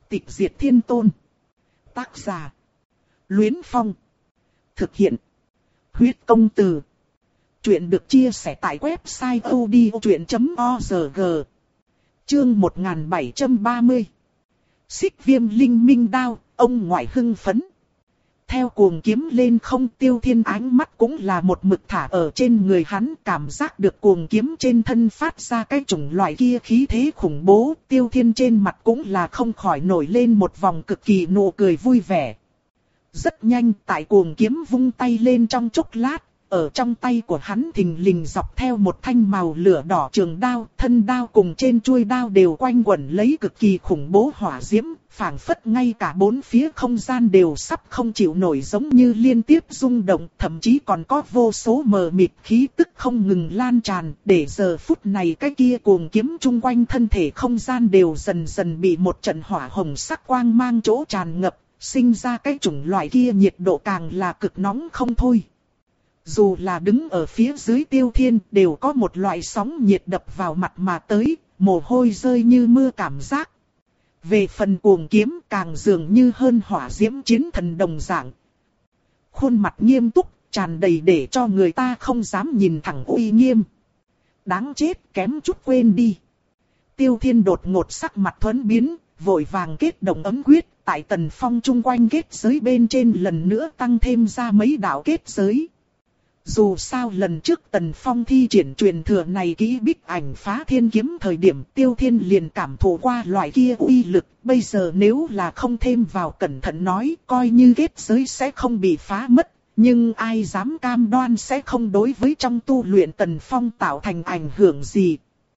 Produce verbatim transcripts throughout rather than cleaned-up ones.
Tịch diệt thiên tôn. Tác giả: Luyến Phong. Thực hiện: Huyết Công Từ. Chuyện được chia sẻ tại website odchuyện chấm org. Chương một nghìn bảy trăm ba mươi. Xích viêm linh minh đao, ông ngoại hưng phấn. Theo cuồng kiếm lên không, Tiêu Thiên ánh mắt cũng là một mực thả ở trên người hắn, cảm giác được cuồng kiếm trên thân phát ra cái chủng loại kia khí thế khủng bố. Tiêu Thiên trên mặt cũng là không khỏi nổi lên một vòng cực kỳ nụ cười vui vẻ. Rất nhanh, tại cuồng kiếm vung tay lên trong chốc lát, ở trong tay của hắn thình lình dọc theo một thanh màu lửa đỏ trường đao, thân đao cùng trên chuôi đao đều quanh quẩn lấy cực kỳ khủng bố hỏa diễm, phảng phất ngay cả bốn phía không gian đều sắp không chịu nổi, giống như liên tiếp rung động, thậm chí còn có vô số mờ mịt khí tức không ngừng lan tràn, để giờ phút này cái kia cuồng kiếm chung quanh thân thể không gian đều dần dần bị một trận hỏa hồng sắc quang mang chỗ tràn ngập, sinh ra cái chủng loại kia nhiệt độ càng là cực nóng không thôi. Dù là đứng ở phía dưới Tiêu Thiên đều có một loại sóng nhiệt đập vào mặt mà tới, mồ hôi rơi như mưa cảm giác. Về phần cuồng kiếm càng dường như hơn hỏa diễm chiến thần đồng dạng. Khuôn mặt nghiêm túc, tràn đầy để cho người ta không dám nhìn thẳng uy nghiêm. Đáng chết, kém chút quên đi. Tiêu Thiên đột ngột sắc mặt thuẫn biến, vội vàng kết động ấm quyết, tại Tần Phong chung quanh kết giới bên trên lần nữa tăng thêm ra mấy đạo kết giới. Dù sao lần trước Tần Phong thi triển truyền thừa này kỹ bích ảnh phá thiên kiếm thời điểm, Tiêu Thiên liền cảm thụ qua loại kia uy lực, bây giờ nếu là không thêm vào cẩn thận nói, coi như kết giới sẽ không bị phá mất, nhưng ai dám cam đoan sẽ không đối với trong tu luyện Tần Phong tạo thành ảnh hưởng gì.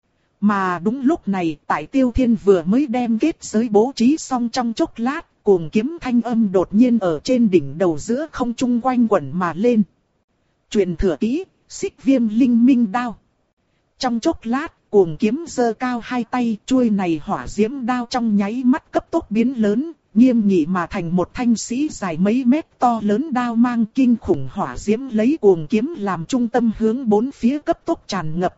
Mà đúng lúc này, tại Tiêu Thiên vừa mới đem kết giới bố trí xong trong chốc lát, cuồng kiếm thanh âm đột nhiên ở trên đỉnh đầu giữa không trung quanh quẩn mà lên. Truyền thừa kỹ, xích viêm linh minh đao. Trong chốc lát, cuồng kiếm giơ cao hai tay, chuôi này hỏa diễm đao trong nháy mắt cấp tốc biến lớn, nghiêm nghị mà thành một thanh sĩ dài mấy mét to lớn đao mang kinh khủng hỏa diễm lấy cuồng kiếm làm trung tâm hướng bốn phía cấp tốc tràn ngập.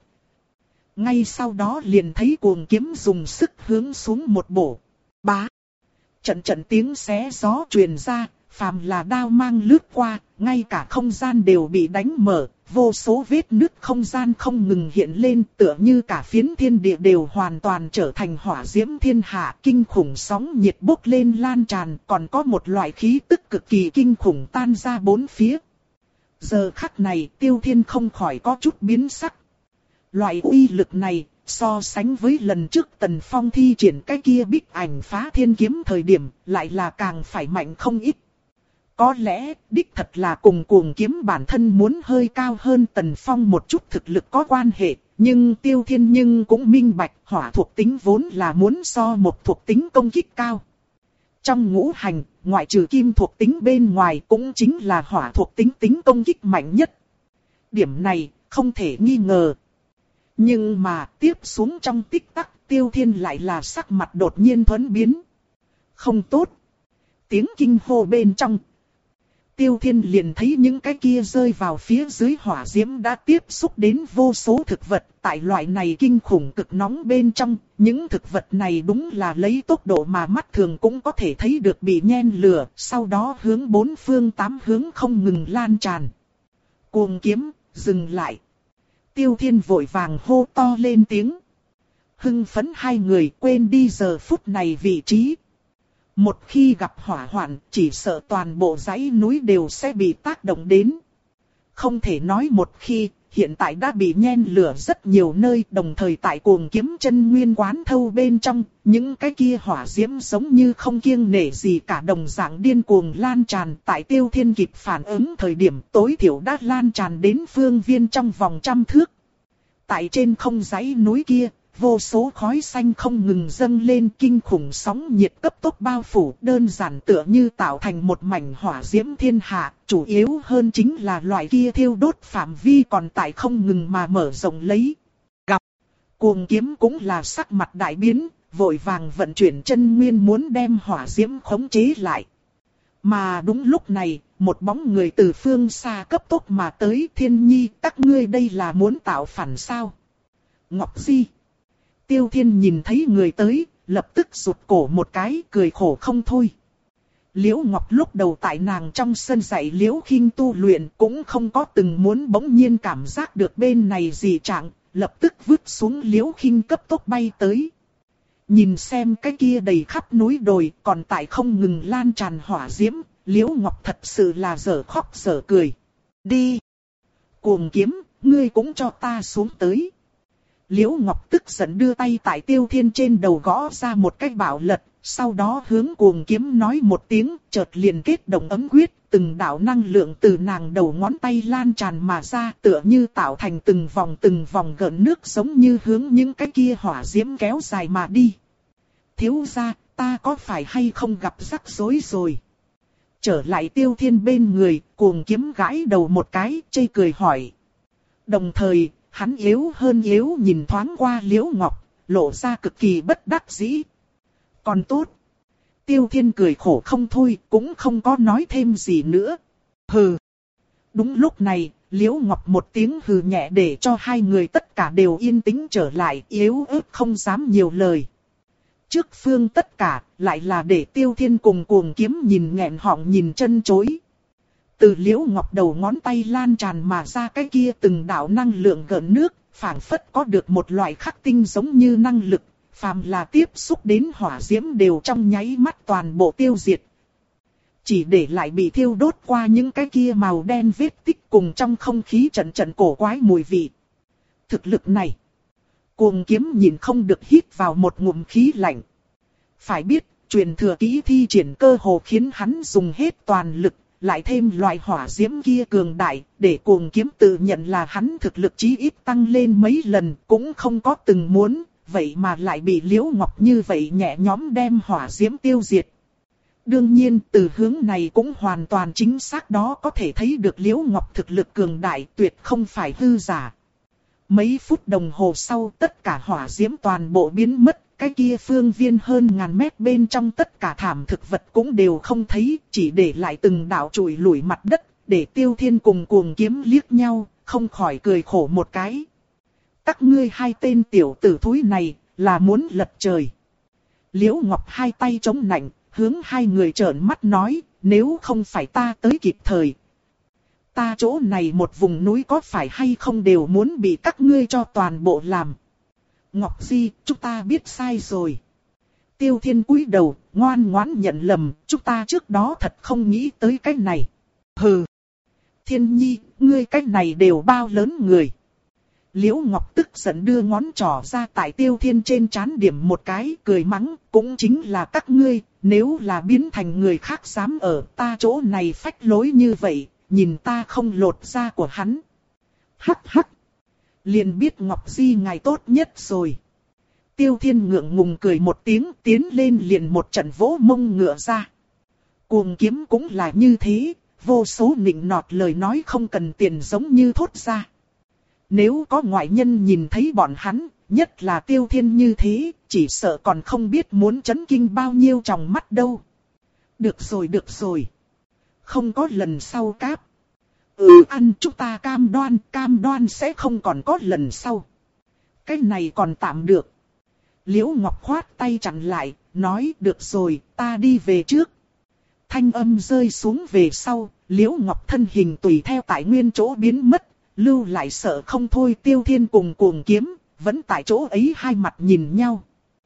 Ngay sau đó liền thấy cuồng kiếm dùng sức hướng xuống một bổ. Bá! Trận trận tiếng xé gió truyền ra. Phàm là đao mang lướt qua, ngay cả không gian đều bị đánh mở, vô số vết nứt không gian không ngừng hiện lên, tựa như cả phiến thiên địa đều hoàn toàn trở thành hỏa diễm thiên hạ, kinh khủng sóng nhiệt bốc lên lan tràn, còn có một loại khí tức cực kỳ kinh khủng tan ra bốn phía. Giờ khắc này, Tiêu Thiên không khỏi có chút biến sắc. Loại uy lực này, so sánh với lần trước Tần Phong thi triển cái kia bích ảnh phá thiên kiếm thời điểm, lại là càng phải mạnh không ít. Có lẽ, đích thật là cùng cuồng kiếm bản thân muốn hơi cao hơn Tần Phong một chút thực lực có quan hệ, nhưng Tiêu Thiên nhưng cũng minh bạch hỏa thuộc tính vốn là muốn so một thuộc tính công kích cao. Trong ngũ hành, ngoại trừ kim thuộc tính bên ngoài cũng chính là hỏa thuộc tính tính công kích mạnh nhất. Điểm này, không thể nghi ngờ. Nhưng mà tiếp xuống trong tích tắc, Tiêu Thiên lại là sắc mặt đột nhiên thuẫn biến. Không tốt. Tiếng kinh hô bên trong. Tiêu Thiên liền thấy những cái kia rơi vào phía dưới hỏa diễm đã tiếp xúc đến vô số thực vật. Tại loại này kinh khủng cực nóng bên trong, những thực vật này đúng là lấy tốc độ mà mắt thường cũng có thể thấy được bị nhen lửa, sau đó hướng bốn phương tám hướng không ngừng lan tràn. Cuồng kiếm, dừng lại. Tiêu Thiên vội vàng hô to lên tiếng. Hưng phấn hai người quên đi giờ phút này vị trí. Một khi gặp hỏa hoạn, chỉ sợ toàn bộ dãy núi đều sẽ bị tác động đến. Không thể nói một khi, hiện tại đã bị nhen lửa rất nhiều nơi, đồng thời tại cuồng kiếm chân nguyên quán thâu bên trong, những cái kia hỏa diễm giống như không kiêng nể gì cả đồng dạng điên cuồng lan tràn. Tại Tiêu Thiên kịp phản ứng thời điểm tối thiểu đã lan tràn đến phương viên trong vòng trăm thước. Tại trên không dãy núi kia, vô số khói xanh không ngừng dâng lên, kinh khủng sóng nhiệt cấp tốc bao phủ, đơn giản tựa như tạo thành một mảnh hỏa diễm thiên hạ, chủ yếu hơn chính là loại kia thiêu đốt phạm vi còn tại không ngừng mà mở rộng lấy. Gặp, cuồng kiếm cũng là sắc mặt đại biến, vội vàng vận chuyển chân nguyên muốn đem hỏa diễm khống chế lại. Mà đúng lúc này, một bóng người từ phương xa cấp tốc mà tới. Thiên Nhi, các ngươi đây là muốn tạo phản sao? Ngọc Di. Tiêu Thiên nhìn thấy người tới, lập tức rụt cổ một cái, cười khổ không thôi. Liễu Ngọc lúc đầu tại nàng trong sân dạy Liễu Khinh tu luyện cũng không có từng muốn, bỗng nhiên cảm giác được bên này dị trạng, lập tức vứt xuống Liễu Khinh cấp tốc bay tới. Nhìn xem cái kia đầy khắp núi đồi còn tại không ngừng lan tràn hỏa diễm, Liễu Ngọc thật sự là dở khóc dở cười. Đi! Cuồng kiếm, ngươi cũng cho ta xuống tới. Liễu Ngọc tức giận đưa tay tại Tiêu Thiên trên đầu gõ ra một cái bảo lật, sau đó hướng cuồng kiếm nói một tiếng, chợt liền kết động ấm quyết, từng đạo năng lượng từ nàng đầu ngón tay lan tràn mà ra, tựa như tạo thành từng vòng từng vòng gợn nước, giống như hướng những cái kia hỏa diễm kéo dài mà đi. Thiếu gia, ta có phải hay không gặp rắc rối rồi? Trở lại Tiêu Thiên bên người, cuồng kiếm gãi đầu một cái, chê cười hỏi. Đồng thời, hắn yếu hơn yếu nhìn thoáng qua Liễu Ngọc, lộ ra cực kỳ bất đắc dĩ. Còn tốt. Tiêu Thiên cười khổ không thôi, cũng không có nói thêm gì nữa. Hừ. Đúng lúc này, Liễu Ngọc một tiếng hừ nhẹ để cho hai người tất cả đều yên tĩnh trở lại, yếu ớt không dám nhiều lời. Trước phương tất cả, lại là để Tiêu Thiên cùng cuồng kiếm nhìn nghẹn họng nhìn chân chối. Từ Liễu Ngọc đầu ngón tay lan tràn mà ra cái kia từng đạo năng lượng gợn nước, phảng phất có được một loại khắc tinh giống như năng lực, phàm là tiếp xúc đến hỏa diễm đều trong nháy mắt toàn bộ tiêu diệt. Chỉ để lại bị thiêu đốt qua những cái kia màu đen vết tích cùng trong không khí trận trận cổ quái mùi vị. Thực lực này, cuồng kiếm nhìn không được hít vào một ngụm khí lạnh. Phải biết, truyền thừa kỹ thi triển cơ hồ khiến hắn dùng hết toàn lực, lại thêm loại hỏa diễm kia cường đại, để cuồng kiếm tự nhận là hắn thực lực chí ít tăng lên mấy lần, cũng không có từng muốn, vậy mà lại bị Liễu Ngọc như vậy nhẹ nhõm đem hỏa diễm tiêu diệt. Đương nhiên, từ hướng này cũng hoàn toàn chính xác đó có thể thấy được Liễu Ngọc thực lực cường đại, tuyệt không phải hư giả. Mấy phút đồng hồ sau, tất cả hỏa diễm toàn bộ biến mất. Cái kia phương viên hơn ngàn mét bên trong tất cả thảm thực vật cũng đều không thấy, chỉ để lại từng đạo trụi lủi mặt đất, để Tiêu Thiên cùng cuồng kiếm liếc nhau, không khỏi cười khổ một cái. Các ngươi hai tên tiểu tử thúi này, là muốn lật trời. Liễu Ngọc hai tay chống nạnh, hướng hai người trợn mắt nói, nếu không phải ta tới kịp thời. Ta chỗ này một vùng núi có phải hay không đều muốn bị các ngươi cho toàn bộ làm. Ngọc Di, chúng ta biết sai rồi. Tiêu Thiên cúi đầu, ngoan ngoãn nhận lầm, chúng ta trước đó thật không nghĩ tới cái này. Hừ. Thiên Nhi, ngươi cái này đều bao lớn người. Liễu Ngọc tức giận đưa ngón trỏ ra tại Tiêu Thiên trên trán điểm một cái, cười mắng, cũng chính là các ngươi, nếu là biến thành người khác dám ở ta chỗ này phách lối như vậy, nhìn ta không lột da của hắn. Hắc hắc. Liền biết Ngọc Di ngài tốt nhất rồi. Tiêu Thiên ngượng ngùng cười một tiếng, tiến lên liền một trận vỗ mông ngựa ra. Cuồng kiếm cũng là như thế, vô số nịnh nọt lời nói không cần tiền giống như thốt ra. Nếu có ngoại nhân nhìn thấy bọn hắn, nhất là Tiêu Thiên như thế, chỉ sợ còn không biết muốn chấn kinh bao nhiêu trong mắt đâu. Được rồi được rồi. Không có lần sau cáp. Ừ ăn chúng ta cam đoan, cam đoan sẽ không còn có lần sau. Cái này còn tạm được. Liễu Ngọc khoát tay chặn lại, nói được rồi, ta đi về trước. Thanh âm rơi xuống về sau, Liễu Ngọc thân hình tùy theo tại nguyên chỗ biến mất, lưu lại sợ không thôi Tiêu Thiên cùng cuồng kiếm, vẫn tại chỗ ấy hai mặt nhìn nhau.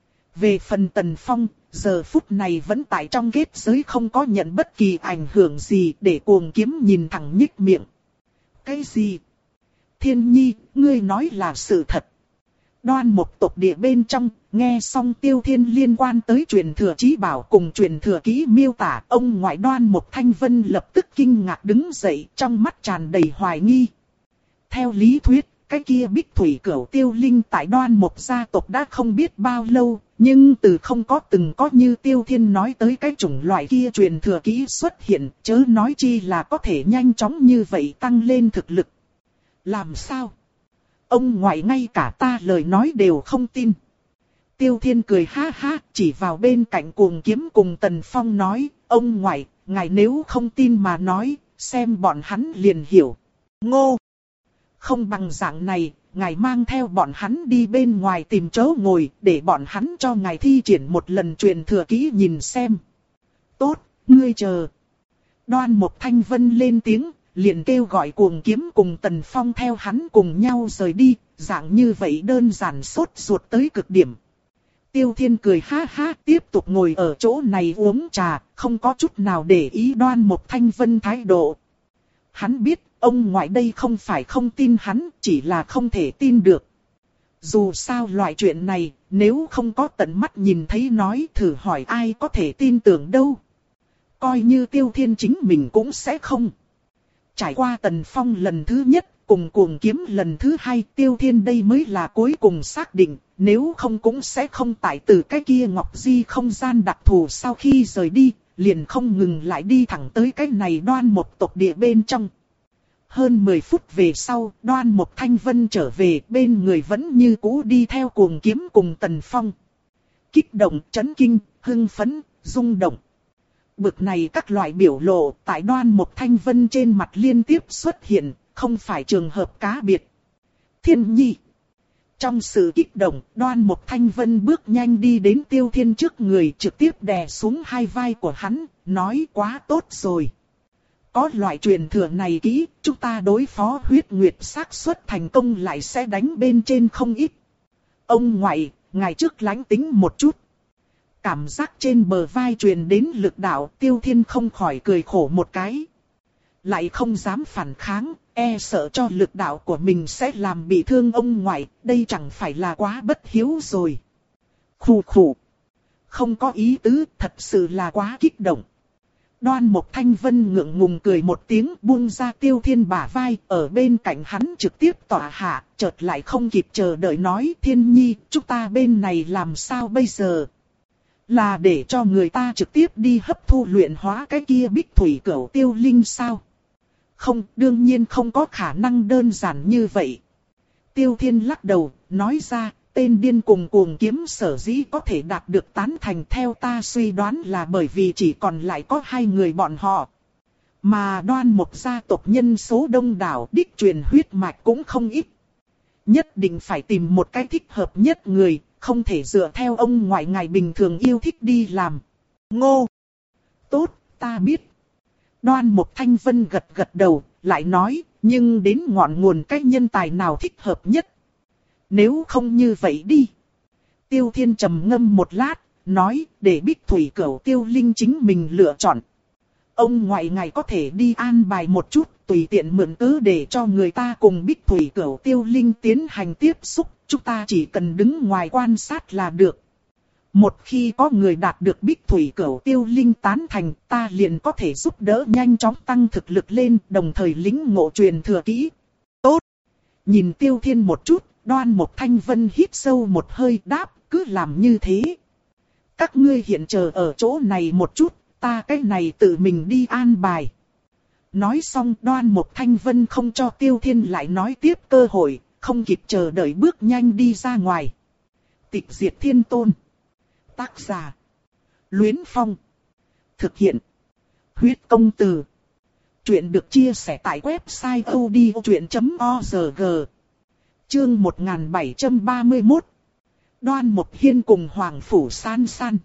Về phần Tần Phong, giờ phút này vẫn tại trong kết giới không có nhận bất kỳ ảnh hưởng gì để cuồng kiếm nhìn thẳng nhích miệng. Cái gì? Thiên Nhi, ngươi nói là sự thật. Đoan một tộc địa bên trong, nghe xong Tiêu Thiên liên quan tới truyền thừa chí bảo cùng truyền thừa kỹ miêu tả, ông ngoại Đoan một Thanh Vân lập tức kinh ngạc đứng dậy, trong mắt tràn đầy hoài nghi. Theo lý thuyết, cái kia Bích Thủy Cửu Tiêu Linh tại Đoan một gia tộc đã không biết bao lâu, nhưng từ không có từng có như Tiêu Thiên nói tới cái chủng loại kia truyền thừa kỹ xuất hiện, chớ nói chi là có thể nhanh chóng như vậy tăng lên thực lực. Làm sao? Ông ngoại ngay cả ta lời nói đều không tin. Tiêu Thiên cười ha ha, chỉ vào bên cạnh cuồng kiếm cùng Tần Phong nói, ông ngoại, ngài nếu không tin mà nói, xem bọn hắn liền hiểu. Ngô! Không bằng dạng này, ngài mang theo bọn hắn đi bên ngoài tìm chỗ ngồi, để bọn hắn cho ngài thi triển một lần truyền thừa kỹ nhìn xem. Tốt, ngươi chờ. Đoan Mục Thanh Vân lên tiếng, liền kêu gọi Cuồng Kiếm cùng Tần Phong theo hắn cùng nhau rời đi, dạng như vậy đơn giản sốt ruột tới cực điểm. Tiêu Thiên cười ha ha, tiếp tục ngồi ở chỗ này uống trà, không có chút nào để ý Đoan Mục Thanh Vân thái độ. Hắn biết, ông ngoại đây không phải không tin hắn, chỉ là không thể tin được. Dù sao loại chuyện này, nếu không có tận mắt nhìn thấy nói thử hỏi ai có thể tin tưởng đâu. Coi như Tiêu Thiên chính mình cũng sẽ không. Trải qua Tần Phong lần thứ nhất, cùng Cuồng Kiếm lần thứ hai, Tiêu Thiên đây mới là cuối cùng xác định, nếu không cũng sẽ không tại từ cái kia Ngọc Di không gian đặc thù sau khi rời đi, liền không ngừng lại đi thẳng tới cái này Đoan Mục tộc địa bên trong. Hơn mười phút về sau, Đoan Mục Thanh Vân trở về, bên người vẫn như cũ đi theo Cuồng Kiếm cùng Tần Phong. Kích động, chấn kinh, hưng phấn, rung động. Bực này các loại biểu lộ tại Đoan Mục Thanh Vân trên mặt liên tiếp xuất hiện, không phải trường hợp cá biệt. Thiên Nhi. Trong sự kích động, Đoan Mục Thanh Vân bước nhanh đi đến Tiêu Thiên trước người, trực tiếp đè xuống hai vai của hắn, nói quá tốt rồi. Có loại truyền thừa này kỹ, chúng ta đối phó huyết nguyệt xác suất thành công lại sẽ đánh bên trên không ít. Ông ngoại, ngài trước lánh tính một chút. Cảm giác trên bờ vai truyền đến lực đạo, Tiêu Thiên không khỏi cười khổ một cái. Lại không dám phản kháng, e sợ cho lực đạo của mình sẽ làm bị thương ông ngoại, đây chẳng phải là quá bất hiếu rồi. Khù khù. Không có ý tứ, thật sự là quá kích động. Đoan Mục Thanh Vân ngượng ngùng cười một tiếng, buông ra Tiêu Thiên bả vai, ở bên cạnh hắn trực tiếp tỏa hạ, chợt lại không kịp chờ đợi nói: Thiên Nhi, chúng ta bên này làm sao bây giờ? Là để cho người ta trực tiếp đi hấp thu luyện hóa cái kia Bích Thủy Cửu Tiêu Linh sao? Không, đương nhiên không có khả năng đơn giản như vậy. Tiêu Thiên lắc đầu, nói ra, tên điên cùng Cuồng Kiếm sở dĩ có thể đạt được tán thành, theo ta suy đoán là bởi vì chỉ còn lại có hai người bọn họ. Mà Đoan Mục gia tộc nhân số đông đảo, đích truyền huyết mạch cũng không ít. Nhất định phải tìm một cái thích hợp nhất người, không thể dựa theo ông ngoại ngài bình thường yêu thích đi làm. Ngô! Tốt, ta biết. Đoan Mục Thanh Vân gật gật đầu, lại nói, nhưng đến ngọn nguồn cái nhân tài nào thích hợp nhất. Nếu không như vậy đi. Tiêu Thiên trầm ngâm một lát, nói, để Bích Thủy Cửu Tiêu Linh chính mình lựa chọn. Ông ngoại ngài có thể đi an bài một chút, tùy tiện mượn cớ để cho người ta cùng Bích Thủy Cửu Tiêu Linh tiến hành tiếp xúc, chúng ta chỉ cần đứng ngoài quan sát là được. Một khi có người đạt được Bích Thủy Cửu Tiêu Linh tán thành, ta liền có thể giúp đỡ nhanh chóng tăng thực lực lên, đồng thời lĩnh ngộ truyền thừa kỹ. Tốt! Nhìn Tiêu Thiên một chút, Đoan Mục Thanh Vân hít sâu một hơi đáp, cứ làm như thế. Các ngươi hiện chờ ở chỗ này một chút, ta cái này tự mình đi an bài. Nói xong Đoan Mục Thanh Vân không cho Tiêu Thiên lại nói tiếp cơ hội, không kịp chờ đợi bước nhanh đi ra ngoài. Tịch Diệt Thiên Tôn. Tác giả. Luyến Phong. Thực hiện. Huyết Công Từ. Chuyện được chia sẻ tại website odchuyện chấm org. Chương một nghìn bảy trăm ba mươi mốt. Đoan Mục Hiên cùng Hoàng Phủ San San.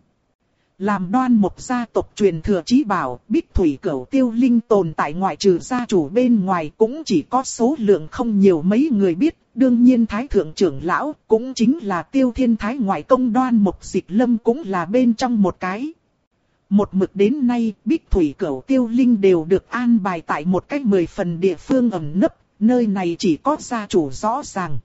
Làm Đoan Mục gia tộc truyền thừa chí bảo, Bích Thủy Cửu Tiêu Linh tồn tại ngoại trừ gia chủ bên ngoài cũng chỉ có số lượng không nhiều mấy người biết. Đương nhiên Thái Thượng trưởng lão cũng chính là Tiêu Thiên Thái ngoại công Đoan Mục Dịch Lâm cũng là bên trong một cái. Một mực đến nay, Bích Thủy Cửu Tiêu Linh đều được an bài tại một cách mười phần địa phương ẩn nấp, nơi này chỉ có gia chủ rõ ràng.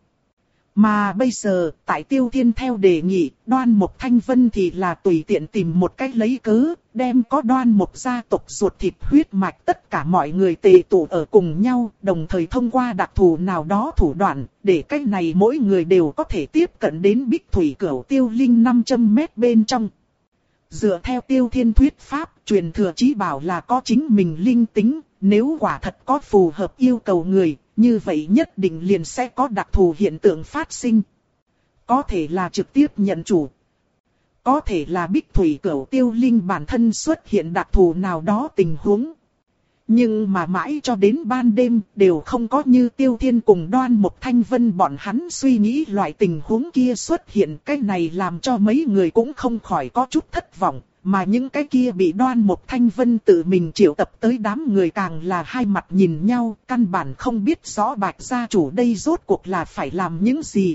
Mà bây giờ, tại Tiêu Thiên theo đề nghị, Đoan Mục Thanh Vân thì là tùy tiện tìm một cách lấy cớ, đem có Đoan Mục gia tộc ruột thịt huyết mạch tất cả mọi người tề tụ ở cùng nhau, đồng thời thông qua đặc thù nào đó thủ đoạn, để cách này mỗi người đều có thể tiếp cận đến Bích Thủy Cửu Tiêu Linh năm trăm mét bên trong. Dựa theo Tiêu Thiên thuyết pháp, truyền thừa chí bảo là có chính mình linh tính, nếu quả thật có phù hợp yêu cầu người, như vậy nhất định liền sẽ có đặc thù hiện tượng phát sinh. Có thể là trực tiếp nhận chủ. Có thể là Bích Thủy Cửu Tiêu Linh bản thân xuất hiện đặc thù nào đó tình huống. Nhưng mà mãi cho đến ban đêm đều không có như Tiêu Thiên cùng Đoan Mộc Thanh Vân bọn hắn suy nghĩ loại tình huống kia xuất hiện. Cái này làm cho mấy người cũng không khỏi có chút thất vọng. Mà những cái kia bị Đoan Mộc Thanh Vân tự mình triệu tập tới đám người càng là hai mặt nhìn nhau. Căn bản không biết rõ Bạch gia chủ đây rốt cuộc là phải làm những gì.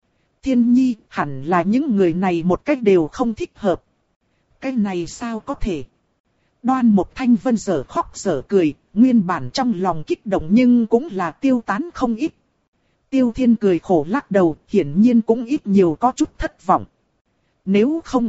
Thiên Nhi, hẳn là những người này một cách đều không thích hợp. Cái này sao có thể? Đoan Mộc Thanh Vân giờ khóc giờ cười, nguyên bản trong lòng kích động nhưng cũng là tiêu tán không ít. Tiêu Thiên cười khổ lắc đầu, hiển nhiên cũng ít nhiều có chút thất vọng. Nếu không...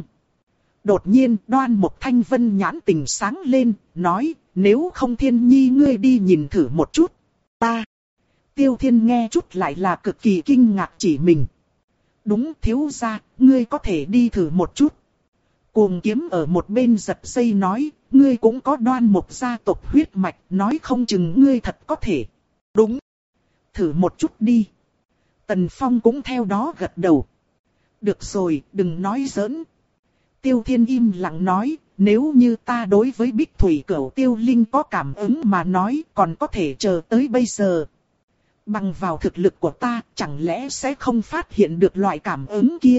Đột nhiên Đoan Mộc Thanh Vân nhãn tình sáng lên, nói, nếu không Thiên Nhi ngươi đi nhìn thử một chút. Ta... Tiêu Thiên nghe chút lại là cực kỳ kinh ngạc chỉ mình. Đúng thiếu gia, ngươi có thể đi thử một chút. Cuồng Kiếm ở một bên giật dây nói, ngươi cũng có Đoan Mộc gia tộc huyết mạch, nói không chừng ngươi thật có thể. Đúng. Thử một chút đi. Tần Phong cũng theo đó gật đầu. Được rồi, đừng nói giỡn. Tiêu Thiên im lặng nói, nếu như ta đối với Bích Thủy Cửu Tiêu Linh có cảm ứng mà nói, còn có thể chờ tới bây giờ. Bằng vào thực lực của ta, chẳng lẽ sẽ không phát hiện được loại cảm ứng kia?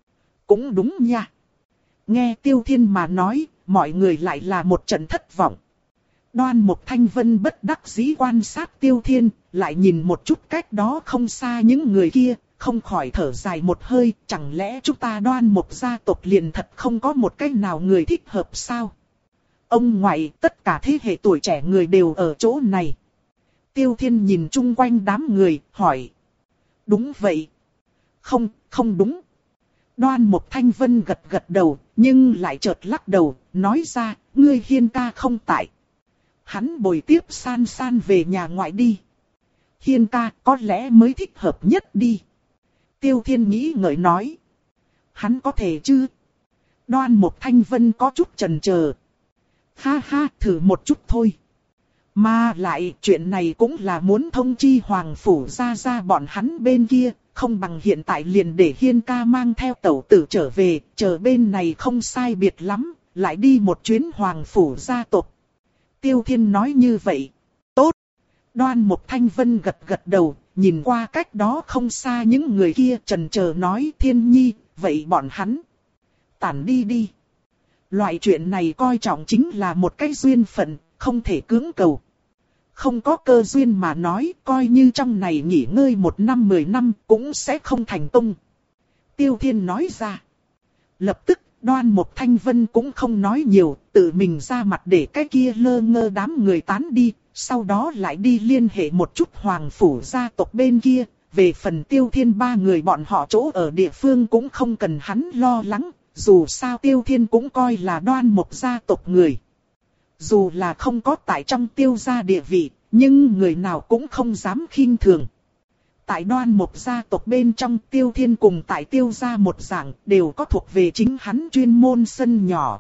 Cũng đúng nha. Nghe Tiêu Thiên mà nói, mọi người lại là một trận thất vọng. Đoan Mộc Thanh Vân bất đắc dĩ quan sát Tiêu Thiên, lại nhìn một chút cách đó không xa những người kia, không khỏi thở dài một hơi, chẳng lẽ chúng ta Đoan Mộc gia tộc liền thật không có một cái nào người thích hợp sao? Ông ngoại, tất cả thế hệ tuổi trẻ người đều ở chỗ này. Tiêu Thiên nhìn chung quanh đám người, hỏi. Đúng vậy. Không, không đúng. Đoan Mộc Thanh Vân gật gật đầu, nhưng lại chợt lắc đầu, nói ra, ngươi Hiên ca không tại. Hắn bồi tiếp San San về nhà ngoại đi. Hiên ca có lẽ mới thích hợp nhất đi. Tiêu Thiên nghĩ ngợi nói. Hắn có thể chứ? Đoan Mộc Thanh Vân có chút chần chờ. Ha ha, thử một chút thôi. Mà lại chuyện này cũng là muốn thông chi Hoàng Phủ ra ra bọn hắn bên kia. Không bằng hiện tại liền để Hiên ca mang theo tẩu tử trở về, chờ bên này không sai biệt lắm, lại đi một chuyến Hoàng Phủ gia tộc. Tiêu Thiên nói như vậy. Tốt. Đoan Mộc Thanh Vân gật gật đầu, nhìn qua cách đó không xa những người kia chần chờ nói Thiên Nhi, vậy bọn hắn. Tản đi đi. Loại chuyện này coi trọng chính là một cái duyên phận, không thể cưỡng cầu. Không có cơ duyên mà nói, coi như trong này nghỉ ngơi một năm mười năm cũng sẽ không thành công. Tiêu Thiên nói ra. Lập tức, Đoan Mộc Thanh Vân cũng không nói nhiều, tự mình ra mặt để cái kia lơ ngơ đám người tán đi, sau đó lại đi liên hệ một chút Hoàng Phủ gia tộc bên kia. Về phần Tiêu Thiên ba người bọn họ chỗ ở địa phương cũng không cần hắn lo lắng, dù sao Tiêu Thiên cũng coi là Đoan Mộc gia tộc người. Dù là không có tại trong Tiêu gia địa vị, nhưng người nào cũng không dám khinh thường. Tại Đoan Mộc gia tộc bên trong Tiêu Thiên cùng tại Tiêu gia một dạng đều có thuộc về chính hắn chuyên môn sân nhỏ.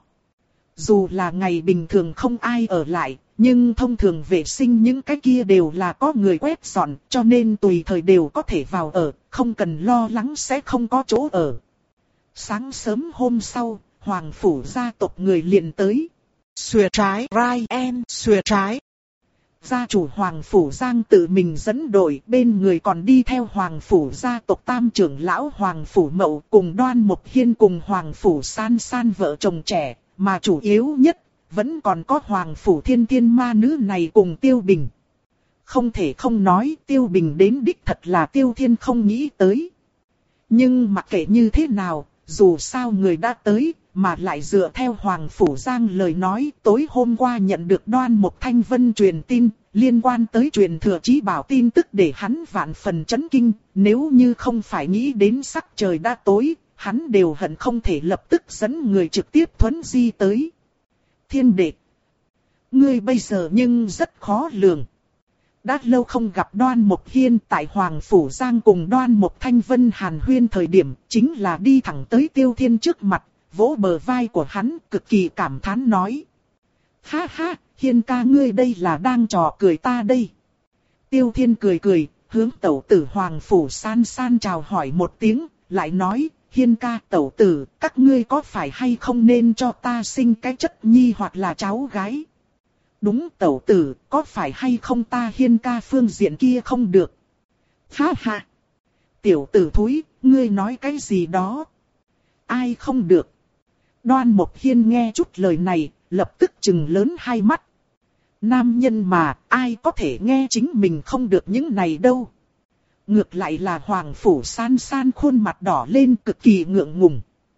Dù là ngày bình thường không ai ở lại, nhưng thông thường vệ sinh những cái kia đều là có người quét dọn, cho nên tùy thời đều có thể vào ở, không cần lo lắng sẽ không có chỗ ở. Sáng sớm hôm sau, Hoàng Phủ gia tộc người liền tới. Xuề trái, Ryan, xuề trái. Gia chủ Hoàng Phủ Giang tự mình dẫn đội, bên người còn đi theo Hoàng Phủ gia tộc tam trưởng lão Hoàng Phủ Mậu cùng Đoan Mộc Hiên cùng Hoàng Phủ San San vợ chồng trẻ, mà chủ yếu nhất, vẫn còn có Hoàng Phủ Thiên Thiên ma nữ này cùng Tiêu Bình. Không thể không nói Tiêu Bình đến đích thật là Tiêu Thiên không nghĩ tới. Nhưng mặc kệ như thế nào, dù sao người đã tới, mà lại dựa theo Hoàng Phủ Giang lời nói, tối hôm qua nhận được Đoan Mộc Thanh Vân truyền tin, liên quan tới truyền thừa chí bảo tin tức để hắn vạn phần chấn kinh, nếu như không phải nghĩ đến sắc trời đã tối, hắn đều hận không thể lập tức dẫn người trực tiếp thuấn di tới. Thiên đệ, ngươi bây giờ nhưng rất khó lường. Đã lâu không gặp Đoan Mộc Hiên tại Hoàng Phủ Giang cùng Đoan Mộc Thanh Vân hàn huyên thời điểm, chính là đi thẳng tới Tiêu Thiên trước mặt, vỗ bờ vai của hắn, cực kỳ cảm thán nói. Ha ha, Hiên ca ngươi đây là đang trò cười ta đây. Tiêu Thiên cười cười, hướng tẩu tử Hoàng Phủ San San chào hỏi một tiếng, lại nói, Hiên ca tẩu tử, các ngươi có phải hay không nên cho ta sinh cái chất nhi hoặc là cháu gái? Đúng tẩu tử, có phải hay không ta Hiên ca phương diện kia không được? Ha ha! Tiểu tử thúi, ngươi nói cái gì đó? Ai không được? Đoan Mộc Hiên nghe chút lời này, lập tức trừng lớn hai mắt. Nam nhân mà, ai có thể nghe chính mình không được những này đâu. Ngược lại là Hoàng Phủ San San khuôn mặt đỏ lên cực kỳ ngượng ngùng.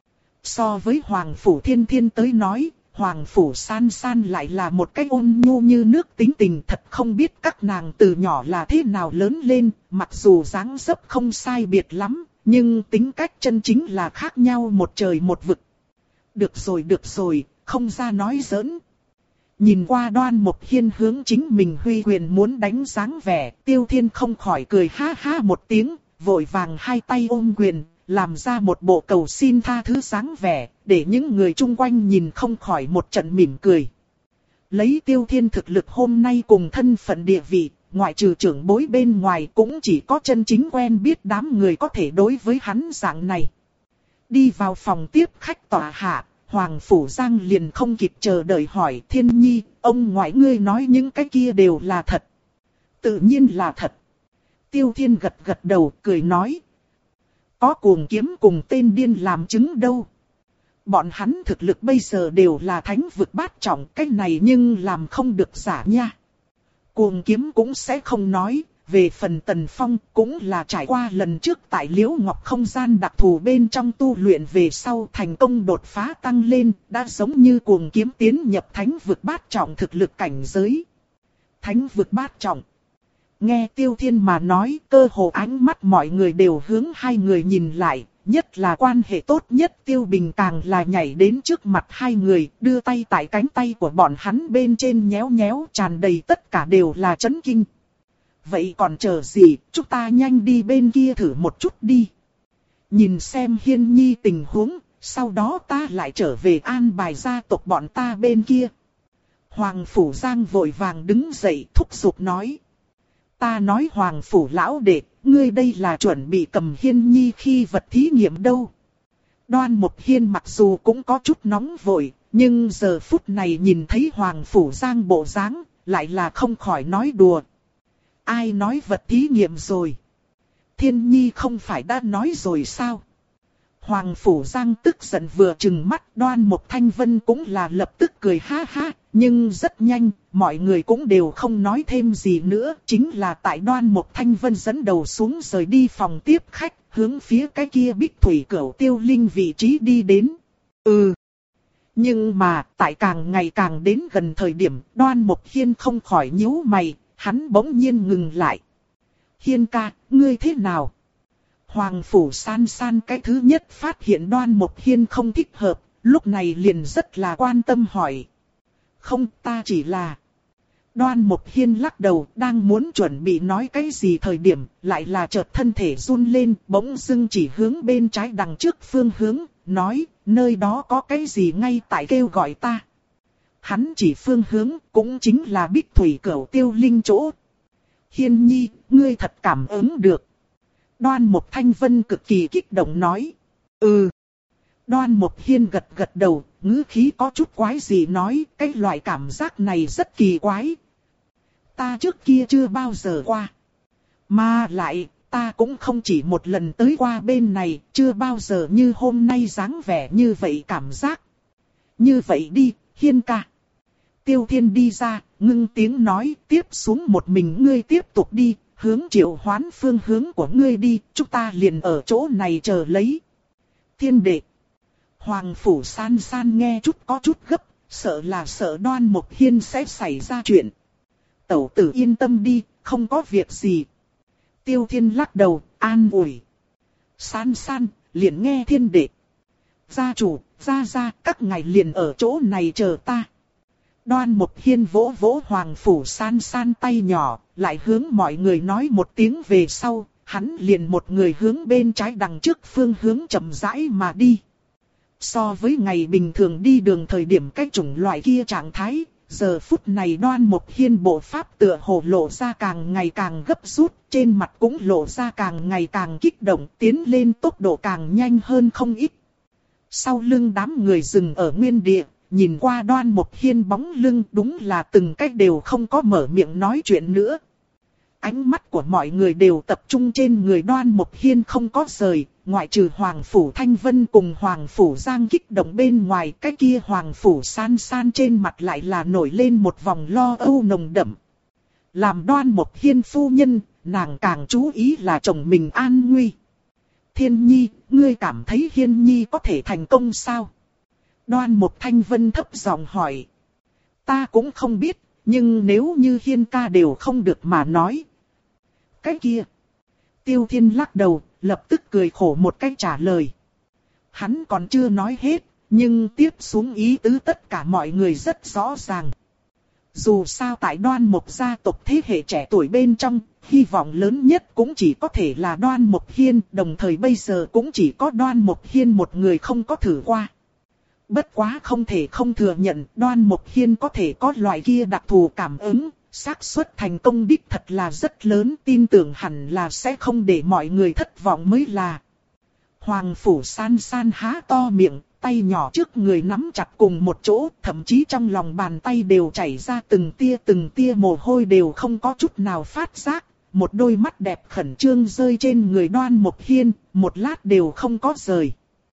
So với Hoàng Phủ Thiên Thiên tới nói, Hoàng Phủ San San lại là một cái ôn nhu như nước tính tình, thật không biết các nàng từ nhỏ là thế nào lớn lên, mặc dù dáng dấp không sai biệt lắm, nhưng tính cách chân chính là khác nhau một trời một vực. Được rồi được rồi, không ra nói giỡn. Nhìn qua Đoan Mộc Hiên hướng chính mình huy quyền muốn đánh dáng vẻ, Tiêu Thiên không khỏi cười ha ha một tiếng, vội vàng hai tay ôm quyền, làm ra một bộ cầu xin tha thứ dáng vẻ, để những người chung quanh nhìn không khỏi một trận mỉm cười. Lấy Tiêu Thiên thực lực hôm nay cùng thân phận địa vị, ngoại trừ trưởng bối bên ngoài cũng chỉ có chân chính quen biết đám người có thể đối với hắn dạng này. Đi vào phòng tiếp khách tọa hạ, Hoàng Phủ Giang liền không kịp chờ đợi hỏi Thiên Nhi, ông ngoại ngươi nói những cái kia đều là thật. Tự nhiên là thật. Tiêu Thiên gật gật đầu cười nói. Có cuồng kiếm cùng tên điên làm chứng đâu. Bọn hắn thực lực bây giờ đều là thánh vực bát trọng, cái này nhưng làm không được giả nha. Cuồng kiếm cũng sẽ không nói, về phần Tần Phong cũng là trải qua lần trước tại Liễu Ngọc không gian đặc thù bên trong tu luyện về sau thành công đột phá tăng lên, đã giống như cuồng kiếm tiến nhập thánh vực bát trọng thực lực cảnh giới. Thánh vực bát trọng. Nghe Tiêu Thiên mà nói, cơ hồ ánh mắt mọi người đều hướng hai người nhìn lại, nhất là quan hệ tốt nhất Tiêu Bình càng là nhảy đến trước mặt hai người, đưa tay tại cánh tay của bọn hắn bên trên nhéo nhéo, tràn đầy tất cả đều là chấn kinh. Vậy còn chờ gì, chúng ta nhanh đi bên kia thử một chút đi. Nhìn xem Hiên Nhi tình huống, sau đó ta lại trở về an bài gia tộc bọn ta bên kia. Hoàng Phủ Giang vội vàng đứng dậy thúc giục nói. Ta nói Hoàng Phủ lão đệ, ngươi đây là chuẩn bị cầm Hiên Nhi khi vật thí nghiệm đâu. Đoan Mộc Hiên mặc dù cũng có chút nóng vội, nhưng giờ phút này nhìn thấy Hoàng Phủ Giang bộ dáng, lại là không khỏi nói đùa. Ai nói vật thí nghiệm rồi? Thiên Nhi không phải đã nói rồi sao? Hoàng Phủ Giang tức giận vừa trừng mắt, Đoan Mộc Thanh Vân cũng là lập tức cười ha ha, nhưng rất nhanh, mọi người cũng đều không nói thêm gì nữa, chính là tại Đoan Mộc Thanh Vân dẫn đầu xuống rời đi phòng tiếp khách, hướng phía cái kia Bích Thủy Cửu Tiêu Linh vị trí đi đến. Ừ. Nhưng mà, tại càng ngày càng đến gần thời điểm, Đoan Mộc Hiên không khỏi nhíu mày, hắn bỗng nhiên ngừng lại. Hiên ca, ngươi thế nào? Hoàng Phủ San San cái thứ nhất phát hiện Đoan Mộc Hiên không thích hợp, lúc này liền rất là quan tâm hỏi. Không, ta chỉ là... Đoan Mộc Hiên lắc đầu, đang muốn chuẩn bị nói cái gì thời điểm, lại là chợt thân thể run lên, bỗng dưng chỉ hướng bên trái đằng trước phương hướng, nói, nơi đó có cái gì ngay tại kêu gọi ta. Hắn chỉ phương hướng, cũng chính là Bích Thủy Cửu Tiêu Linh chỗ. Hiên Nhi, ngươi thật cảm ứng được. Đoan Mộc Thanh Vân cực kỳ kích động nói. Ừ. Đoan Mộc Hiên gật gật đầu, ngữ khí có chút quái gì nói, cái loại cảm giác này rất kỳ quái. Ta trước kia chưa bao giờ qua. Mà lại, ta cũng không chỉ một lần tới qua bên này, chưa bao giờ như hôm nay dáng vẻ như vậy cảm giác. Như vậy đi, Hiên ca. Tiêu Thiên đi ra, ngưng tiếng nói, tiếp xuống một mình ngươi tiếp tục đi, hướng Triệu Hoán phương hướng của ngươi đi, chúng ta liền ở chỗ này chờ lấy. Thiên đệ. Hoàng Phủ San San nghe chút có chút gấp, sợ là sợ Đoan Mộc Hiên sẽ xảy ra chuyện. Tẩu tử yên tâm đi, không có việc gì. Tiêu Thiên lắc đầu, an ủi. San San, liền nghe thiên đệ. Gia chủ, gia gia, các ngài liền ở chỗ này chờ ta. Đoan Mộc Hiên vỗ vỗ Hoàng Phủ San San tay nhỏ, lại hướng mọi người nói một tiếng về sau, hắn liền một người hướng bên trái đằng trước phương hướng chậm rãi mà đi. So với ngày bình thường đi đường thời điểm cái chủng loại kia trạng thái, giờ phút này Đoan Mộc Hiên bộ pháp tựa hồ lộ ra càng ngày càng gấp rút, trên mặt cũng lộ ra càng ngày càng kích động, tiến lên tốc độ càng nhanh hơn không ít. Sau lưng đám người dừng ở nguyên địa, nhìn qua Đoan Mộc Hiên bóng lưng đúng là từng cách đều không có mở miệng nói chuyện nữa. Ánh mắt của mọi người đều tập trung trên người Đoan Mộc Hiên không có rời, ngoại trừ Hoàng Phủ Thanh Vân cùng Hoàng Phủ Giang kích động bên ngoài, cái kia Hoàng Phủ San San trên mặt lại là nổi lên một vòng lo âu nồng đậm. Làm Đoan Mộc Hiên phu nhân, nàng càng chú ý là chồng mình an nguy. Thiên Nhi, ngươi cảm thấy Hiên Nhi có thể thành công sao? Đoan Mộc Thanh Vân thấp giọng hỏi. Ta cũng không biết, nhưng nếu như Hiên ca đều không được mà nói. Cái kia. Tiêu Thiên lắc đầu, lập tức cười khổ một cách trả lời. Hắn còn chưa nói hết, nhưng tiếp xuống ý tứ tất cả mọi người rất rõ ràng. Dù sao tại Đoan Mộc gia tộc thế hệ trẻ tuổi bên trong, hy vọng lớn nhất cũng chỉ có thể là Đoan Mộc Hiên, đồng thời bây giờ cũng chỉ có Đoan Mộc Hiên một người không có thử qua. Bất quá không thể không thừa nhận Đoan Mộc Hiên có thể có loại kia đặc thù cảm ứng, xác suất thành công đích thật là rất lớn, tin tưởng hẳn là sẽ không để mọi người thất vọng mới là. Hoàng Phủ San San há to miệng, tay nhỏ trước người nắm chặt cùng một chỗ, thậm chí trong lòng bàn tay đều chảy ra từng tia từng tia mồ hôi đều không có chút nào phát giác. Một đôi mắt đẹp khẩn trương rơi trên người Đoan Mộc Hiên, một lát đều không có rời.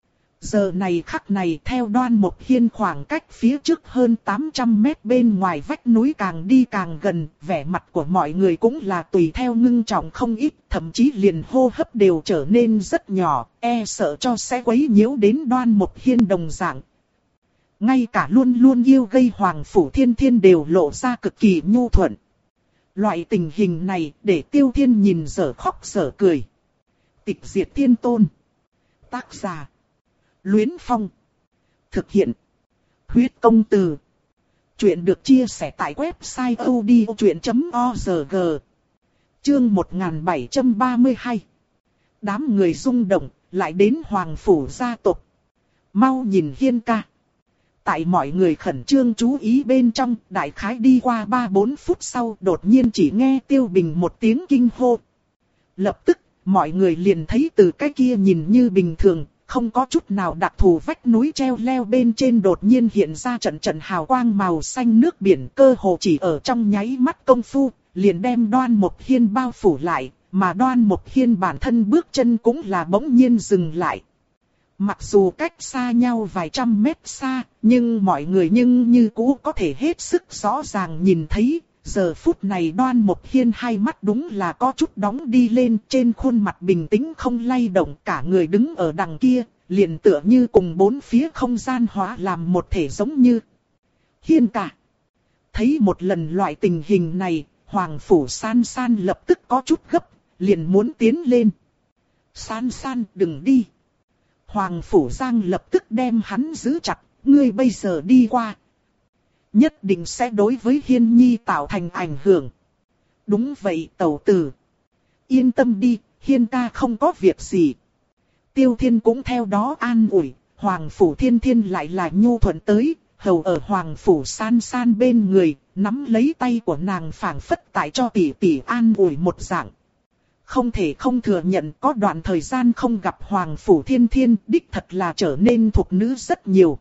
Giờ này khắc này theo Đoan Mộc Hiên khoảng cách phía trước hơn tám trăm mét bên ngoài vách núi càng đi càng gần, vẻ mặt của mọi người cũng là tùy theo ngưng trọng không ít, thậm chí liền hô hấp đều trở nên rất nhỏ, e sợ cho sẽ quấy nhiễu đến Đoan Mộc Hiên đồng dạng. Ngay cả luôn luôn yêu gây Hoàng Phủ Thiên Thiên đều lộ ra cực kỳ nhu thuận. Loại tình hình này để Tiêu Thiên nhìn dở khóc dở cười. Tịch Diệt Thiên Tôn. Tác giả Luyến Phong. Thực hiện Huyết Công Từ. Chuyện được chia sẻ tại website odchuyện chấm org. Chương một nghìn bảy trăm ba mươi hai. Đám người rung động, lại đến Hoàng Phủ gia tộc. Mau nhìn Hiên ca. Tại mọi người khẩn trương chú ý bên trong, đại khái đi qua ba bốn phút sau đột nhiên chỉ nghe Tiêu Bình một tiếng kinh hô. Lập tức, mọi người liền thấy từ cái kia nhìn như bình thường, không có chút nào đặc thù vách núi treo leo bên trên đột nhiên hiện ra trận trận hào quang màu xanh nước biển, cơ hồ chỉ ở trong nháy mắt công phu, liền đem Đoan Mộc Hiên bao phủ lại, mà Đoan Mộc Hiên bản thân bước chân cũng là bỗng nhiên dừng lại. Mặc dù cách xa nhau vài trăm mét xa, nhưng mọi người nhưng như cũ có thể hết sức rõ ràng nhìn thấy, giờ phút này Đoan Mộc Hiên hai mắt đúng là có chút đóng đi lên, trên khuôn mặt bình tĩnh không lay động, cả người đứng ở đằng kia, liền tựa như cùng bốn phía không gian hóa làm một thể giống như. Hiên ca. Thấy một lần loại tình hình này, Hoàng Phủ San San lập tức có chút gấp, liền muốn tiến lên. San San đừng đi. Hoàng Phủ Giang lập tức đem hắn giữ chặt, ngươi bây giờ đi qua. Nhất định sẽ đối với Hiên Nhi tạo thành ảnh hưởng. Đúng vậy tẩu tử. Yên tâm đi, Hiên ca không có việc gì. Tiêu Thiên cũng theo đó an ủi, Hoàng Phủ Thiên Thiên lại là nhu thuận tới, hầu ở Hoàng Phủ San San bên người, nắm lấy tay của nàng phảng phất tại cho tỷ tỷ an ủi một dạng. Không thể không thừa nhận có đoạn thời gian không gặp Hoàng Phủ Thiên Thiên, đích thật là trở nên thục nữ rất nhiều.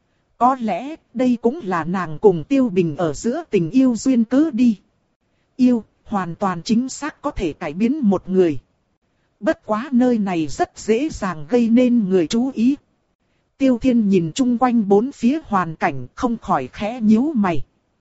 Có lẽ đây cũng là nàng cùng Tiêu Bình ở giữa tình yêu duyên cớ đi. Yêu, hoàn toàn chính xác có thể cải biến một người. Bất quá nơi này rất dễ dàng gây nên người chú ý. Tiêu Thiên nhìn chung quanh bốn phía hoàn cảnh không khỏi khẽ nhíu mày.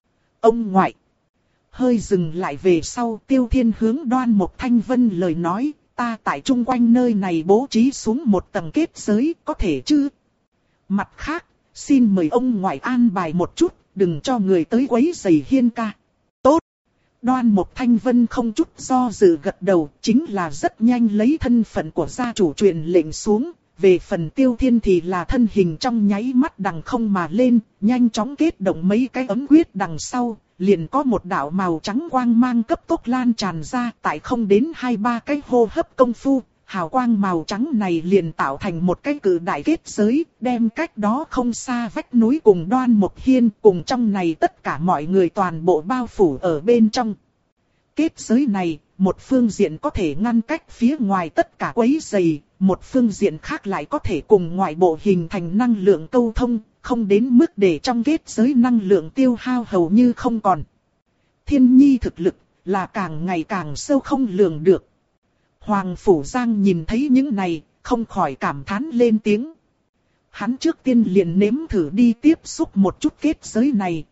Ông ngoại. Hơi dừng lại về sau Tiêu Thiên hướng Đoan Mộc Thanh Vân lời nói, ta tại chung quanh nơi này bố trí xuống một tầng kết giới, có thể chứ? Mặt khác, xin mời ông ngoại an bài một chút, đừng cho người tới quấy rầy Hiên ca. Tốt. Đoan Mộc Thanh Vân không chút do dự gật đầu, chính là rất nhanh lấy thân phận của gia chủ truyền lệnh xuống. Về phần Tiêu Thiên thì là thân hình trong nháy mắt đằng không mà lên, nhanh chóng kết động mấy cái ấm quyết đằng sau, liền có một đạo màu trắng quang mang cấp tốc lan tràn ra, tại không đến hai ba cái hô hấp công phu, hào quang màu trắng này liền tạo thành một cái cự đại kết giới, đem cách đó không xa vách núi cùng Đoan Mộc Hiên cùng trong này tất cả mọi người toàn bộ bao phủ ở bên trong. Kết giới này, một phương diện có thể ngăn cách phía ngoài tất cả quấy rầy, một phương diện khác lại có thể cùng ngoại bộ hình thành năng lượng câu thông, không đến mức để trong kết giới năng lượng tiêu hao hầu như không còn. Thiên nhi thực lực là càng ngày càng sâu không lường được. Hoàng Phủ Giang nhìn thấy những này, không khỏi cảm thán lên tiếng. Hắn trước tiên liền nếm thử đi tiếp xúc một chút kết giới này.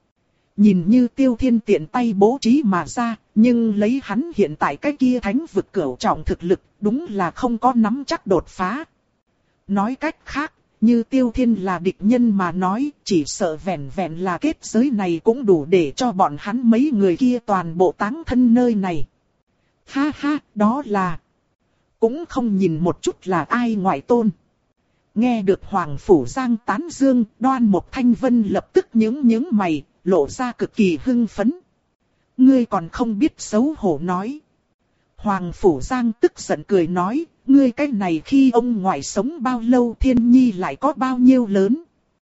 Nhìn như Tiêu Thiên tiện tay bố trí mà ra, nhưng lấy hắn hiện tại cái kia thánh vực cửu trọng thực lực, đúng là không có nắm chắc đột phá. Nói cách khác, như Tiêu Thiên là địch nhân mà nói, chỉ sợ vẹn vẹn là kết giới này cũng đủ để cho bọn hắn mấy người kia toàn bộ táng thân nơi này. Ha ha, đó là... Cũng không nhìn một chút là ai ngoại tôn. Nghe được Hoàng Phủ Giang tán dương, Đoan Mộc Thanh Vân lập tức nhướng nhướng mày, lộ ra cực kỳ hưng phấn. Ngươi còn không biết xấu hổ nói. Hoàng Phủ Giang tức giận cười nói, ngươi cái này khi ông ngoại sống bao lâu Thiên Nhi lại có bao nhiêu lớn.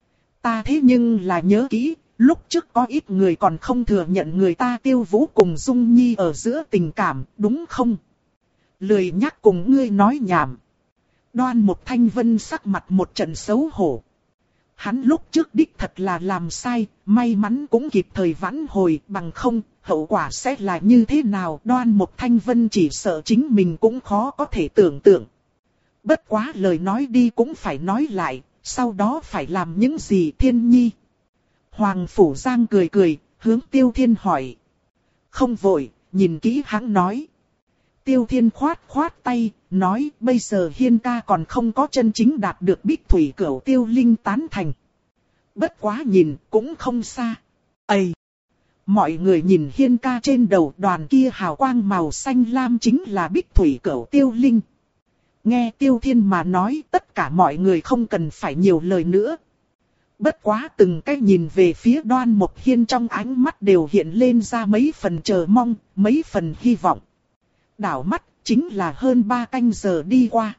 Ta thế nhưng là nhớ kỹ, lúc trước có ít người còn không thừa nhận người ta Tiêu Vũ cùng Dung Nhi ở giữa tình cảm, đúng không? Lười nhắc cùng ngươi nói nhảm. Đoan Mộc Thanh Vân sắc mặt một trận xấu hổ. Hắn lúc trước đích thật là làm sai, may mắn cũng kịp thời vãn hồi, bằng không, hậu quả sẽ là như thế nào. Đoan Mộc Thanh Vân chỉ sợ chính mình cũng khó có thể tưởng tượng. Bất quá lời nói đi cũng phải nói lại, sau đó phải làm những gì Thiên Nhi. Hoàng Phủ Giang cười cười, hướng Tiêu Thiên hỏi. Không vội, nhìn kỹ hắn nói. Tiêu Thiên khoát khoát tay, nói bây giờ Hiên ca còn không có chân chính đạt được Bích Thủy Cửu Tiêu Linh tán thành. Bất quá nhìn cũng không xa. Ây! Mọi người nhìn Hiên ca trên đầu đoàn kia hào quang màu xanh lam chính là Bích Thủy Cửu Tiêu Linh. Nghe Tiêu Thiên mà nói tất cả mọi người không cần phải nhiều lời nữa. Bất quá từng cái nhìn về phía Đoan Mộc Hiên trong ánh mắt đều hiện lên ra mấy phần chờ mong, mấy phần hy vọng. Đảo mắt, chính là hơn ba canh giờ đi qua.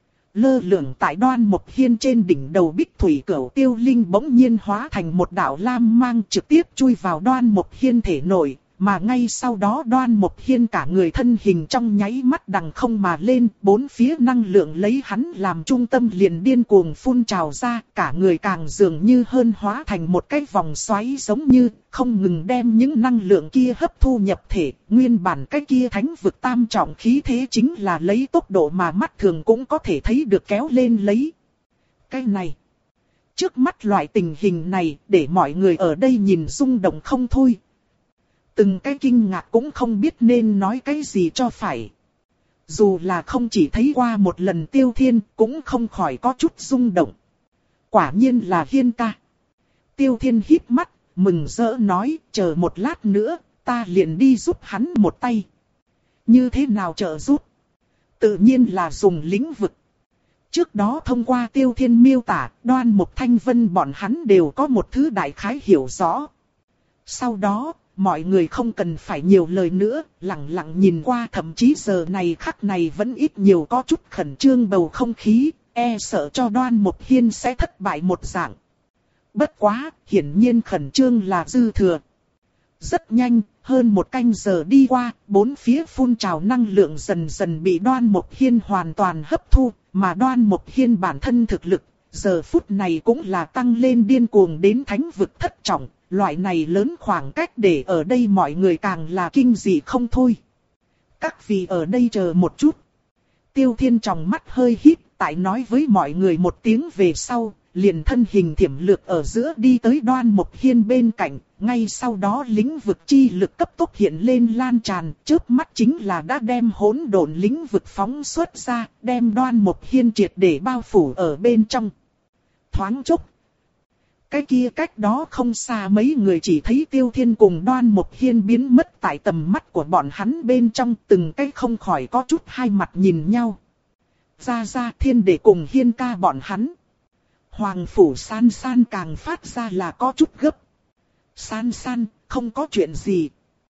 Lơ lửng tại Đoan Mộc Hiên trên đỉnh đầu Bích Thủy Cửu Tiêu Linh bỗng nhiên hóa thành một đạo lam mang trực tiếp chui vào Đoan Mộc Hiên thể nội, mà ngay sau đó Đoan Mộc Hiên cả người thân hình trong nháy mắt đằng không mà lên, bốn phía năng lượng lấy hắn làm trung tâm liền điên cuồng phun trào ra, cả người càng dường như hơn hóa thành một cái vòng xoáy giống như, không ngừng đem những năng lượng kia hấp thu nhập thể, nguyên bản cái kia thánh vực tam trọng khí thế chính là lấy tốc độ mà mắt thường cũng có thể thấy được kéo lên lấy. Cái này, trước mắt loại tình hình này để mọi người ở đây nhìn rung động không thôi. Từng cái kinh ngạc cũng không biết nên nói cái gì cho phải. Dù là không chỉ thấy qua một lần Tiêu Thiên cũng không khỏi có chút rung động. Quả nhiên là Hiên ca. Tiêu Thiên híp mắt, mừng rỡ nói, chờ một lát nữa, ta liền đi giúp hắn một tay. Như thế nào trợ giúp? Tự nhiên là dùng lĩnh vực. Trước đó thông qua Tiêu Thiên miêu tả, Đoan Mộc Thanh Vân bọn hắn đều có một thứ đại khái hiểu rõ. Sau đó, mọi người không cần phải nhiều lời nữa, lặng lặng nhìn qua, thậm chí giờ này khắc này vẫn ít nhiều có chút khẩn trương bầu không khí, e sợ cho Đoan Mộc Hiên sẽ thất bại một dạng. Bất quá, hiển nhiên khẩn trương là dư thừa. Rất nhanh, hơn một canh giờ đi qua, bốn phía phun trào năng lượng dần dần bị Đoan Mộc Hiên hoàn toàn hấp thu, mà Đoan Mộc Hiên bản thân thực lực, giờ phút này cũng là tăng lên điên cuồng đến thánh vực thất trọng. Loại này lớn khoảng cách để ở đây mọi người càng là kinh dị không thôi. Các vị ở đây chờ một chút. Tiêu Thiên trong mắt hơi híp, tại nói với mọi người một tiếng về sau, liền thân hình thiểm lược ở giữa đi tới Đoan Mộc Hiên bên cạnh, ngay sau đó lĩnh vực chi lực cấp tốc hiện lên lan tràn, chớp mắt chính là đã đem hỗn độn lĩnh vực phóng xuất ra, đem Đoan Mộc Hiên triệt để bao phủ ở bên trong. Thoáng chốc, cái kia cách đó không xa mấy người chỉ thấy Tiêu Thiên cùng Đoan Mộc Hiên biến mất tại tầm mắt của bọn hắn bên trong, từng cái không khỏi có chút hai mặt nhìn nhau. Ra ra Thiên để cùng Hiên ca bọn hắn. Hoàng Phủ San San càng phát ra là có chút gấp. San San, không có chuyện gì.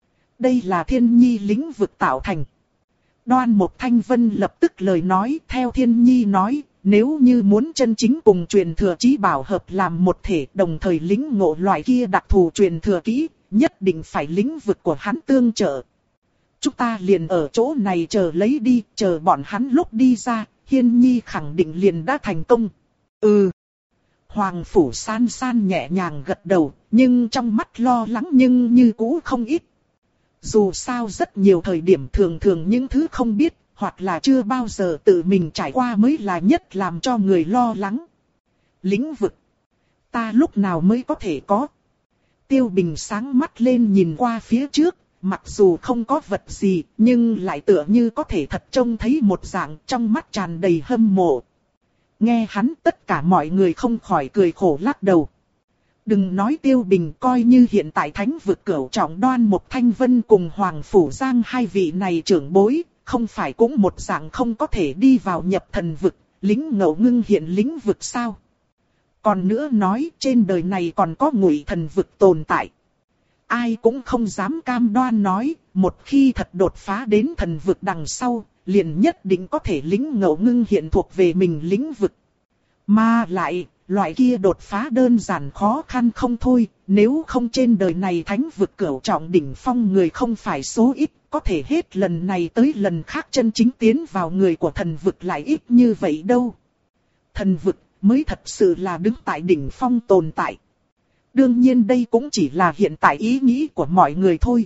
Đây là Thiên Nhi lĩnh vực tạo thành. Đoan Mộc Thanh Vân lập tức lời nói, theo Thiên Nhi nói, nếu như muốn chân chính cùng truyền thừa chí bảo hợp làm một thể, đồng thời lĩnh ngộ loại kia đặc thù truyền thừa kỹ, nhất định phải lĩnh vực của hắn tương trợ. Chúng ta liền ở chỗ này chờ lấy đi, chờ bọn hắn lúc đi ra, Hiên Nhi khẳng định liền đã thành công. Ừ. Hoàng Phủ San San nhẹ nhàng gật đầu, nhưng trong mắt lo lắng nhưng như cũ không ít. Dù sao rất nhiều thời điểm thường thường những thứ không biết, hoặc là chưa bao giờ tự mình trải qua mới là nhất làm cho người lo lắng. Lĩnh vực. Ta lúc nào mới có thể có? Tiêu Bình sáng mắt lên nhìn qua phía trước, mặc dù không có vật gì, nhưng lại tựa như có thể thật trông thấy một dạng trong mắt tràn đầy hâm mộ. Nghe hắn tất cả mọi người không khỏi cười khổ lắc đầu. Đừng nói Tiêu Bình, coi như hiện tại thánh vực cửu trọng Đoan Mục Thanh Vân cùng Hoàng Phủ Giang hai vị này trưởng bối, không phải cũng một dạng không có thể đi vào nhập thần vực, lính ngẫu ngưng hiện lĩnh vực sao? Còn nữa nói trên đời này còn có ngụy thần vực tồn tại. Ai cũng không dám cam đoan nói, một khi thật đột phá đến thần vực đằng sau, liền nhất định có thể lính ngẫu ngưng hiện thuộc về mình lĩnh vực. Mà lại, loại kia đột phá đơn giản khó khăn không thôi, nếu không trên đời này thánh vực cửu trọng đỉnh phong người không phải số ít, có thể hết lần này tới lần khác chân chính tiến vào người của thần vực lại ít như vậy đâu. Thần vực mới thật sự là đứng tại đỉnh phong tồn tại. Đương nhiên đây cũng chỉ là hiện tại ý nghĩ của mọi người thôi.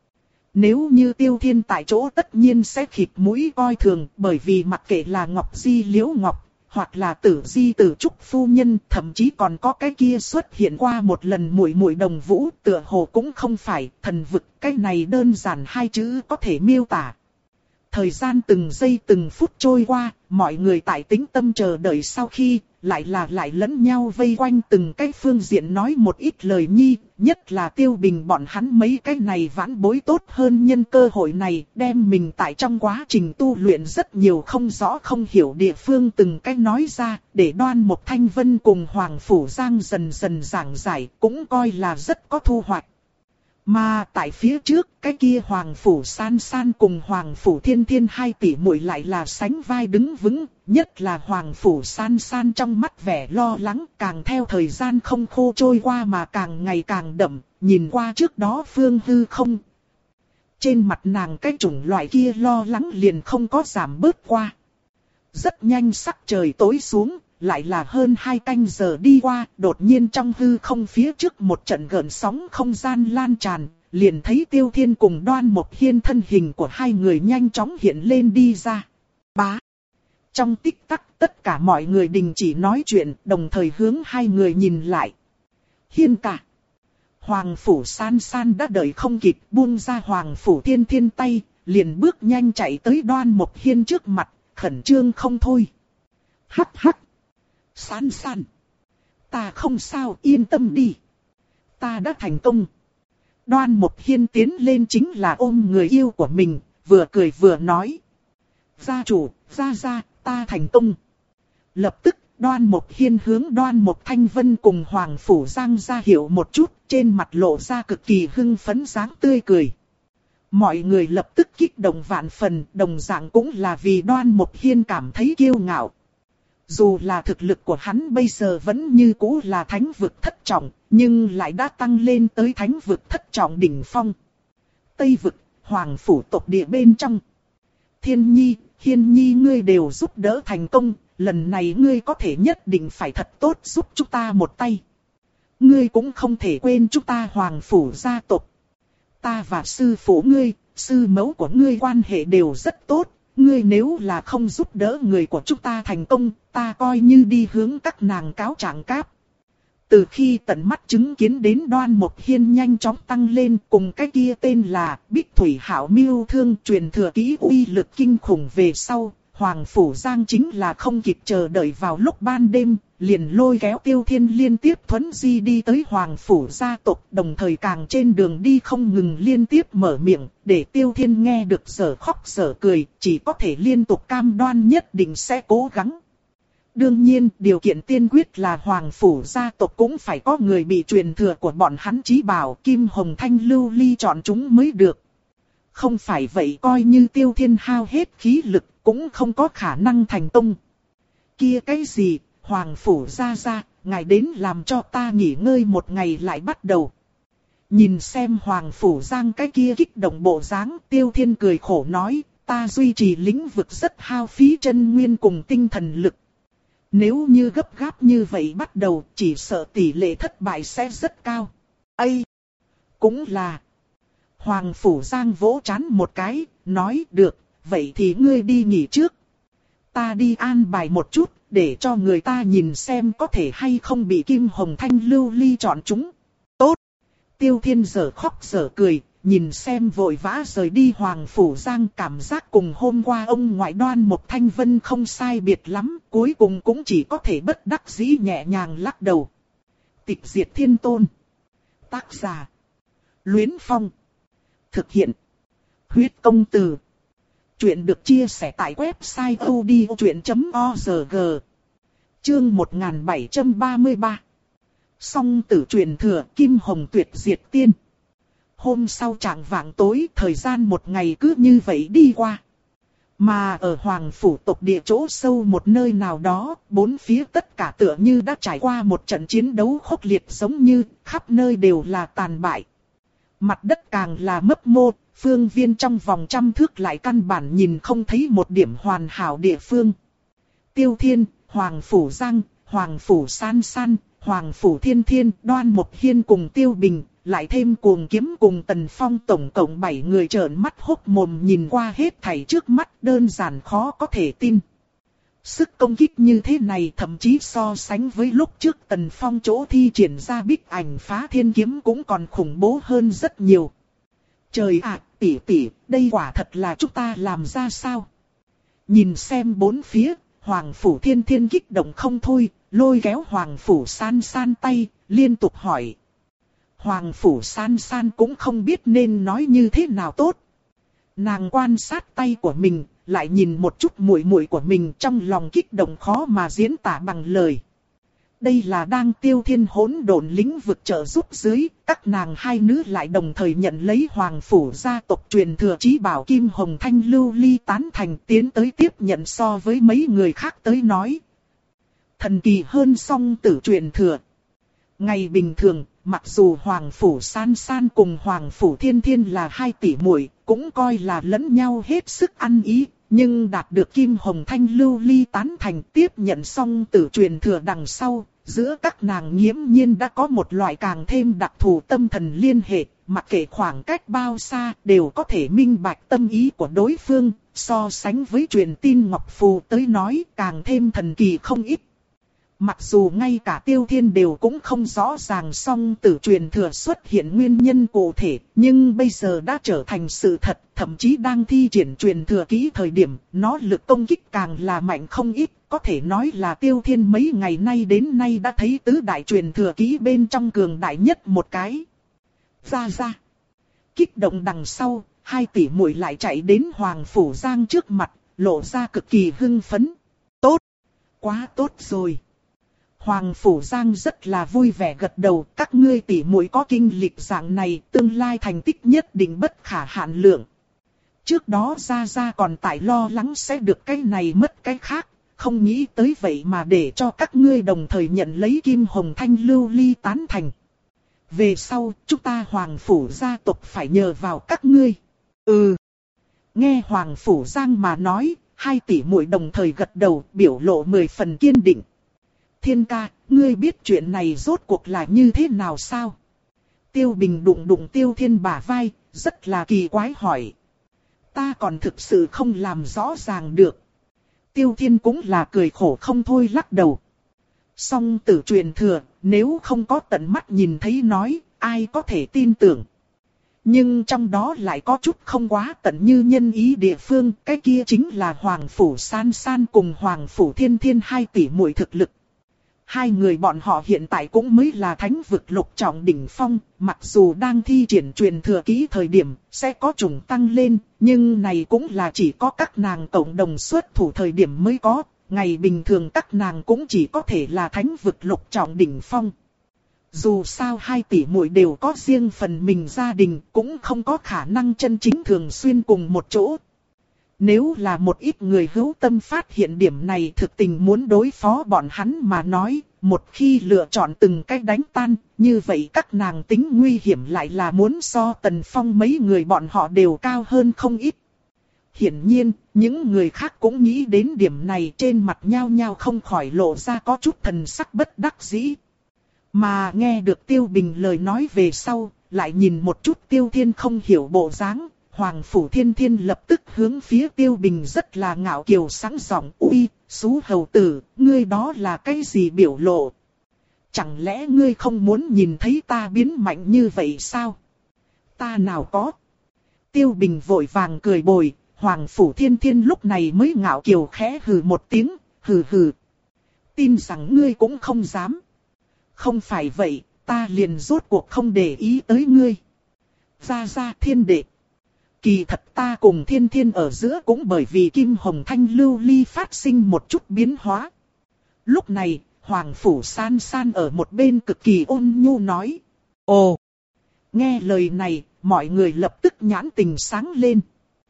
Nếu như Tiêu Thiên tại chỗ tất nhiên sẽ khịt mũi coi thường, bởi vì mặc kệ là Ngọc Di Liễu Ngọc, hoặc là Tử Di Tử Trúc phu nhân, thậm chí còn có cái kia xuất hiện qua một lần muội muội Đồng Vũ, tựa hồ cũng không phải thần vực, cái này đơn giản hai chữ có thể miêu tả. Thời gian từng giây từng phút trôi qua, mọi người tại tĩnh tâm chờ đợi sau khi, lại là lại lẫn nhau vây quanh từng cái phương diện nói một ít lời nhi, nhất là Tiêu Bình bọn hắn mấy cái này vãn bối tốt hơn nhân cơ hội này, đem mình tại trong quá trình tu luyện rất nhiều không rõ không hiểu địa phương từng cái nói ra, để Đoan Mục Thanh Vân cùng Hoàng Phủ Giang dần dần giảng giải, cũng coi là rất có thu hoạch. Mà tại phía trước, cái kia Hoàng Phủ San San cùng Hoàng Phủ Thiên Thiên hai tỷ muội lại là sánh vai đứng vững, nhất là Hoàng Phủ San San trong mắt vẻ lo lắng càng theo thời gian không khô trôi qua mà càng ngày càng đậm, nhìn qua trước đó phương hư không. Trên mặt nàng cái chủng loại kia lo lắng liền không có giảm bớt qua. Rất nhanh sắc trời tối xuống. Lại là hơn hai canh giờ đi qua, đột nhiên trong hư không phía trước một trận gợn sóng không gian lan tràn, liền thấy Tiêu Thiên cùng Đoan Mục Hiên thân hình của hai người nhanh chóng hiện lên đi ra. Bá! Trong tích tắc tất cả mọi người đình chỉ nói chuyện, đồng thời hướng hai người nhìn lại. Hiên cả! Hoàng Phủ San San đã đợi không kịp buông ra Hoàng Phủ Thiên Thiên tay, liền bước nhanh chạy tới Đoan Mục Hiên trước mặt, khẩn trương không thôi. Hắc hắc! San San, ta không sao, yên tâm đi. Ta đã thành công. Đoan Mục Hiên tiến lên chính là ôm người yêu của mình, vừa cười vừa nói. Gia chủ, gia gia, ta thành công. Lập tức, Đoan Mục Hiên hướng Đoan Mục Thanh Vân cùng Hoàng Phủ Giang ra hiệu một chút, trên mặt lộ ra cực kỳ hưng phấn dáng tươi cười. Mọi người lập tức kích động vạn phần, đồng dạng cũng là vì Đoan Mục Hiên cảm thấy kiêu ngạo. Dù là thực lực của hắn bây giờ vẫn như cũ là thánh vực thất trọng, nhưng lại đã tăng lên tới thánh vực thất trọng đỉnh phong. Tây vực, Hoàng Phủ tộc địa bên trong. Thiên Nhi, Hiên Nhi ngươi đều giúp đỡ thành công, lần này ngươi có thể nhất định phải thật tốt giúp chúng ta một tay. Ngươi cũng không thể quên chúng ta Hoàng Phủ gia tộc. Ta và sư phụ ngươi, sư mẫu của ngươi quan hệ đều rất tốt. Ngươi nếu là không giúp đỡ người của chúng ta thành công, ta coi như đi hướng các nàng cáo trạng cáp. Từ khi tận mắt chứng kiến đến Đoan Mục Hiên nhanh chóng tăng lên cùng cái kia tên là Bích Thủy Hạo Miêu Thương truyền thừa kỹ uy lực kinh khủng về sau, Hoàng Phủ Giang chính là không kịp chờ đợi vào lúc ban đêm, liền lôi kéo Tiêu Thiên liên tiếp thuấn di đi tới Hoàng Phủ gia tộc, đồng thời càng trên đường đi không ngừng liên tiếp mở miệng, để Tiêu Thiên nghe được sở khóc sở cười, chỉ có thể liên tục cam đoan nhất định sẽ cố gắng. Đương nhiên, điều kiện tiên quyết là Hoàng Phủ gia tộc cũng phải có người bị truyền thừa của bọn hắn chí bảo Kim Hồng Thanh Lưu Ly chọn chúng mới được. Không phải vậy coi như Tiêu Thiên hao hết khí lực, cũng không có khả năng thành công. Kia cái gì, Hoàng Phủ gia gia, ngài đến làm cho ta nghỉ ngơi một ngày lại bắt đầu. Nhìn xem Hoàng Phủ Giang cái kia kích động bộ dáng, Tiêu Thiên cười khổ nói, ta duy trì lĩnh vực rất hao phí chân nguyên cùng tinh thần lực. Nếu như gấp gáp như vậy bắt đầu, chỉ sợ tỷ lệ thất bại sẽ rất cao. Ây! Cũng là. Hoàng Phủ Giang vỗ trán một cái, nói được, vậy thì ngươi đi nghỉ trước. Ta đi an bài một chút, để cho người ta nhìn xem có thể hay không bị Kim Hồng Thanh lưu ly chọn chúng. Tốt! Tiêu Thiên dở khóc dở cười, nhìn xem vội vã rời đi Hoàng Phủ Giang, cảm giác cùng hôm qua ông ngoại Đoan Mộc Thanh Vân không sai biệt lắm, cuối cùng cũng chỉ có thể bất đắc dĩ nhẹ nhàng lắc đầu. Tịch diệt thiên tôn. Tác giả: Luyến Phong. Thực hiện: Huyết Công Từ. Chuyện được chia sẻ tại website odchuyện chấm org. Chương một nghìn bảy trăm ba mươi ba. Song tử truyền thừa Kim Hồng Tuyệt Diệt Tiên. Hôm sau trạng vạng tối, thời gian một ngày cứ như vậy đi qua. Mà ở Hoàng Phủ tộc địa chỗ sâu một nơi nào đó, bốn phía tất cả tựa như đã trải qua một trận chiến đấu khốc liệt, giống như khắp nơi đều là tàn bại. Mặt đất càng là mấp mô, phương viên trong vòng trăm thước lại căn bản nhìn không thấy một điểm hoàn hảo địa phương. Tiêu Thiên, Hoàng Phủ Giang, Hoàng Phủ San San, Hoàng Phủ Thiên Thiên, Đoan Mộc Hiên cùng Tiêu Bình, lại thêm Cuồng Kiếm cùng Tần Phong, tổng cộng bảy người trợn mắt hốc mồm nhìn qua hết thảy trước mắt, đơn giản khó có thể tin. Sức công kích như thế này thậm chí so sánh với lúc trước Tần Phong chỗ thi triển ra Bích Ảnh Phá Thiên Kiếm cũng còn khủng bố hơn rất nhiều. Trời ạ, tỷ tỷ, đây quả thật là chúng ta làm ra sao? Nhìn xem bốn phía, Hoàng Phủ Thiên Thiên kích động không thôi, lôi kéo Hoàng Phủ San San tay, liên tục hỏi. Hoàng Phủ San San cũng không biết nên nói như thế nào tốt. Nàng quan sát tay của mình, lại nhìn một chút muội muội của mình, trong lòng kích động khó mà diễn tả bằng lời. Đây là đang Tiêu Thiên hỗn độn lĩnh vực trợ giúp dưới, các nàng hai nữ lại đồng thời nhận lấy Hoàng Phủ gia tộc truyền thừa chí bảo Kim Hồng Thanh lưu ly tán thành, tiến tới tiếp nhận so với mấy người khác tới nói. Thần kỳ hơn song tử truyền thừa. Ngày bình thường, mặc dù Hoàng Phủ San San cùng Hoàng Phủ Thiên Thiên là hai tỷ muội, cũng coi là lẫn nhau hết sức ăn ý, nhưng đạt được Kim Hồng Thanh lưu ly tán thành, tiếp nhận song tử truyền thừa đằng sau, giữa các nàng nghiễm nhiên đã có một loại càng thêm đặc thù tâm thần liên hệ, mặc kệ khoảng cách bao xa đều có thể minh bạch tâm ý của đối phương, so sánh với truyền tin Ngọc Phù tới nói càng thêm thần kỳ không ít. Mặc dù ngay cả Tiêu Thiên đều cũng không rõ ràng song tử truyền thừa xuất hiện nguyên nhân cụ thể, nhưng bây giờ đã trở thành sự thật, thậm chí đang thi triển truyền thừa kỹ thời điểm, nó lực công kích càng là mạnh không ít, có thể nói là Tiêu Thiên mấy ngày nay đến nay đã thấy tứ đại truyền thừa kỹ bên trong cường đại nhất một cái. Ra ra. Kích động đằng sau, hai tỷ muội lại chạy đến Hoàng Phủ Giang trước mặt, lộ ra cực kỳ hưng phấn. Tốt! Quá tốt rồi! Hoàng Phủ Giang rất là vui vẻ gật đầu, các ngươi tỷ muội có kinh lịch dạng này, tương lai thành tích nhất định bất khả hạn lượng. Trước đó Gia Gia còn tại lo lắng sẽ được cái này mất cái khác, không nghĩ tới vậy mà để cho các ngươi đồng thời nhận lấy Kim Hồng Thanh lưu ly tán thành. Về sau, chúng ta Hoàng Phủ gia tộc phải nhờ vào các ngươi. Ừ. Nghe Hoàng Phủ Giang mà nói, hai tỷ muội đồng thời gật đầu, biểu lộ mười phần kiên định. Thiên ca, ngươi biết chuyện này rốt cuộc là như thế nào sao? Tiêu Bình đụng đụng Tiêu Thiên bả vai, rất là kỳ quái hỏi. Ta còn thực sự không làm rõ ràng được. Tiêu Thiên cũng là cười khổ không thôi lắc đầu. Song tử truyền thừa, nếu không có tận mắt nhìn thấy nói, ai có thể tin tưởng. Nhưng trong đó lại có chút không quá tận như nhân ý địa phương, cái kia chính là Hoàng Phủ San San cùng Hoàng Phủ Thiên Thiên hai tỷ muội thực lực. Hai người bọn họ hiện tại cũng mới là thánh vực lục trọng đỉnh phong, mặc dù đang thi triển truyền thừa kỹ thời điểm sẽ có trùng tăng lên, nhưng này cũng là chỉ có các nàng cộng đồng xuất thủ thời điểm mới có, ngày bình thường các nàng cũng chỉ có thể là thánh vực lục trọng đỉnh phong. Dù sao hai tỷ muội đều có riêng phần mình gia đình, cũng không có khả năng chân chính thường xuyên cùng một chỗ. Nếu là một ít người hữu tâm phát hiện điểm này thực tình muốn đối phó bọn hắn mà nói, một khi lựa chọn từng cách đánh tan, như vậy các nàng tính nguy hiểm lại là muốn so Tần Phong mấy người bọn họ đều cao hơn không ít. Hiển nhiên, những người khác cũng nghĩ đến điểm này, trên mặt nhao nhao không khỏi lộ ra có chút thần sắc bất đắc dĩ. Mà nghe được Tiêu Bình lời nói về sau, lại nhìn một chút Tiêu Thiên không hiểu bộ dáng, Hoàng Phủ Thiên Thiên lập tức hướng phía Tiêu Bình rất là ngạo kiều sẵn giọng: "Ui, Sú hầu tử, ngươi đó là cái gì biểu lộ? Chẳng lẽ ngươi không muốn nhìn thấy ta biến mạnh như vậy sao?" "Ta nào có." Tiêu Bình vội vàng cười bồi, Hoàng Phủ Thiên Thiên lúc này mới ngạo kiều khẽ hừ một tiếng, hừ hừ. "Tin rằng ngươi cũng không dám. Không phải vậy, ta liền rốt cuộc không để ý tới ngươi." "Ra ra Thiên đệ. Kỳ thật ta cùng Thiên Thiên ở giữa cũng bởi vì Kim Hồng Thanh lưu ly phát sinh một chút biến hóa." Lúc này, Hoàng Phủ San San ở một bên cực kỳ ôn nhu nói. Ồ! Nghe lời này, mọi người lập tức nhãn tình sáng lên.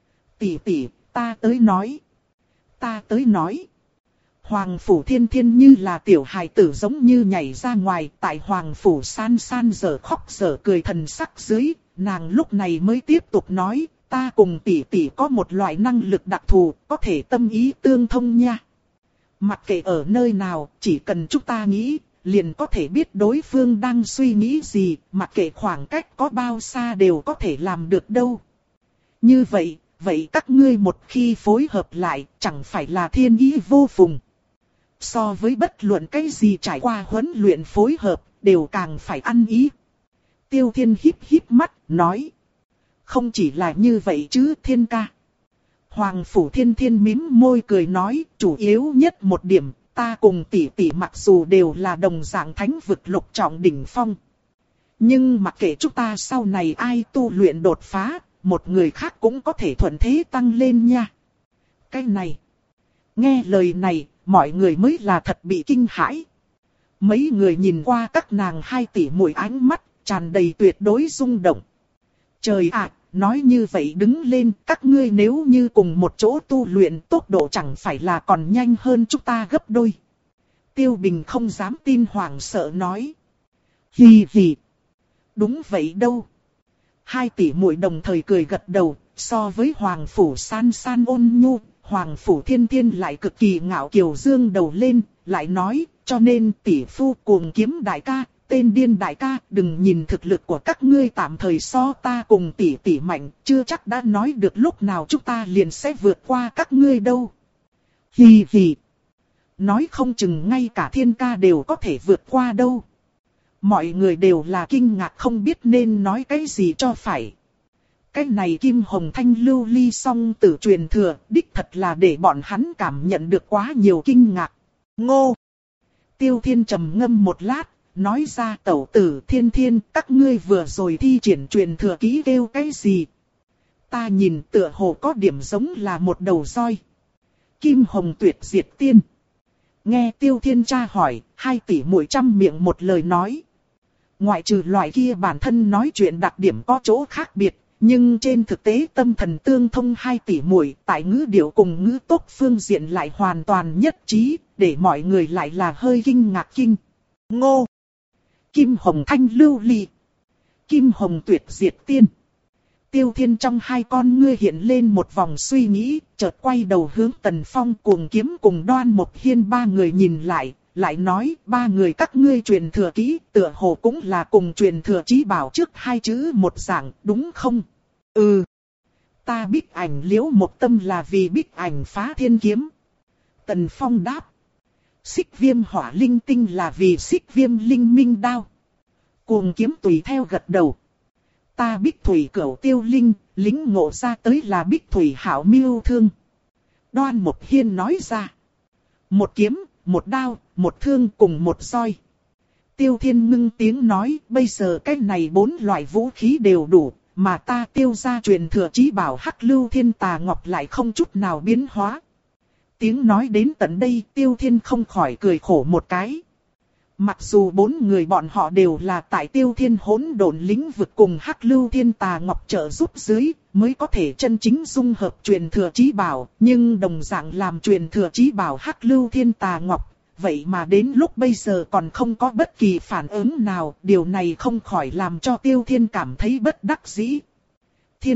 "Tỷ tỷ, ta tới nói. Ta tới nói." Hoàng Phủ Thiên Thiên như là tiểu hài tử giống như nhảy ra ngoài, tại Hoàng Phủ San San giờ khóc giờ cười thần sắc dưới, nàng lúc này mới tiếp tục nói: "Ta cùng tỷ tỷ có một loại năng lực đặc thù, có thể tâm ý tương thông nha. Mặc kệ ở nơi nào, chỉ cần chúng ta nghĩ, liền có thể biết đối phương đang suy nghĩ gì, mặc kệ khoảng cách có bao xa đều có thể làm được đâu. Như vậy, vậy các ngươi một khi phối hợp lại, chẳng phải là thiên ý vô phùng. So với bất luận cái gì trải qua huấn luyện phối hợp, đều càng phải ăn ý." Tiêu Thiên híp híp mắt, nói: "Không chỉ là như vậy chứ Thiên ca." Hoàng Phủ Thiên Thiên mím môi cười nói: "Chủ yếu nhất một điểm, ta cùng tỷ tỷ mặc dù đều là đồng dạng thánh vực lục trọng đỉnh phong. Nhưng mặc kệ chúng ta sau này ai tu luyện đột phá, một người khác cũng có thể thuận thế tăng lên nha." Cái này, nghe lời này, mọi người mới là thật bị kinh hãi. Mấy người nhìn qua các nàng hai tỷ muội ánh mắt, tràn đầy tuyệt đối rung động. Trời ạ, nói như vậy đứng lên, các ngươi nếu như cùng một chỗ tu luyện, tốc độ chẳng phải là còn nhanh hơn chúng ta gấp đôi. Tiêu Bình không dám tin hoảng sợ nói. Hì hì. Đúng vậy đâu. Hai tỷ muội đồng thời cười gật đầu, so với Hoàng Phủ San San ôn nhu, Hoàng Phủ Thiên Thiên lại cực kỳ ngạo kiều dương đầu lên, lại nói, cho nên tỷ phu cùng kiếm đại ca, tên điên đại ca, đừng nhìn thực lực của các ngươi tạm thời so ta cùng tỷ tỷ mạnh, chưa chắc đã nói được lúc nào chúng ta liền sẽ vượt qua các ngươi đâu. Hì hì. Nói không chừng ngay cả Thiên ca đều có thể vượt qua đâu. Mọi người đều là kinh ngạc không biết nên nói cái gì cho phải. Cái này Kim Hồng Thanh lưu ly song tử truyền thừa, đích thật là để bọn hắn cảm nhận được quá nhiều kinh ngạc. Ngô! Tiêu Thiên trầm ngâm một lát, nói ra: "Tẩu tử Thiên Thiên, các ngươi vừa rồi thi triển truyền thừa ký kêu cái gì? Ta nhìn tựa hồ có điểm giống là một đầu roi." Kim Hồng Tuyệt Diệt Tiên. Nghe Tiêu Thiên tra hỏi, hai tỷ muội trăm miệng một lời nói. Ngoại trừ loại kia bản thân nói chuyện đặc điểm có chỗ khác biệt, nhưng trên thực tế tâm thần tương thông hai tỷ muội tại ngữ điệu cùng ngữ tốc phương diện lại hoàn toàn nhất trí, để mọi người lại là hơi kinh ngạc kinh. Ngô! Kim Hồng Thanh lưu ly. Kim Hồng Tuyệt Diệt Tiên. Tiêu Thiên trong hai con ngươi hiện lên một vòng suy nghĩ, chợt quay đầu hướng Tần Phong Cuồng Kiếm cùng Đoan Mộc Hiên ba người nhìn lại, lại nói: "Ba người các ngươi truyền thừa kỹ, tựa hồ cũng là cùng truyền thừa chí bảo trước hai chữ một dạng, đúng không?" "Ừ. Ta Bích Ảnh Liễu Một Tâm là vì Bích Ảnh Phá Thiên Kiếm." Tần Phong đáp. "Xích Viêm Hỏa Linh Tinh là vì Xích Viêm Linh Minh Đao." Cuồng Kiếm tùy theo gật đầu. "Ta Bích Thủy Cửu Tiêu Linh, lính ngộ ra tới là Bích Thủy Hảo Miêu Thương." Đoan Mộc Hiên nói ra. "Một kiếm, một đao, một thương cùng một roi." Tiêu Thiên ngưng tiếng nói: "Bây giờ cái này bốn loại vũ khí đều đủ, mà ta Tiêu gia truyền thừa chí bảo Hắc Lưu Thiên Tà Ngọc lại không chút nào biến hóa." Tiếng nói đến tận đây, Tiêu Thiên không khỏi cười khổ một cái. Mặc dù bốn người bọn họ đều là tại Tiêu Thiên hỗn độn lĩnh vực cùng Hắc Lưu Thiên Tà Ngọc trợ giúp dưới, mới có thể chân chính dung hợp truyền thừa chí bảo, nhưng đồng dạng làm truyền thừa chí bảo Hắc Lưu Thiên Tà Ngọc, vậy mà đến lúc bây giờ còn không có bất kỳ phản ứng nào, điều này không khỏi làm cho Tiêu Thiên cảm thấy bất đắc dĩ. "Thiên ca,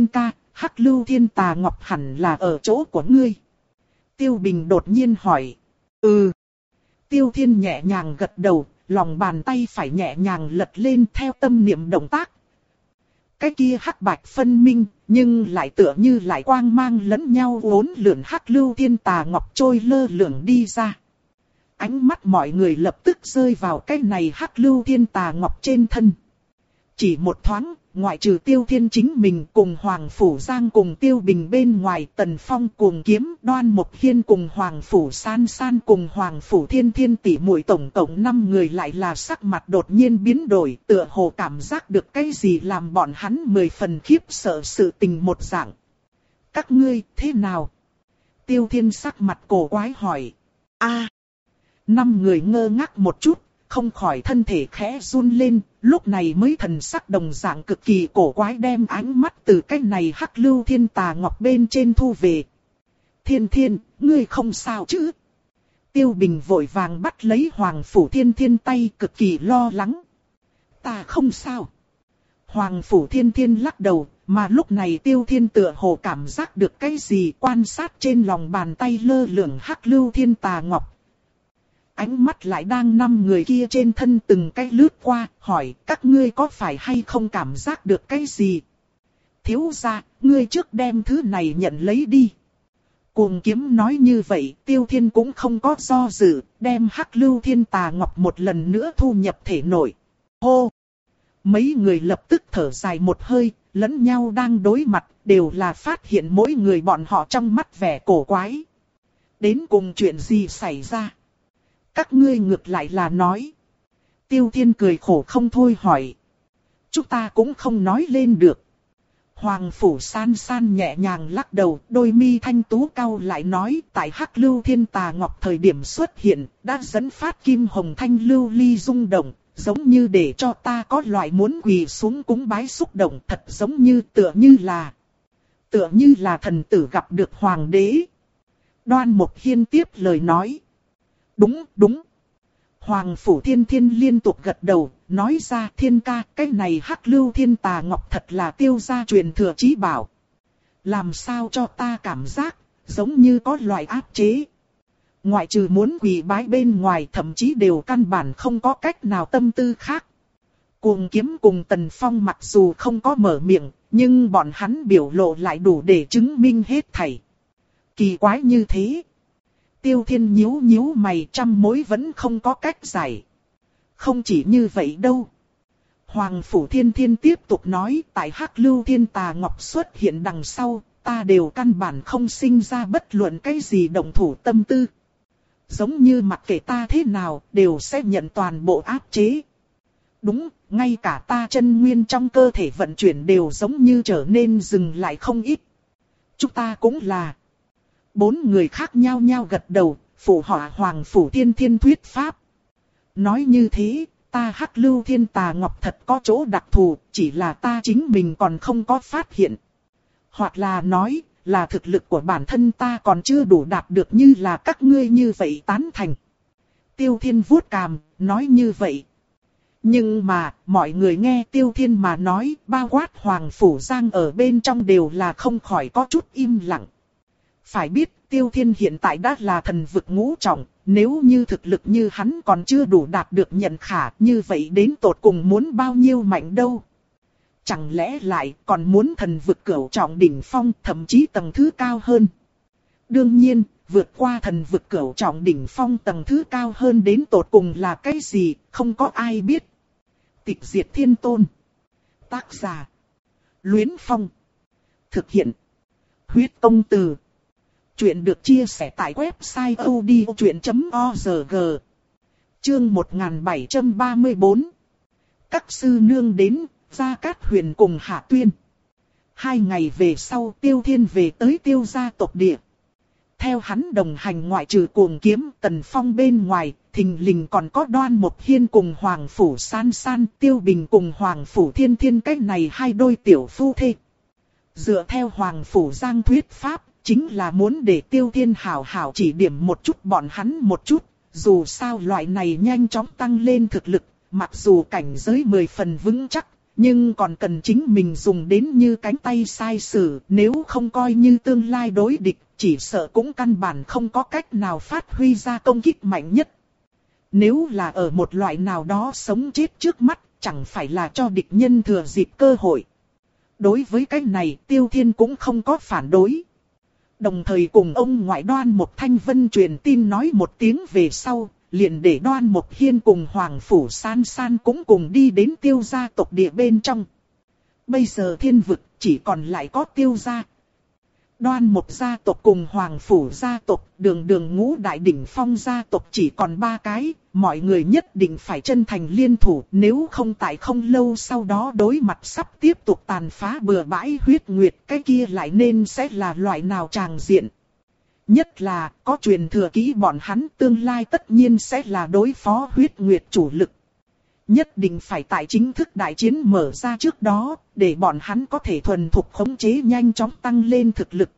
Hắc Lưu Thiên Tà Ngọc hẳn là ở chỗ của ngươi. Tiêu Bình đột nhiên hỏi. Ừ. Tiêu Thiên nhẹ nhàng gật đầu, lòng bàn tay phải nhẹ nhàng lật lên theo tâm niệm động tác. Cái kia hắc bạch phân minh, nhưng lại tựa như lại quang mang lẫn nhau uốn lượn Hắc Lưu Thiên Tà Ngọc trôi lơ lửng đi ra. Ánh mắt mọi người lập tức rơi vào cái này Hắc Lưu Thiên Tà Ngọc trên thân. Chỉ một thoáng, ngoại trừ Tiêu Thiên chính mình cùng Hoàng Phủ Giang cùng Tiêu Bình bên ngoài, Tần Phong cùng Kiếm, Đoan Mộc Hiên cùng Hoàng Phủ San San cùng Hoàng Phủ Thiên Thiên tỷ muội tổng cộng năm người lại là sắc mặt đột nhiên biến đổi, tựa hồ cảm giác được cái gì làm bọn hắn mười phần khiếp sợ sự tình một dạng. Các ngươi thế nào? Tiêu Thiên sắc mặt cổ quái hỏi. A, năm người ngơ ngác một chút, không khỏi thân thể khẽ run lên, lúc này mới thần sắc đồng dạng cực kỳ cổ quái đem ánh mắt từ cái này Hắc Lưu Thiên Tà Ngọc bên trên thu về. Thiên Thiên, ngươi không sao chứ? Tiêu Bình vội vàng bắt lấy Hoàng Phủ Thiên Thiên tay cực kỳ lo lắng. Ta không sao. Hoàng Phủ Thiên Thiên lắc đầu, mà lúc này Tiêu Thiên tựa hồ cảm giác được cái gì quan sát trên lòng bàn tay lơ lửng Hắc Lưu Thiên Tà Ngọc. Ánh mắt lại đang năm người kia trên thân từng cái lướt qua, hỏi các ngươi có phải hay không cảm giác được cái gì? Thiếu gia, ngươi trước đem thứ này nhận lấy đi. Cuồng Kiếm nói như vậy, Tiêu Thiên cũng không có do dự, đem Hắc Lưu Thiên Tà Ngọc một lần nữa thu nhập thể nội. Hô! Mấy người lập tức thở dài một hơi, lẫn nhau đang đối mặt, đều là phát hiện mỗi người bọn họ trong mắt vẻ cổ quái. Đến cùng chuyện gì xảy ra? Các ngươi ngược lại là nói. Tiêu Thiên cười khổ không thôi hỏi. Chúng ta cũng không nói lên được. Hoàng Phủ San San nhẹ nhàng lắc đầu, đôi mi thanh tú cau lại nói, tại Hắc Lưu Thiên Tà Ngọc thời điểm xuất hiện, đã dẫn phát kim hồng thanh lưu ly rung động, giống như để cho ta có loại muốn quỳ xuống cúng bái xúc động, thật giống như tựa như là, tựa như là thần tử gặp được hoàng đế. Đoan Mộc Hiên tiếp lời nói. Đúng, đúng. Hoàng Phủ Thiên Thiên liên tục gật đầu, nói ra Thiên ca, cái này Hắc Lưu Thiên Tà Ngọc thật là Tiêu gia truyền thừa chí bảo. Làm sao cho ta cảm giác, giống như có loại áp chế. Ngoại trừ muốn quỳ bái bên ngoài thậm chí đều căn bản không có cách nào tâm tư khác. Cuồng Kiếm cùng Tần Phong mặc dù không có mở miệng, nhưng bọn hắn biểu lộ lại đủ để chứng minh hết thảy. Kỳ quái như thế. Tiêu Thiên nhíu nhíu mày trăm mối vẫn không có cách giải. Không chỉ như vậy đâu. Hoàng Phủ Thiên Thiên tiếp tục nói, tại Hắc Lưu Thiên Tà Ngọc xuất hiện đằng sau, ta đều căn bản không sinh ra bất luận cái gì động thủ tâm tư. Giống như mặc kệ ta thế nào, đều sẽ nhận toàn bộ áp chế. Đúng, ngay cả ta chân nguyên trong cơ thể vận chuyển đều giống như trở nên dừng lại không ít. Chúng ta cũng là. Bốn người khác nhau nhau gật đầu, phụ họa Hoàng Phủ Thiên Thiên thuyết pháp. Nói như thế, ta Hắc Lưu Thiên Tà Ngọc thật có chỗ đặc thù, chỉ là ta chính mình còn không có phát hiện. Hoặc là nói, là thực lực của bản thân ta còn chưa đủ đạt được như là các ngươi như vậy tán thành. Tiêu Thiên vuốt cằm, nói như vậy. Nhưng mà, mọi người nghe Tiêu Thiên mà nói, bao quát Hoàng Phủ Giang ở bên trong đều là không khỏi có chút im lặng. Phải biết, Tiêu Thiên hiện tại đã là thần vực ngũ trọng, nếu như thực lực như hắn còn chưa đủ đạt được nhận khả, như vậy đến tột cùng muốn bao nhiêu mạnh đâu. Chẳng lẽ lại còn muốn thần vực cửu trọng đỉnh phong, thậm chí tầng thứ cao hơn. Đương nhiên, vượt qua thần vực cửu trọng đỉnh phong tầng thứ cao hơn đến tột cùng là cái gì, không có ai biết. Tịch Diệt Thiên Tôn. Tác giả. Luyến Phong. Thực hiện. Huyết Công Từ. Chuyện được chia sẻ tại website odchuyện chấm org. Chương một nghìn bảy trăm ba mươi tư. Các sư nương đến, Gia Cát Huyền cùng Hạ Tuyên. Hai ngày về sau Tiêu Thiên về tới Tiêu gia tộc địa. Theo hắn đồng hành ngoại trừ Cuồng Kiếm, Tần Phong bên ngoài, thình lình còn có Đoan Mộc Hiên cùng Hoàng Phủ San San, Tiêu Bình cùng Hoàng Phủ Thiên Thiên, cách này hai đôi tiểu phu thê. Dựa theo Hoàng Phủ Giang thuyết pháp, chính là muốn để Tiêu Thiên hảo hảo chỉ điểm một chút bọn hắn một chút, dù sao loại này nhanh chóng tăng lên thực lực, mặc dù cảnh giới mười phần vững chắc, Nhưng còn cần chính mình dùng đến như cánh tay sai sử, nếu không coi như tương lai đối địch, chỉ sợ cũng căn bản không có cách nào phát huy ra công kích mạnh nhất. Nếu là ở một loại nào đó sống chết trước mắt, chẳng phải là cho địch nhân thừa dịp cơ hội. Đối với cái này, Tiêu Thiên cũng không có phản đối. Đồng thời cùng ông ngoại Đoan Mộc Thanh Vân truyền tin nói một tiếng về sau, liền để Đoan Mộc Hiên cùng Hoàng Phủ San San cũng cùng đi đến Tiêu gia tộc địa bên trong. Bây giờ thiên vực chỉ còn lại có Tiêu gia. Đoan Mộc gia tộc cùng Hoàng Phủ gia tộc, đường đường ngũ đại đỉnh phong gia tộc chỉ còn ba cái, mọi người nhất định phải chân thành liên thủ, nếu không tại không lâu sau đó đối mặt sắp tiếp tục tàn phá bừa bãi huyết nguyệt, cái kia lại nên sẽ là loại nào tràng diện. Nhất là, có truyền thừa kỹ bọn hắn tương lai tất nhiên sẽ là đối phó huyết nguyệt chủ lực. Nhất định phải tại chính thức đại chiến mở ra trước đó, để bọn hắn có thể thuần thục khống chế nhanh chóng tăng lên thực lực.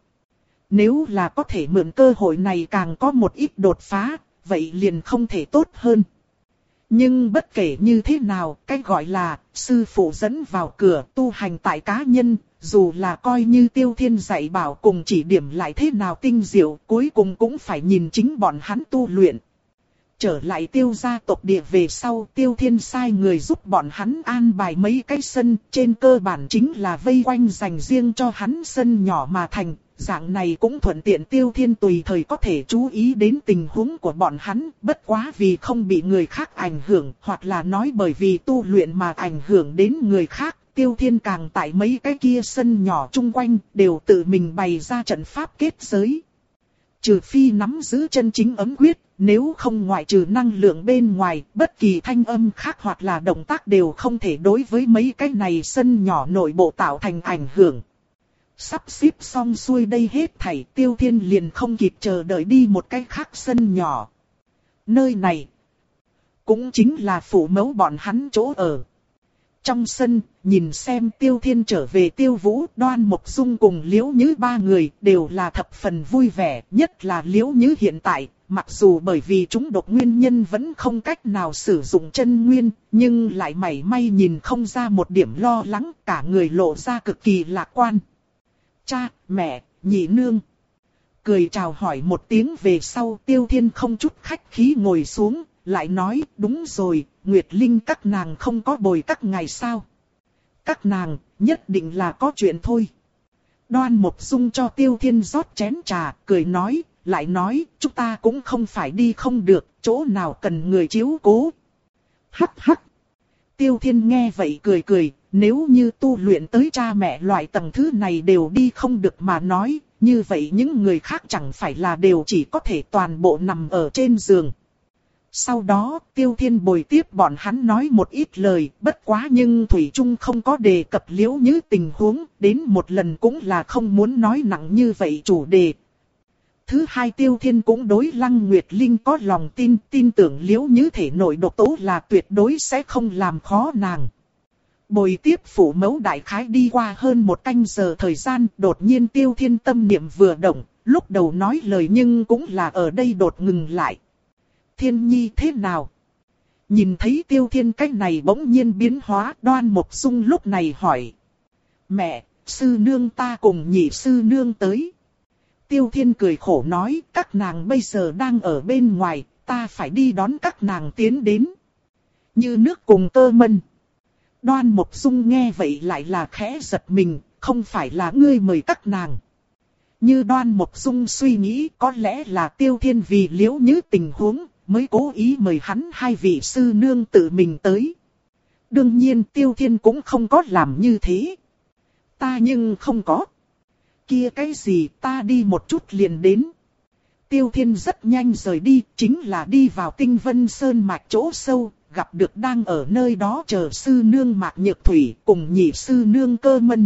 Nếu là có thể mượn cơ hội này càng có một ít đột phá, vậy liền không thể tốt hơn. Nhưng bất kể như thế nào, cái gọi là sư phụ dẫn vào cửa tu hành tại cá nhân, dù là coi như Tiêu Thiên dạy bảo cùng chỉ điểm lại thế nào tinh diệu, cuối cùng cũng phải nhìn chính bọn hắn tu luyện. Trở lại Tiêu gia tộc địa về sau, Tiêu Thiên sai người giúp bọn hắn an bài mấy cái sân, trên cơ bản chính là vây quanh dành riêng cho hắn sân nhỏ mà thành. Dạng này cũng thuận tiện Tiêu Thiên tùy thời có thể chú ý đến tình huống của bọn hắn, bất quá vì không bị người khác ảnh hưởng, hoặc là nói bởi vì tu luyện mà ảnh hưởng đến người khác, Tiêu Thiên càng tại mấy cái kia sân nhỏ chung quanh, đều tự mình bày ra trận pháp kết giới. Trừ phi nắm giữ chân chính ấm quyết, nếu không ngoại trừ năng lượng bên ngoài, bất kỳ thanh âm khác hoặc là động tác đều không thể đối với mấy cái này sân nhỏ nội bộ tạo thành ảnh hưởng. Sắp xếp xong xuôi đây hết thảy, Tiêu Thiên liền không kịp chờ đợi đi một cái khác sân nhỏ. Nơi này cũng chính là phủ mẫu bọn hắn chỗ ở. Trong sân, nhìn xem Tiêu Thiên trở về Tiêu Vũ, Đoan Mộc Dung cùng Liễu Nhứ ba người đều là thập phần vui vẻ, nhất là Liễu Nhứ hiện tại, mặc dù bởi vì chúng độc nguyên nhân vẫn không cách nào sử dụng chân nguyên, nhưng lại mảy may nhìn không ra một điểm lo lắng, cả người lộ ra cực kỳ lạc quan. Cha, mẹ, nhị nương. Cười chào hỏi một tiếng về sau, Tiêu Thiên không chút khách khí ngồi xuống, lại nói, đúng rồi, Nguyệt Linh các nàng không có bồi các ngày sao. Các nàng, nhất định là có chuyện thôi. Đoan Mộc Dung cho Tiêu Thiên rót chén trà, cười nói, lại nói, chúng ta cũng không phải đi không được, chỗ nào cần người chiếu cố. Hắc hắc. Tiêu Thiên nghe vậy cười cười, nếu như tu luyện tới cha mẹ loại tầng thứ này đều đi không được mà nói, như vậy những người khác chẳng phải là đều chỉ có thể toàn bộ nằm ở trên giường. Sau đó, Tiêu Thiên bồi tiếp bọn hắn nói một ít lời, bất quá nhưng Thủy Trung không có đề cập Liễu Nhứ tình huống, đến một lần cũng là không muốn nói nặng như vậy chủ đề. Thứ hai, Tiêu Thiên cũng đối Lăng Nguyệt Linh có lòng tin, tin tưởng Liễu Nhứ thể nội độc tố là tuyệt đối sẽ không làm khó nàng. Bồi tiếp phủ mẫu đại khái đi qua hơn một canh giờ thời gian, đột nhiên Tiêu Thiên tâm niệm vừa động, lúc đầu nói lời nhưng cũng là ở đây đột ngừng lại. Thiên Nhi thế nào? Nhìn thấy Tiêu Thiên cách này bỗng nhiên biến hóa, Đoan Mộc Dung lúc này hỏi. Mẹ, sư nương ta cùng nhị sư nương tới. Tiêu Thiên cười khổ nói, các nàng bây giờ đang ở bên ngoài, ta phải đi đón các nàng tiến đến. Như nước cùng tơ mân. Đoan Mộc Dung nghe vậy lại là khẽ giật mình, không phải là ngươi mời các nàng. Như Đoan Mộc Dung suy nghĩ, có lẽ là Tiêu Thiên vì Liễu Nhứ tình huống, mới cố ý mời hắn hai vị sư nương tự mình tới. Đương nhiên Tiêu Thiên cũng không có làm như thế. Ta nhưng không có. Kia cái gì, ta đi một chút liền đến. Tiêu Thiên rất nhanh rời đi, chính là đi vào Tinh Vân Sơn mạch chỗ sâu, gặp được đang ở nơi đó chờ sư nương Mạc Nhược Thủy cùng nhị sư nương Cơ Mân.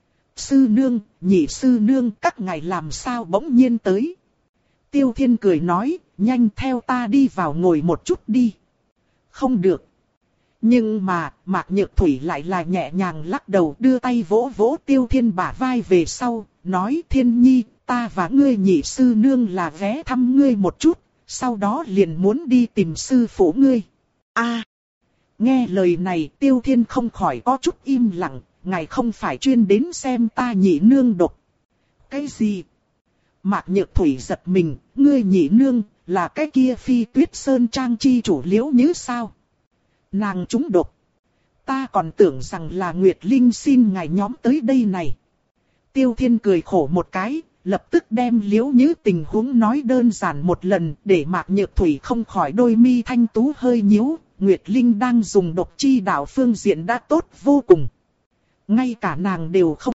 Sư nương, nhị sư nương, các ngài làm sao bỗng nhiên tới? Tiêu Thiên cười nói, nhanh theo ta đi vào ngồi một chút đi. Không được. Nhưng mà, Mạc Nhược Thủy lại là nhẹ nhàng lắc đầu, đưa tay vỗ vỗ Tiêu Thiên bả vai về sau, nói Thiên Nhi, ta và ngươi nhị sư nương là ghé thăm ngươi một chút, sau đó liền muốn đi tìm sư phụ ngươi. A, Nghe lời này Tiêu Thiên không khỏi có chút im lặng, ngài không phải chuyên đến xem ta nhị nương độc. Cái gì? Mạc Nhược Thủy giật mình, ngươi nhị nương, là cái kia Phi Tuyết Sơn Trang chi chủ Liễu Nhứ sao? Nàng trúng độc. Ta còn tưởng rằng là Nguyệt Linh xin ngài nhóm tới đây này. Tiêu Thiên cười khổ một cái, lập tức đem Liễu Nhứ tình huống nói đơn giản một lần, để Mạc Nhược Thủy không khỏi đôi mi thanh tú hơi nhíu. Nguyệt Linh đang dùng độc chi đạo phương diện đã tốt vô cùng. Ngay cả nàng đều không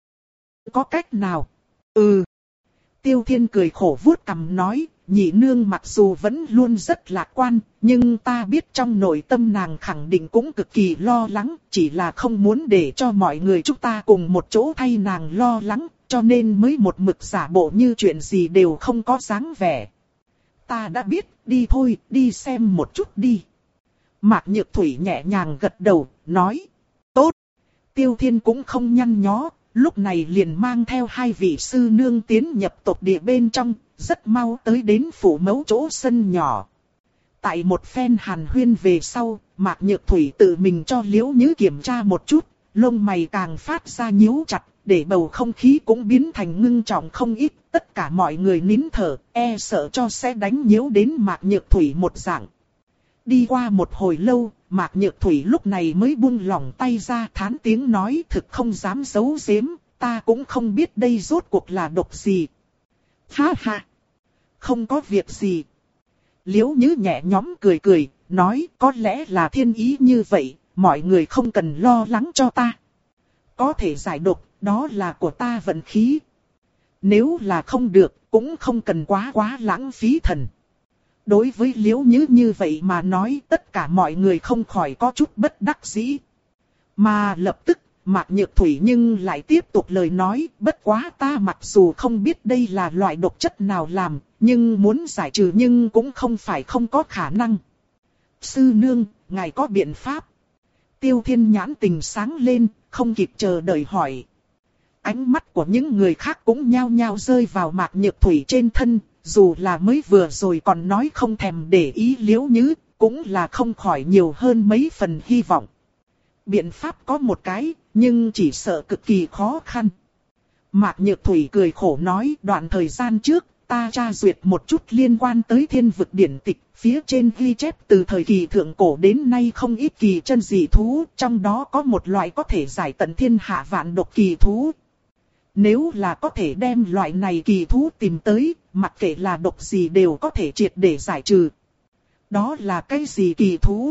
có cách nào. Ừ. Tiêu Thiên cười khổ vuốt cằm nói, nhị nương mặc dù vẫn luôn rất lạc quan, nhưng ta biết trong nội tâm nàng khẳng định cũng cực kỳ lo lắng, chỉ là không muốn để cho mọi người chúng ta cùng một chỗ thay nàng lo lắng, cho nên mới một mực giả bộ như chuyện gì đều không có dáng vẻ. Ta đã biết, đi thôi, đi xem một chút đi. Mạc Nhược Thủy nhẹ nhàng gật đầu, nói, tốt. Tiêu Thiên cũng không nhăn nhó, lúc này liền mang theo hai vị sư nương tiến nhập tộc địa bên trong, rất mau tới đến phủ mẫu chỗ sân nhỏ. Tại một phen hàn huyên về sau, Mạc Nhược Thủy tự mình cho Liễu Nhứ kiểm tra một chút, lông mày càng phát ra nhíu chặt, để bầu không khí cũng biến thành ngưng trọng không ít, tất cả mọi người nín thở, e sợ cho sẽ đánh nhiễu đến Mạc Nhược Thủy một dạng. Đi qua một hồi lâu, Mạc Nhược Thủy lúc này mới buông lỏng tay ra thán tiếng nói thực không dám giấu giếm, ta cũng không biết đây rốt cuộc là độc gì. Ha ha! Không có việc gì. Liễu Nhứ nhẹ nhõm cười cười, nói có lẽ là thiên ý như vậy, mọi người không cần lo lắng cho ta. Có thể giải độc, đó là của ta vận khí. Nếu là không được, cũng không cần quá quá lãng phí thần. Đối với Liễu Nhứ như vậy mà nói tất cả mọi người không khỏi có chút bất đắc dĩ. Mà lập tức, Mạc Nhược Thủy nhưng lại tiếp tục lời nói, bất quá ta mặc dù không biết đây là loại độc chất nào làm, nhưng muốn giải trừ nhưng cũng không phải không có khả năng. Sư nương, ngài có biện pháp? Tiêu Thiên nhãn tình sáng lên, không kịp chờ đợi hỏi. Ánh mắt của những người khác cũng nhao nhao rơi vào Mạc Nhược Thủy trên thân, dù là mới vừa rồi còn nói không thèm để ý Liễu Nhứ, cũng là không khỏi nhiều hơn mấy phần hy vọng. Biện pháp có một cái, nhưng chỉ sợ cực kỳ khó khăn. Mạc Nhược Thủy cười khổ nói, đoạn thời gian trước, ta tra duyệt một chút liên quan tới thiên vực điển tịch, phía trên ghi chép từ thời kỳ thượng cổ đến nay không ít kỳ chân dị thú, trong đó có một loại có thể giải tận thiên hạ vạn độc kỳ thú. Nếu là có thể đem loại này kỳ thú tìm tới, mặc kệ là độc gì đều có thể triệt để giải trừ. Đó là cái gì kỳ thú?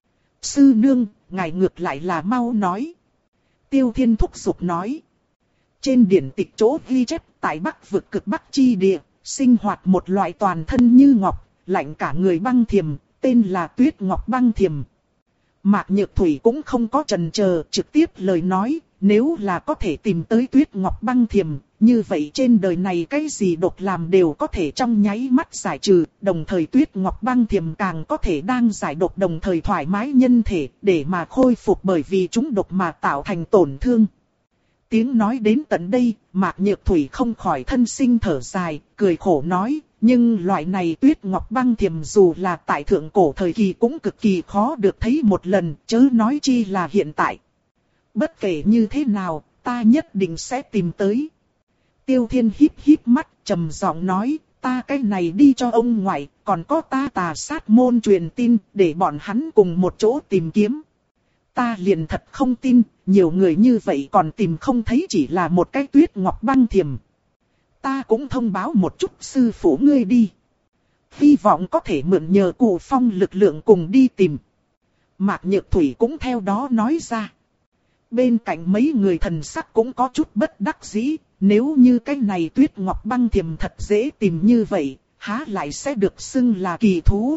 Sư nương, ngài ngược lại là mau nói. Tiêu Thiên thúc giục nói. Trên điển tịch chỗ ghi chép tại Bắc vực cực Bắc chi địa, sinh hoạt một loại toàn thân như ngọc, lạnh cả người băng thiềm, tên là Tuyết Ngọc Băng Thiềm. Mạc Nhược Thủy cũng không có chần chờ, trực tiếp lời nói, nếu là có thể tìm tới Tuyết Ngọc Băng Thiềm, như vậy trên đời này cái gì độc làm đều có thể trong nháy mắt giải trừ, đồng thời Tuyết Ngọc Băng Thiềm càng có thể đang giải độc đồng thời thoải mái nhân thể, để mà khôi phục bởi vì chúng độc mà tạo thành tổn thương. Tiếng nói đến tận đây, Mạc Nhược Thủy không khỏi thân sinh thở dài, cười khổ nói, nhưng loại này Tuyết Ngọc Băng Thiềm dù là tại thượng cổ thời kỳ cũng cực kỳ khó được thấy một lần, chớ nói chi là hiện tại. Bất kể như thế nào, ta nhất định sẽ tìm tới. Tiêu Thiên híp híp mắt, trầm giọng nói, ta cái này đi cho ông ngoại, còn có ta Tà Sát môn truyền tin, để bọn hắn cùng một chỗ tìm kiếm. Ta liền thật không tin, nhiều người như vậy còn tìm không thấy chỉ là một cái Tuyết Ngọc Băng Thiềm. Ta cũng thông báo một chút sư phụ ngươi đi. Hy vọng có thể mượn nhờ Cụ Phong lực lượng cùng đi tìm. Mạc Nhược Thủy cũng theo đó nói ra. Bên cạnh mấy người thần sắc cũng có chút bất đắc dĩ, nếu như cái này Tuyết Ngọc Băng Thiềm thật dễ tìm như vậy, há lại sẽ được xưng là kỳ thú.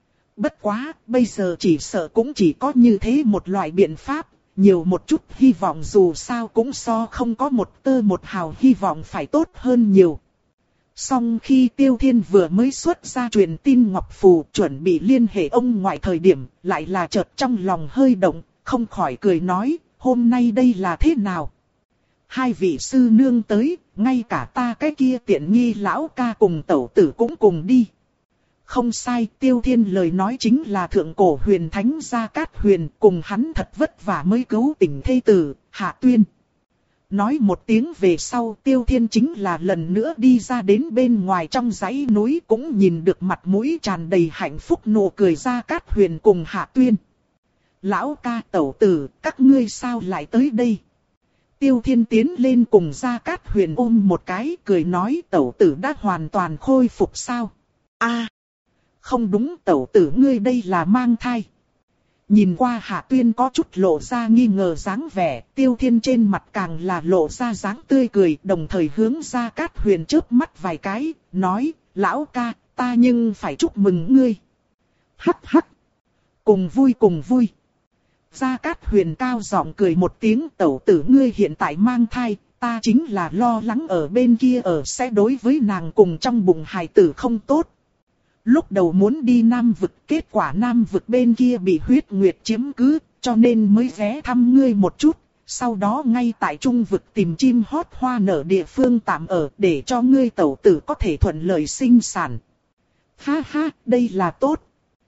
Bất quá, bây giờ chỉ sợ cũng chỉ có như thế một loại biện pháp, nhiều một chút hy vọng dù sao cũng so không có một tơ một hào hy vọng phải tốt hơn nhiều. Song khi Tiêu Thiên vừa mới xuất ra truyền tin Ngọc Phù chuẩn bị liên hệ ông ngoại thời điểm, lại là chợt trong lòng hơi động, không khỏi cười nói, hôm nay đây là thế nào? Hai vị sư nương tới, ngay cả ta cái kia tiện nghi lão ca cùng tẩu tử cũng cùng đi. Không sai, Tiêu Thiên lời nói chính là thượng cổ huyền thánh Gia Cát Huyền, cùng hắn thật vất vả mới cứu tỉnh thê tử, Hạ Tuyên. Nói một tiếng về sau, Tiêu Thiên chính là lần nữa đi ra đến bên ngoài trong dãy núi, cũng nhìn được mặt mũi tràn đầy hạnh phúc nụ cười Gia Cát Huyền cùng Hạ Tuyên. Lão ca, tẩu tử, các ngươi sao lại tới đây? Tiêu Thiên tiến lên cùng Gia Cát Huyền ôm một cái, cười nói tẩu tử đã hoàn toàn khôi phục sao? A, không đúng, tẩu tử ngươi đây là mang thai. Nhìn qua Hạ Tuyên có chút lộ ra nghi ngờ dáng vẻ, Tiêu Thiên trên mặt càng là lộ ra dáng tươi cười, đồng thời hướng Gia Cát Huyền chớp mắt vài cái, nói, lão ca, ta nhưng phải chúc mừng ngươi. Hắc hắc, cùng vui cùng vui. Gia Cát Huyền cao giọng cười một tiếng, tẩu tử ngươi hiện tại mang thai, ta chính là lo lắng ở bên kia ở sẽ đối với nàng cùng trong bụng hài tử không tốt. Lúc đầu muốn đi Nam Vực, kết quả Nam Vực bên kia bị huyết nguyệt chiếm cứ, cho nên mới ghé thăm ngươi một chút. Sau đó ngay tại Trung Vực tìm chim hót hoa nở địa phương tạm ở để cho ngươi tẩu tử có thể thuận lợi sinh sản. Ha ha, đây là tốt.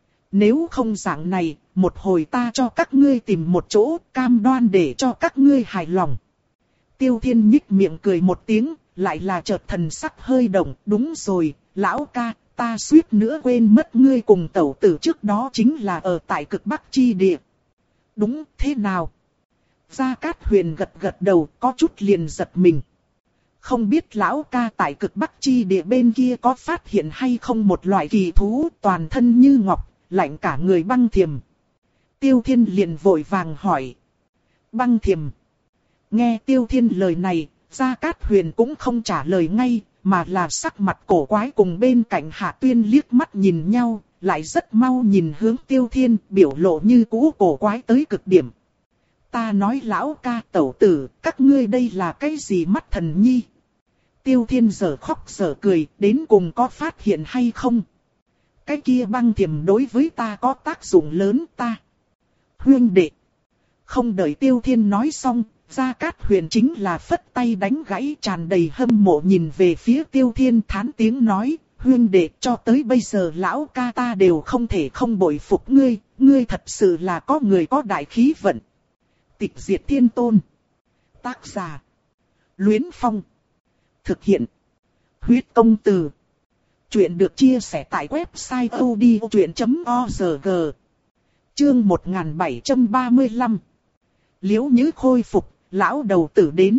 Nếu không dạng này, một hồi ta cho các ngươi tìm một chỗ cam đoan để cho các ngươi hài lòng. Tiêu Thiên nhích miệng cười một tiếng, lại là chợt thần sắc hơi động, đúng rồi, lão ca. Ta suýt nữa quên mất ngươi cùng tẩu tử trước đó chính là ở tại cực Bắc chi địa. Đúng thế nào? Gia Cát Huyền gật gật đầu, có chút liền giật mình. Không biết lão ca tại cực Bắc chi địa bên kia có phát hiện hay không một loại kỳ thú toàn thân như ngọc, lạnh cả người băng thiềm. Tiêu Thiên liền vội vàng hỏi. Băng thiềm. Nghe Tiêu Thiên lời này, Gia Cát Huyền cũng không trả lời ngay. Mà là sắc mặt cổ quái cùng bên cạnh Hạ Tuyên liếc mắt nhìn nhau, lại rất mau nhìn hướng Tiêu Thiên, biểu lộ như cũ cổ quái tới cực điểm. Ta nói lão ca tẩu tử, các ngươi đây là cái gì mắt thần nhi? Tiêu Thiên giờ khóc giờ cười, đến cùng có phát hiện hay không? Cái kia băng thiềm đối với ta có tác dụng lớn ta. Huyên đệ. Không đợi Tiêu Thiên nói xong. Gia Cát Huyền chính là phất tay đánh gãy, tràn đầy hâm mộ nhìn về phía Tiêu Thiên, thán tiếng nói, huyên đệ, cho tới bây giờ lão ca ta đều không thể không bội phục ngươi, ngươi thật sự là có người có đại khí vận. Tịch diệt thiên tôn. Tác giả. Luyến Phong. Thực hiện. Huyết công từ. Chuyện được chia sẻ tại website odchuyện chấm org. Chương một nghìn bảy trăm ba mươi lăm. Liễu Nhứ khôi phục. Lão đầu tử đến.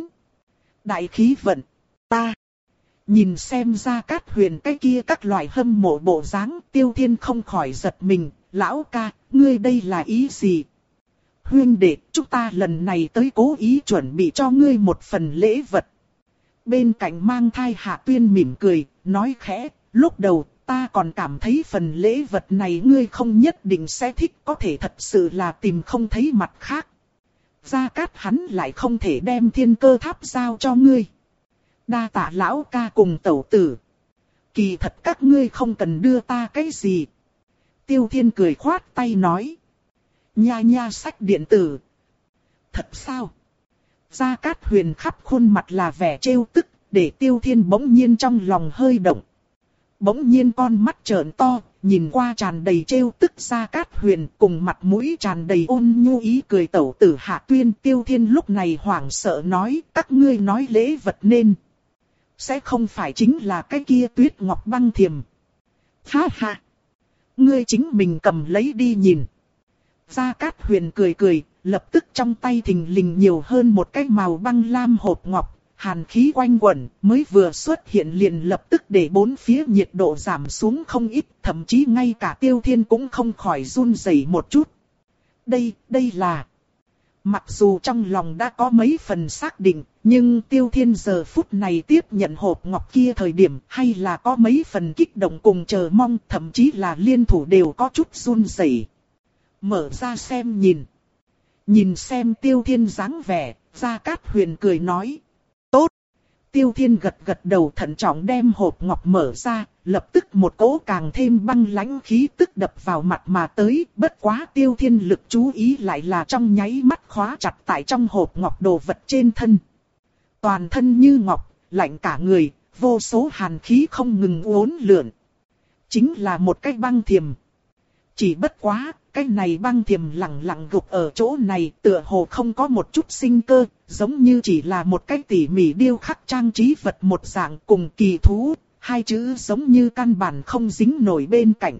Đại khí vận. Ta. Nhìn xem Gia Cát Huyền cái kia các loại hâm mộ bộ dáng, Tiêu Thiên không khỏi giật mình. Lão ca, ngươi đây là ý gì? Huyên đệ, chúng ta lần này tới cố ý chuẩn bị cho ngươi một phần lễ vật. Bên cạnh mang thai Hạ Tuyên mỉm cười, nói khẽ, lúc đầu ta còn cảm thấy phần lễ vật này ngươi không nhất định sẽ thích, có thể thật sự là tìm không thấy mặt khác. Gia Cát hắn lại không thể đem thiên cơ tháp giao cho ngươi. Đa tạ lão ca cùng tẩu tử. Kỳ thật các ngươi không cần đưa ta cái gì. Tiêu Thiên cười khoát tay nói. Nha nha sách điện tử. Thật sao? Gia Cát Huyền khắp khuôn mặt là vẻ trêu tức, để Tiêu Thiên bỗng nhiên trong lòng hơi động. Bỗng nhiên con mắt trợn to, nhìn qua tràn đầy trêu tức Gia Cát Huyền cùng mặt mũi tràn đầy ôn nhu ý cười tẩu tử Hạ Tuyên. Tiêu Thiên lúc này hoảng sợ nói, các ngươi nói lễ vật nên. Sẽ không phải chính là cái kia tuyết ngọc băng thiềm. Ha ha! Ngươi chính mình cầm lấy đi nhìn. Gia Cát Huyền cười cười, lập tức trong tay thình lình nhiều hơn một cái màu băng lam hộp ngọc. Hàn khí quanh quẩn, mới vừa xuất hiện liền lập tức để bốn phía nhiệt độ giảm xuống không ít, thậm chí ngay cả Tiêu Thiên cũng không khỏi run rẩy một chút. Đây, đây là... Mặc dù trong lòng đã có mấy phần xác định, nhưng Tiêu Thiên giờ phút này tiếp nhận hộp ngọc kia thời điểm hay là có mấy phần kích động cùng chờ mong, thậm chí là liên thủ đều có chút run rẩy. Mở ra xem nhìn. Nhìn xem Tiêu Thiên dáng vẻ, Gia Cát Huyền cười nói. Tốt. Tiêu Thiên gật gật đầu thận trọng đem hộp ngọc mở ra, lập tức một cỗ càng thêm băng lãnh khí tức đập vào mặt mà tới. Bất quá Tiêu Thiên lực chú ý lại là trong nháy mắt khóa chặt tại trong hộp ngọc đồ vật trên thân. Toàn thân như ngọc, lạnh cả người, vô số hàn khí không ngừng uốn lượn. chính là một cái băng thiềm. Chỉ bất quá, cái này băng thiềm lặng lặng gục ở chỗ này tựa hồ không có một chút sinh cơ, giống như chỉ là một cái tỉ mỉ điêu khắc trang trí vật một dạng cùng kỳ thú, hai chữ giống như căn bản không dính nổi bên cạnh.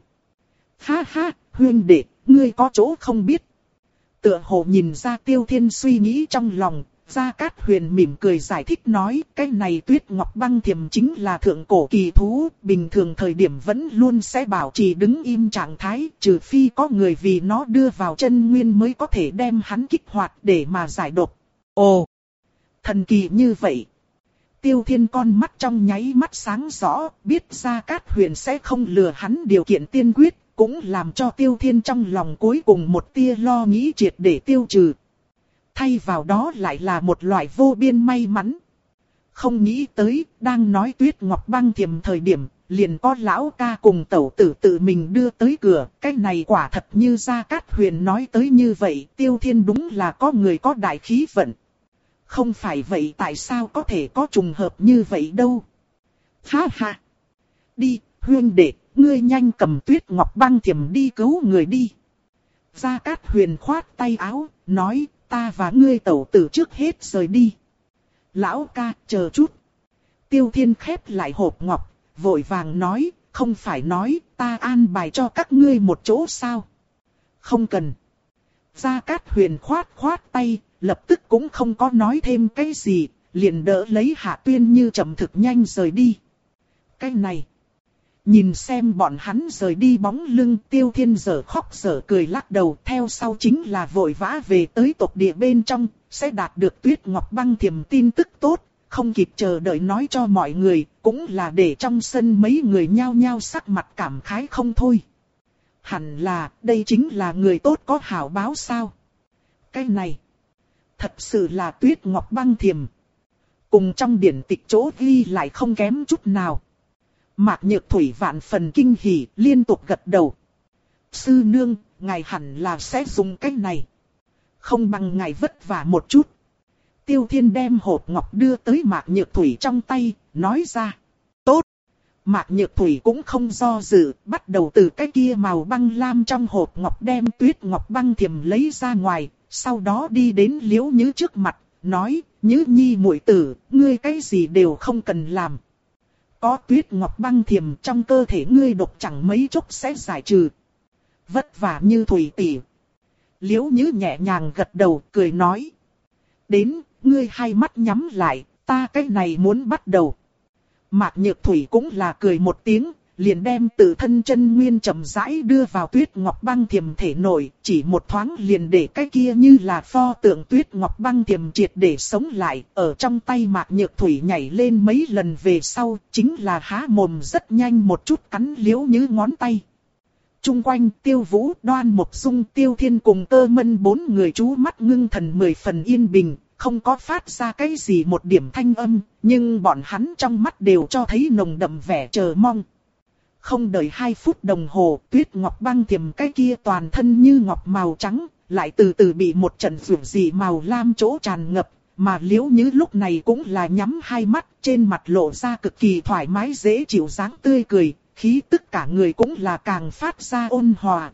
Ha ha, huynh đệ, ngươi có chỗ không biết. Tựa hồ nhìn ra Tiêu Thiên suy nghĩ trong lòng, Gia Cát Huyền mỉm cười giải thích nói, cái này tuyết ngọc băng thiềm chính là thượng cổ kỳ thú, bình thường thời điểm vẫn luôn sẽ bảo trì đứng im trạng thái, trừ phi có người vì nó đưa vào chân nguyên mới có thể đem hắn kích hoạt để mà giải độc. Ồ, thần kỳ như vậy. Tiêu Thiên con mắt trong nháy mắt sáng rõ, biết Gia Cát Huyền sẽ không lừa hắn điều kiện tiên quyết, cũng làm cho Tiêu Thiên trong lòng cuối cùng một tia lo nghĩ triệt để tiêu trừ. Thay vào đó lại là một loại vô biên may mắn. Không nghĩ tới, đang nói tuyết ngọc băng thiềm thời điểm, liền có lão ca cùng tẩu tử tự mình đưa tới cửa. Cái này quả thật như Gia Cát Huyền nói tới như vậy, Tiêu Thiên đúng là có người có đại khí vận. Không phải vậy tại sao có thể có trùng hợp như vậy đâu. Ha ha. Đi, huynh đệ, ngươi nhanh cầm tuyết ngọc băng thiềm đi cứu người đi. Gia Cát Huyền khoát tay áo, nói, ta và ngươi tẩu tử trước hết rời đi. Lão ca, chờ chút. Tiêu Thiên khép lại hộp ngọc, vội vàng nói, không phải nói, ta an bài cho các ngươi một chỗ sao. Không cần. Gia Cát Huyền khoát khoát tay, lập tức cũng không có nói thêm cái gì, liền đỡ lấy Hạ Tuyên Như chậm thực nhanh rời đi. Cái này. Nhìn xem bọn hắn rời đi bóng lưng, Tiêu Thiên dở khóc dở cười lắc đầu, theo sau chính là vội vã về tới tộc địa bên trong, sẽ đạt được tuyết ngọc băng thiềm tin tức tốt, không kịp chờ đợi nói cho mọi người, cũng là để trong sân mấy người nhao nhao sắc mặt cảm khái không thôi. Hẳn là, đây chính là người tốt có hảo báo sao? Cái này, thật sự là tuyết ngọc băng thiềm. Cùng trong điển tịch chỗ ghi lại không kém chút nào. Mạc Nhược Thủy vạn phần kinh hỉ, liên tục gật đầu. Sư nương, ngài hẳn là sẽ dùng cái này. Không bằng ngài vất vả một chút. Tiêu Thiên đem hộp ngọc đưa tới Mạc Nhược Thủy trong tay, nói ra. Tốt. Mạc Nhược Thủy cũng không do dự, bắt đầu từ cái kia màu băng lam trong hộp ngọc đem tuyết ngọc băng thiềm lấy ra ngoài, sau đó đi đến Liễu Nhứ trước mặt, nói, Nhứ nhi muội tử, ngươi cái gì đều không cần làm. Có tuyết ngọc băng thiềm trong cơ thể ngươi độc chẳng mấy chốc sẽ giải trừ. Vất vả như Thủy tỷ. Liễu Nhứ nhẹ nhàng gật đầu, cười nói. Đến, ngươi hai mắt nhắm lại, ta cái này muốn bắt đầu. Mạc Nhược Thủy cũng là cười một tiếng, liền đem tự thân chân nguyên chậm rãi đưa vào tuyết ngọc băng thiềm thể nội, chỉ một thoáng liền để cái kia như là pho tượng tuyết ngọc băng thiềm triệt để sống lại, ở trong tay Mạc Nhược Thủy nhảy lên mấy lần về sau, chính là há mồm rất nhanh một chút cắn Liễu Nhứ ngón tay. Trung quanh Tiêu Vũ, Đoan Mộc Dung, Tiêu Thiên cùng Cơ Mân bốn người chú mắt ngưng thần mười phần yên bình, không có phát ra cái gì một điểm thanh âm, nhưng bọn hắn trong mắt đều cho thấy nồng đậm vẻ chờ mong. Không đợi hai phút đồng hồ, tuyết ngọc băng thiềm cái kia toàn thân như ngọc màu trắng, lại từ từ bị một trận rượu dị màu lam chỗ tràn ngập, mà Liễu Nhứ lúc này cũng là nhắm hai mắt, trên mặt lộ ra cực kỳ thoải mái dễ chịu dáng tươi cười, khí tức cả người cũng là càng phát ra ôn hòa.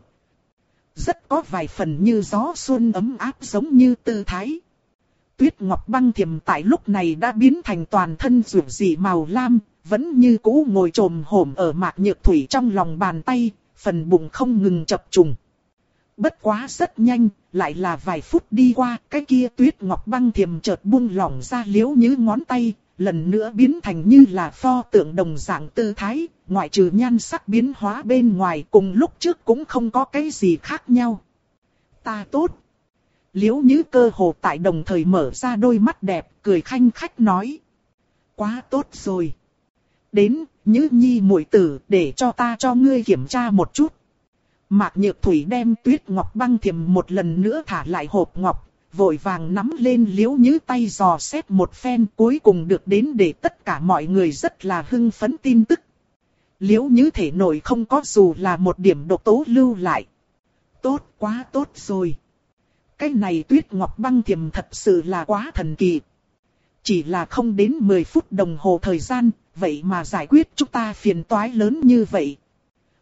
Rất có vài phần như gió xuân ấm áp giống như tư thái. Tuyết ngọc băng thiềm tại lúc này đã biến thành toàn thân rượu dị màu lam, vẫn như cũ ngồi trồm hổm ở Mạc Nhược Thủy trong lòng bàn tay, phần bụng không ngừng chập trùng. Bất quá rất nhanh, lại là vài phút đi qua, cái kia tuyết ngọc băng thiềm chợt buông lỏng ra Liễu Nhứ ngón tay, lần nữa biến thành như là pho tượng đồng dạng tư thái, ngoại trừ nhan sắc biến hóa bên ngoài cùng lúc trước cũng không có cái gì khác nhau. Ta tốt. Liễu Nhứ cơ hồ tại đồng thời mở ra đôi mắt đẹp, cười khanh khách nói. Quá tốt rồi. Đến, Nhứ nhi muội tử, để cho ta cho ngươi kiểm tra một chút. Mạc Nhược Thủy đem tuyết ngọc băng thiềm một lần nữa thả lại hộp ngọc, vội vàng nắm lên Liễu Nhứ tay dò xét một phen, cuối cùng được đến để tất cả mọi người rất là hưng phấn tin tức. Liễu Nhứ thể nội không có dù là một điểm độc tố lưu lại. Tốt, quá tốt rồi. Cái này tuyết ngọc băng thiềm thật sự là quá thần kỳ. Chỉ là không đến mười phút đồng hồ thời gian, vậy mà giải quyết chúng ta phiền toái lớn như vậy.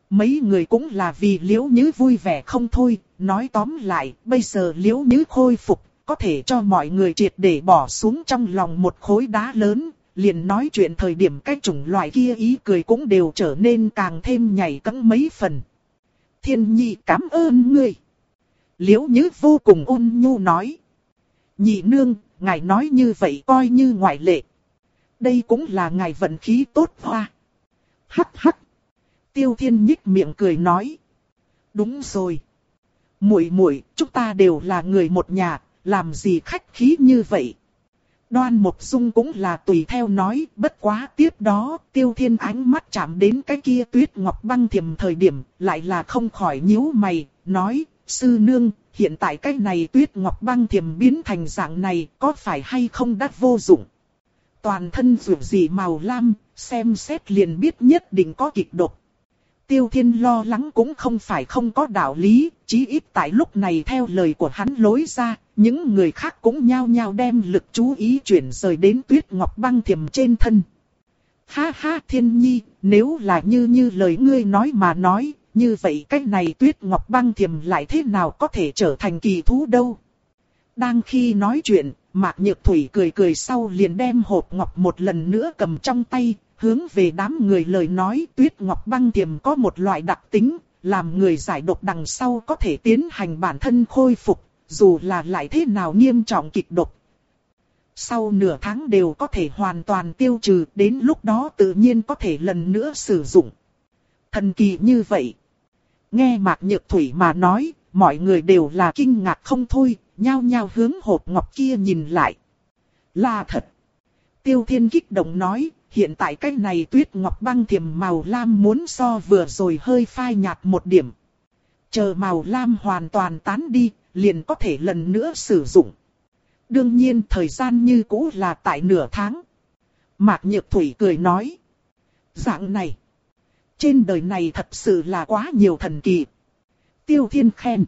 Mấy người cũng là vì Liễu Nhứ vui vẻ không thôi, nói tóm lại, bây giờ Liễu Nhứ khôi phục, có thể cho mọi người triệt để bỏ xuống trong lòng một khối đá lớn, liền nói chuyện thời điểm cái chủng loại kia ý cười cũng đều trở nên càng thêm nhảy cẫng mấy phần. Thiên Nhi cảm ơn ngươi. Liễu Nhứ vô cùng ôn nhu nói. Nhị nương, ngài nói như vậy coi như ngoại lệ. Đây cũng là ngài vận khí tốt hoa. Hắc hắc. Tiêu Thiên nhích miệng cười nói. Đúng rồi. Muội muội, chúng ta đều là người một nhà, làm gì khách khí như vậy. Đoan Mộc Dung cũng là tùy theo nói, bất quá tiếp đó, Tiêu Thiên ánh mắt chạm đến cái kia Tuyết Ngọc Băng Thiềm thời điểm, lại là không khỏi nhíu mày, nói, sư nương, hiện tại cái này Tuyết Ngọc Băng Thiềm biến thành dạng này, có phải hay không đã vô dụng. Toàn thân dù gì màu lam, xem xét liền biết nhất định có kịch độc. Tiêu Thiên lo lắng cũng không phải không có đạo lý, chí ít tại lúc này theo lời của hắn lối ra, những người khác cũng nhao nhao đem lực chú ý chuyển rời đến Tuyết Ngọc Băng Thiềm trên thân. Ha ha Thiên Nhi, nếu là như như lời ngươi nói mà nói, như vậy cái này Tuyết Ngọc Băng Thiềm lại thế nào có thể trở thành kỳ thú đâu. Đang khi nói chuyện, Mạc Nhược Thủy cười cười sau liền đem hộp ngọc một lần nữa cầm trong tay, hướng về đám người lời nói Tuyết Ngọc Băng Thiềm có một loại đặc tính, làm người giải độc đằng sau có thể tiến hành bản thân khôi phục, dù là lại thế nào nghiêm trọng kịch độc. Sau nửa tháng đều có thể hoàn toàn tiêu trừ, đến lúc đó tự nhiên có thể lần nữa sử dụng. Thần kỳ như vậy. Nghe Mạc Nhược Thủy mà nói, mọi người đều là kinh ngạc không thôi, nhao nhao hướng hộp ngọc kia nhìn lại. Là thật. Tiêu Thiên kích động nói, hiện tại cái này Tuyết Ngọc Băng Thiềm màu lam muốn so vừa rồi hơi phai nhạt một điểm. Chờ màu lam hoàn toàn tán đi, liền có thể lần nữa sử dụng. Đương nhiên thời gian như cũ là tại nửa tháng. Mạc Nhược Thủy cười nói. Dạng này. Trên đời này thật sự là quá nhiều thần kỳ. Tiêu Thiên khen.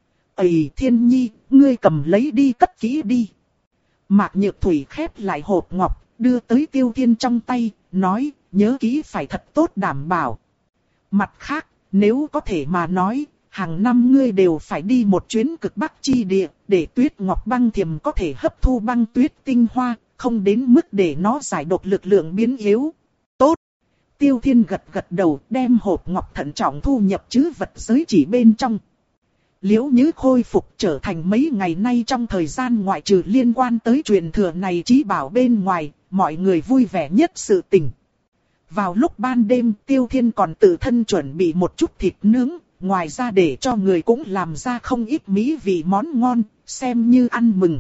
Ây Thiên Nhi, ngươi cầm lấy đi cất kỹ đi. Mạc Nhược Thủy khép lại hộp ngọc, đưa tới Tiêu Thiên trong tay, nói, nhớ kỹ phải thật tốt đảm bảo. Mặt khác, nếu có thể mà nói, hàng năm ngươi đều phải đi một chuyến cực bắc chi địa, để Tuyết Ngọc Băng Thiềm có thể hấp thu băng tuyết tinh hoa, không đến mức để nó giải độc lực lượng biến yếu. Tốt! Tiêu Thiên gật gật đầu, đem hộp ngọc thận trọng thu nhập trữ vật giới chỉ bên trong. Liễu Nhứ khôi phục trở thành mấy ngày nay trong thời gian ngoại trừ liên quan tới truyền thừa này chí bảo bên ngoài, mọi người vui vẻ nhất sự tình. Vào lúc ban đêm Tiêu Thiên còn tự thân chuẩn bị một chút thịt nướng, ngoài ra để cho người cũng làm ra không ít mỹ vị món ngon, xem như ăn mừng.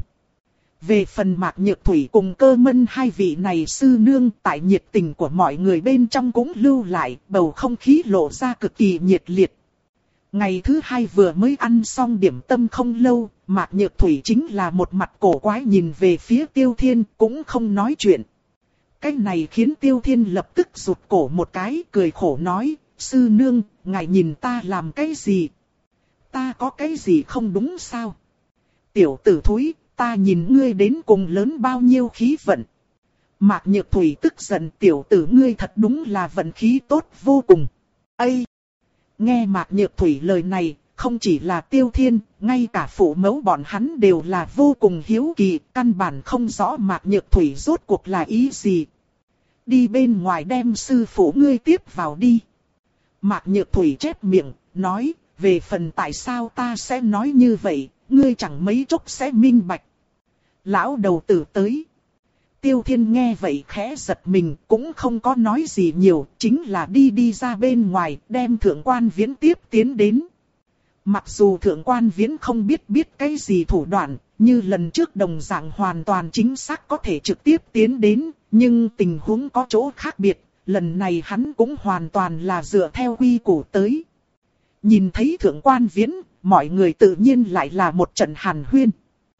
Về phần Mạc Nhược Thủy cùng Cơ Mân hai vị này sư nương, tại nhiệt tình của mọi người bên trong cũng lưu lại, bầu không khí lộ ra cực kỳ nhiệt liệt. Ngày thứ hai vừa mới ăn xong điểm tâm không lâu, Mạc Nhược Thủy chính là một mặt cổ quái nhìn về phía Tiêu Thiên, cũng không nói chuyện. Cái này khiến Tiêu Thiên lập tức rụt cổ một cái, cười khổ nói, sư nương, ngài nhìn ta làm cái gì? Ta có cái gì không đúng sao? Tiểu tử thúi, ta nhìn ngươi đến cùng lớn bao nhiêu khí vận. Mạc Nhược Thủy tức giận, tiểu tử ngươi thật đúng là vận khí tốt vô cùng. Ây! Nghe Mạc Nhược Thủy lời này, không chỉ là Tiêu Thiên, ngay cả phụ mẫu bọn hắn đều là vô cùng hiếu kỳ, căn bản không rõ Mạc Nhược Thủy rốt cuộc là ý gì. Đi bên ngoài đem sư phụ ngươi tiếp vào đi. Mạc Nhược Thủy chép miệng, nói, về phần tại sao ta sẽ nói như vậy, ngươi chẳng mấy chốc sẽ minh bạch. Lão đầu tử tới. Tiêu Thiên nghe vậy khẽ giật mình, cũng không có nói gì nhiều, chính là đi đi ra bên ngoài, đem Thượng Quan Viễn tiếp tiến đến. Mặc dù Thượng Quan Viễn không biết biết cái gì thủ đoạn, như lần trước đồng dạng hoàn toàn chính xác có thể trực tiếp tiến đến, nhưng tình huống có chỗ khác biệt, lần này hắn cũng hoàn toàn là dựa theo quy củ tới. Nhìn thấy Thượng Quan Viễn, mọi người tự nhiên lại là một trận hàn huyên.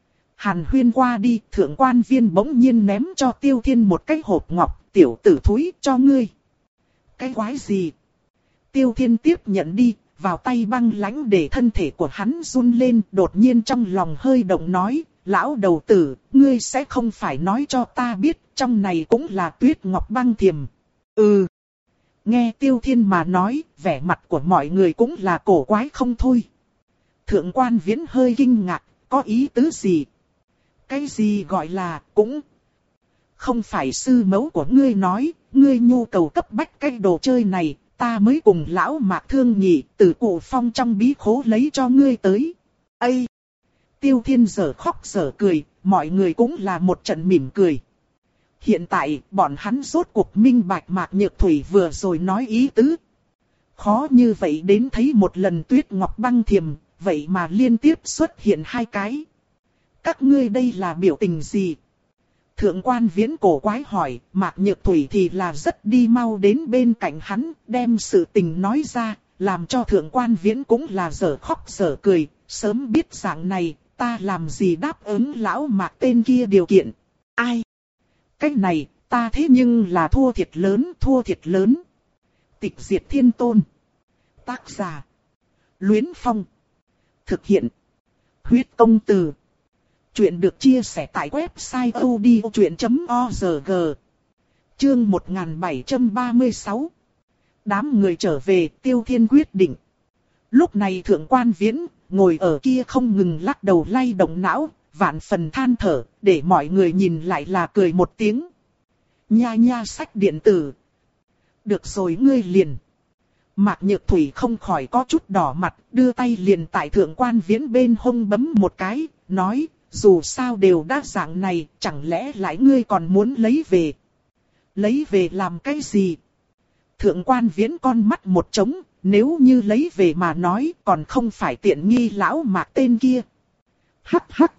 Hàn huyên qua đi, Thượng Quan Viên bỗng nhiên ném cho Tiêu Thiên một cái hộp ngọc, tiểu tử thúi cho ngươi. Cái quái gì? Tiêu Thiên tiếp nhận đi, vào tay băng lãnh để thân thể của hắn run lên, đột nhiên trong lòng hơi động nói, lão đầu tử, ngươi sẽ không phải nói cho ta biết, trong này cũng là Tuyết Ngọc Băng Thiềm. Ừ. Nghe Tiêu Thiên mà nói, vẻ mặt của mọi người cũng là cổ quái không thôi. Thượng quan Viễn hơi kinh ngạc, có ý tứ gì? Cái gì gọi là cũng... Không phải sư mẫu của ngươi nói, ngươi nhu cầu cấp bách cái đồ chơi này, ta mới cùng lão Mạc thương nghị, từ Cụ Phong trong bí khố lấy cho ngươi tới. Ây! Tiêu Thiên giở khóc giở cười, mọi người cũng là một trận mỉm cười. Hiện tại, bọn hắn rốt cuộc minh bạch Mạc Nhược Thủy vừa rồi nói ý tứ. Khó như vậy đến thấy một lần Tuyết Ngọc Băng Thiềm, vậy mà liên tiếp xuất hiện hai cái. Các ngươi đây là biểu tình gì? Thượng quan Viễn cổ quái hỏi, Mạc Nhược Thủy thì là rất đi mau đến bên cạnh hắn, đem sự tình nói ra, làm cho thượng quan Viễn cũng là giở khóc giở cười, sớm biết dạng này, ta làm gì đáp ứng lão Mạc tên kia điều kiện. Ai? Cái này, ta thế nhưng là thua thiệt lớn, thua thiệt lớn. Tịch Diệt Thiên Tôn. Tác giả. Luyến Phong. Thực hiện. Huyết Công Từ. Chuyện được chia sẻ tại website odchuyện chấm org. Chương một nghìn bảy trăm ba mươi sáu. Đám người trở về, Tiêu Thiên quyết định. Lúc này thượng quan Viễn, ngồi ở kia không ngừng lắc đầu lay động não, vạn phần than thở, để mọi người nhìn lại là cười một tiếng. Nha nha sách điện tử. Được rồi ngươi liền. Mạc Nhược Thủy không khỏi có chút đỏ mặt, đưa tay liền tại thượng quan Viễn bên hông bấm một cái, nói, dù sao đều đã dạng này, chẳng lẽ lại ngươi còn muốn lấy về? Lấy về làm cái gì? Thượng quan Viễn con mắt một trống, nếu như lấy về mà nói còn không phải tiện nghi lão Mạc tên kia. Hắc hắc.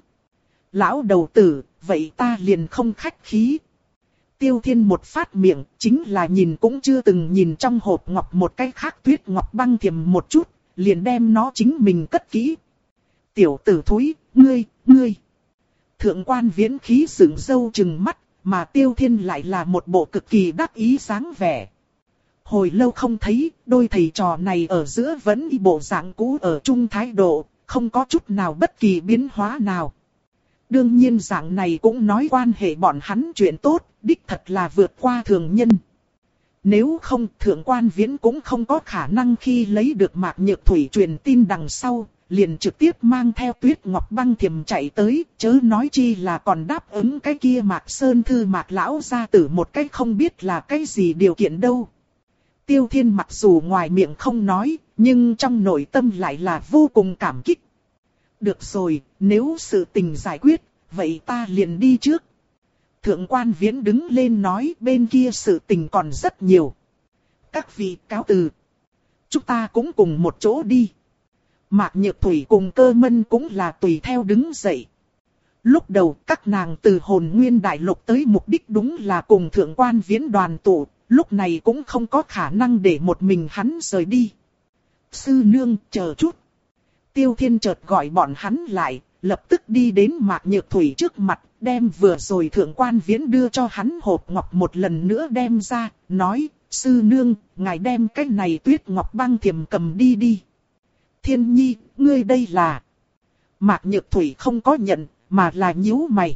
Lão đầu tử, vậy ta liền không khách khí. Tiêu Thiên một phát miệng, chính là nhìn cũng chưa từng nhìn trong hộp ngọc một cái khác Tuyết Ngọc Băng Thiềm một chút, liền đem nó chính mình cất kỹ. Tiểu tử thúi, ngươi, ngươi. Thượng quan Viễn khí sừng râu trừng mắt, mà Tiêu Thiên lại là một bộ cực kỳ đắc ý dáng vẻ. Hồi lâu không thấy, đôi thầy trò này ở giữa vẫn y bộ dạng cũ ở chung thái độ, không có chút nào bất kỳ biến hóa nào. Đương nhiên dạng này cũng nói quan hệ bọn hắn chuyện tốt, đích thật là vượt qua thường nhân. Nếu không, thượng quan Viễn cũng không có khả năng khi lấy được Mạc Nhược Thủy truyền tin đằng sau, liền trực tiếp mang theo Tuyết Ngọc Băng Thiềm chạy tới, chớ nói chi là còn đáp ứng cái kia Mạc Sơn Thư Mạc Lão gia tử một cách không biết là cái gì điều kiện đâu. Tiêu Thiên mặc dù ngoài miệng không nói, nhưng trong nội tâm lại là vô cùng cảm kích. Được rồi, nếu sự tình giải quyết, vậy ta liền đi trước. Thượng quan Viễn đứng lên nói bên kia sự tình còn rất nhiều. Các vị cáo từ. Chúng ta cũng cùng một chỗ đi. Mạc Nhược Thủy cùng Cơ Mân cũng là tùy theo đứng dậy. Lúc đầu các nàng từ Hồn Nguyên Đại Lục tới mục đích đúng là cùng thượng quan Viễn đoàn tụ, lúc này cũng không có khả năng để một mình hắn rời đi. Sư nương, chờ chút. Tiêu Thiên chợt gọi bọn hắn lại, lập tức đi đến Mạc Nhược Thủy trước mặt, đem vừa rồi thượng quan Viễn đưa cho hắn hộp ngọc một lần nữa đem ra, nói, sư nương, ngài đem cái này Tuyết Ngọc Băng Thiềm cầm đi đi. Thiên Nhi, ngươi đây là... Mạc Nhược Thủy không có nhận, mà là nhíu mày.